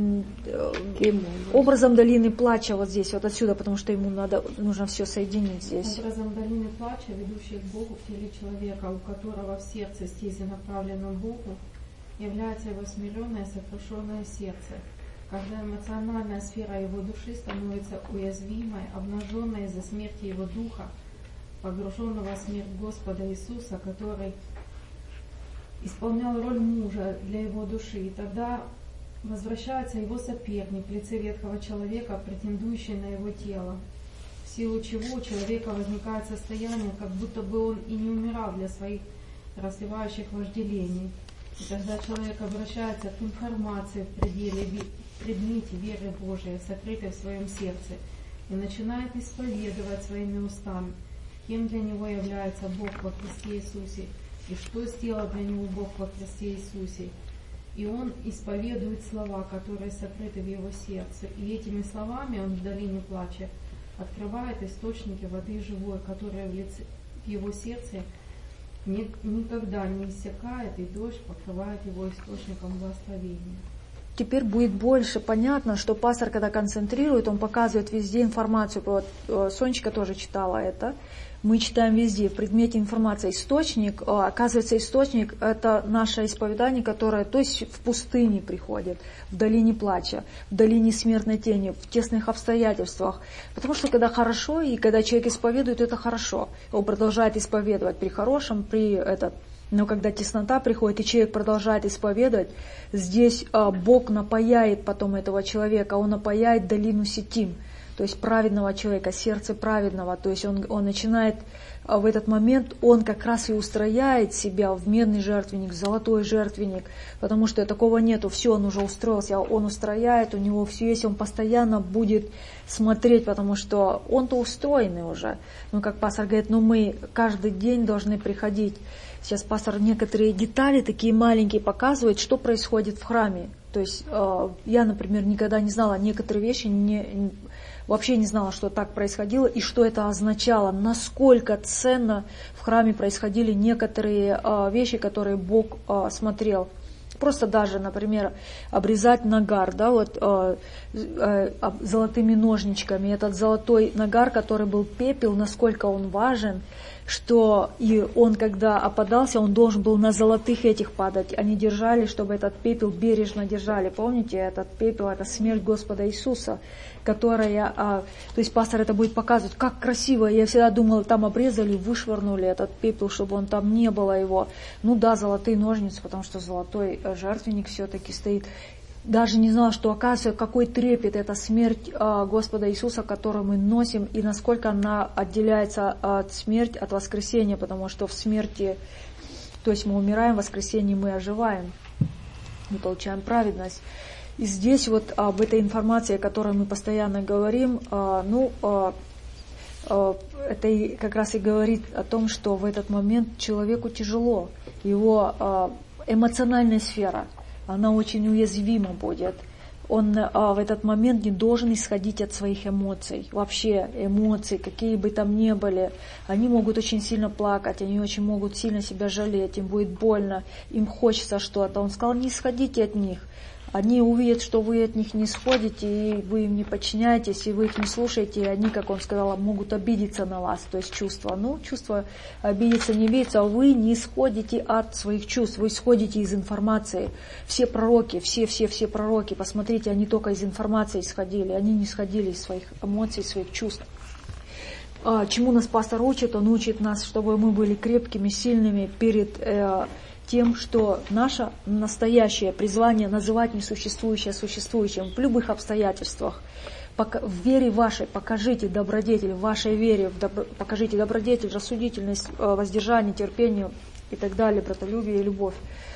образом долины плача вот здесь, вот отсюда, потому что ему надо, нужно все соединить здесь. Образом долины плача, ведущей к Богу в теле человека, у которого в сердце стези направленном Богу, является его смиренное, сокрушенное сердце, когда эмоциональная сфера его души становится уязвимой, обнаженной из-за смерти его духа, погруженного в смерть Господа Иисуса, который исполнял роль мужа для его души, и тогда возвращается его соперник в лице ветхого человека, претендующий на его тело, в силу чего у человека возникает состояние, как будто бы он и не умирал для своих расслевающих вожделений. И тогда человек обращается к информации в пределе, в предмете веры Божией, сокрытой в своем сердце, и начинает исповедовать своими устами, кем для него является Бог во Христе Иисусе, и что сделал для него Бог во Христе Иисусе. И он исповедует слова, которые сокрыты в его сердце. И этими словами он в долине плача открывает источники воды живой, которые в, лице, в его сердце ни, никогда не иссякает, и дождь покрывает его источником благословения. Теперь будет больше понятно, что пастор, когда концентрирует, он показывает везде информацию. Вот Сонечка тоже читала это. Мы читаем везде, в предмете информации. Источник, оказывается, источник – это наше исповедание, которое, то есть в пустыне приходит, в долине плача, в долине смертной тени, в тесных обстоятельствах. Потому что когда хорошо, и когда человек исповедует, это хорошо. Он продолжает исповедовать при хорошем, при этот. Но когда теснота приходит, и человек продолжает исповедовать, здесь Бог напояет потом этого человека, Он напояет долину Ситим. То есть праведного человека, сердце праведного, то есть он, он начинает в этот момент, он как раз и устрояет себя в медный жертвенник, в золотой жертвенник, потому что такого нету, все, он уже устроился, он устрояет, у него все есть, он постоянно будет смотреть, потому что он-то устроенный уже. Ну, как пастор говорит, ну мы каждый день должны приходить. Сейчас пастор некоторые детали такие маленькие показывает, что происходит в храме. То есть я, например, никогда не знала некоторые вещи, не, вообще не знала, что так происходило и что это означало, насколько ценно в храме происходили некоторые вещи, которые Бог смотрел. Просто даже, например, обрезать нагар, да, вот э, э, золотыми ножничками. Этот золотой нагар, который был пепел, насколько он важен, что и он, когда опадался, он должен был на золотых этих падать. Они держали, чтобы этот пепел бережно держали. Помните, этот пепел, это смерть Господа Иисуса, которая, а, то есть пастор это будет показывать, как красиво. Я всегда думала, там обрезали, вышвырнули этот пепел, чтобы он там не было его. Ну да, золотые ножницы, потому что золотой жертвенник все-таки стоит. Даже не знала, что, оказывается, какой трепет это смерть а, Господа Иисуса, которую мы носим, и насколько она отделяется от смерти, от воскресения, потому что в смерти, то есть мы умираем, в воскресении мы оживаем, мы получаем праведность. И здесь вот об этой информации, о которой мы постоянно говорим, а, ну, а, а, это и как раз и говорит о том, что в этот момент человеку тяжело, его а, эмоциональная сфера, она очень уязвима будет. Он а, в этот момент не должен исходить от своих эмоций. Вообще эмоции, какие бы там ни были, они могут очень сильно плакать, они очень могут сильно себя жалеть, им будет больно, им хочется что-то. Он сказал, не исходите от них. Они увидят, что вы от них не сходите, и вы им не подчиняетесь, и вы их не слушаете, и они, как он сказал, могут обидеться на вас, то есть чувства. Ну, чувства обидеться, не обидеться, а вы не сходите от своих чувств, вы исходите из информации. Все пророки, все-все-все пророки, посмотрите, они только из информации исходили, они не исходили из своих эмоций, своих чувств. А, чему нас пастор учит? Он учит нас, чтобы мы были крепкими, сильными перед э, тем, что наше настоящее призвание называть несуществующее существующим в любых обстоятельствах. В вере вашей покажите добродетель, в вашей вере в добро, покажите добродетель, рассудительность, воздержание, терпение и так далее, братолюбие и любовь.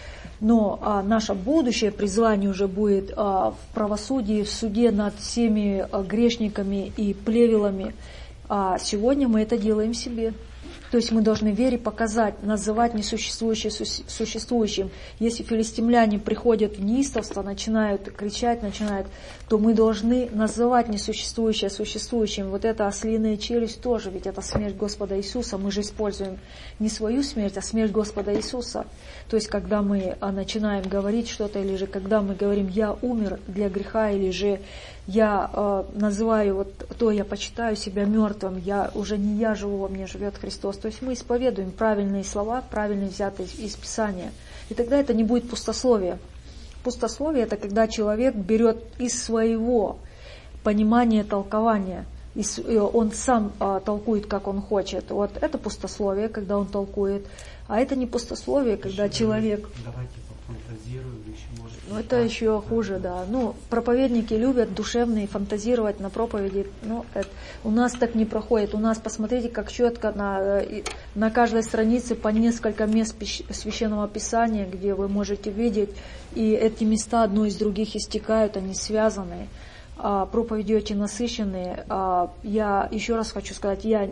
Но а, наше будущее призвание уже будет а, в правосудии, в суде над всеми а, грешниками и плевелами. А сегодня мы это делаем себе. То есть мы должны вере показать, называть несуществующее существующим. Если филистимляне приходят в неистовство, начинают кричать, начинают, то мы должны называть несуществующее существующим. Вот эта ослиная челюсть тоже, ведь это смерть Господа Иисуса. Мы же используем не свою смерть, а смерть Господа Иисуса. То есть когда мы начинаем говорить что-то, или же когда мы говорим «я умер для греха», или же я э, называю, вот то я почитаю себя мертвым, я уже не я живу, во мне живет Христос. То есть мы исповедуем правильные слова, правильные взятые из Писания. И тогда это не будет пустословие. Пустословие — это когда человек берет из своего понимания толкования, из, он сам э, толкует, как он хочет. Вот это пустословие, когда он толкует. А это не пустословие, когда еще человек... Давайте пофантазируем, еще может... Ну, это еще хуже, да. Ну, проповедники любят душевные фантазировать на проповеди. Ну, это, у нас так не проходит. У нас, посмотрите, как четко на, на каждой странице по несколько мест Священного Писания, где вы можете видеть, и эти места одно из других истекают, они связаны. А, проповеди очень насыщенные. А, я еще раз хочу сказать, я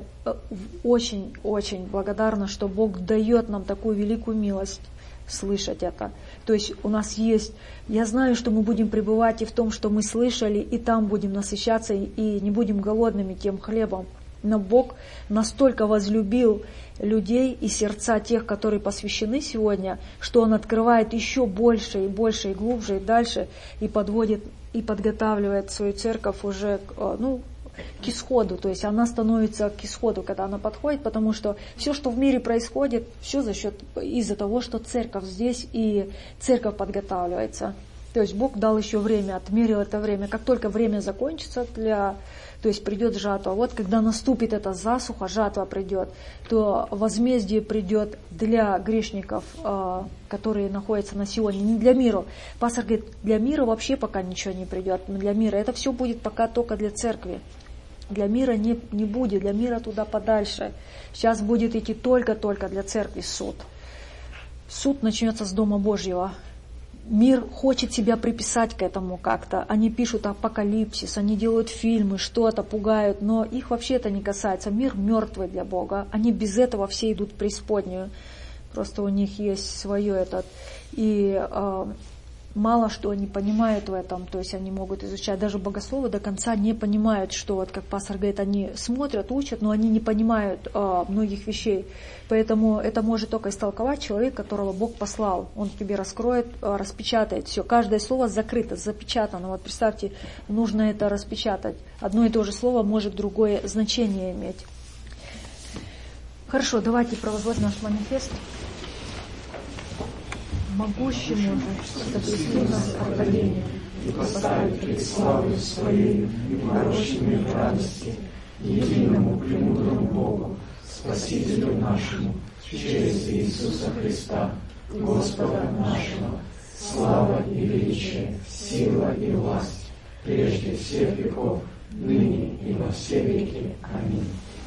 очень-очень благодарна, что Бог дает нам такую великую милость слышать это. То есть у нас есть, я знаю, что мы будем пребывать и в том, что мы слышали, и там будем насыщаться, и не будем голодными тем хлебом. Но Бог настолько возлюбил людей и сердца тех, которые посвящены сегодня, что Он открывает еще больше и больше, и глубже, и дальше, и подводит, и подготавливает свою церковь уже к, ну, к исходу. То есть она становится к исходу, когда она подходит, потому что все, что в мире происходит, все за счет, из-за того, что церковь здесь, и церковь подготавливается. То есть Бог дал еще время, отмерил это время. Как только время закончится, для, то есть придет жатва. Вот когда наступит эта засуха, жатва придет, то возмездие придет для грешников, которые находятся на Сионе, не для мира. Пастор говорит, для мира вообще пока ничего не придет. Для мира это все будет пока только для церкви. Для мира не, не будет, для мира туда подальше. Сейчас будет идти только-только для церкви суд. Суд начнется с Дома Божьего. Мир хочет себя приписать к этому как-то. Они пишут апокалипсис, они делают фильмы, что-то пугают, но их вообще это не касается. Мир мертвый для Бога. Они без этого все идут в преисподнюю. Просто у них есть свое этот. И э, мало что они понимают в этом. То есть они могут изучать. Даже богословы до конца не понимают, что, вот как пастор говорит, они смотрят, учат, но они не понимают э, многих вещей. Поэтому это может только истолковать человек, которого Бог послал. Он тебе раскроет, распечатает все. Каждое слово закрыто, запечатано. Вот представьте, нужно это распечатать. Одно и то же слово может другое значение иметь. Хорошо, давайте провозгласим наш манифест. Могущему сотрясти нас от колени и поставить пред славою Своей и порочными в радости, единому премудрому Богу, Спасителю нашему, через Иисуса Христа, Господа нашего, слава и величие, сила и власть, прежде всех веков, ныне и во все веки. Аминь.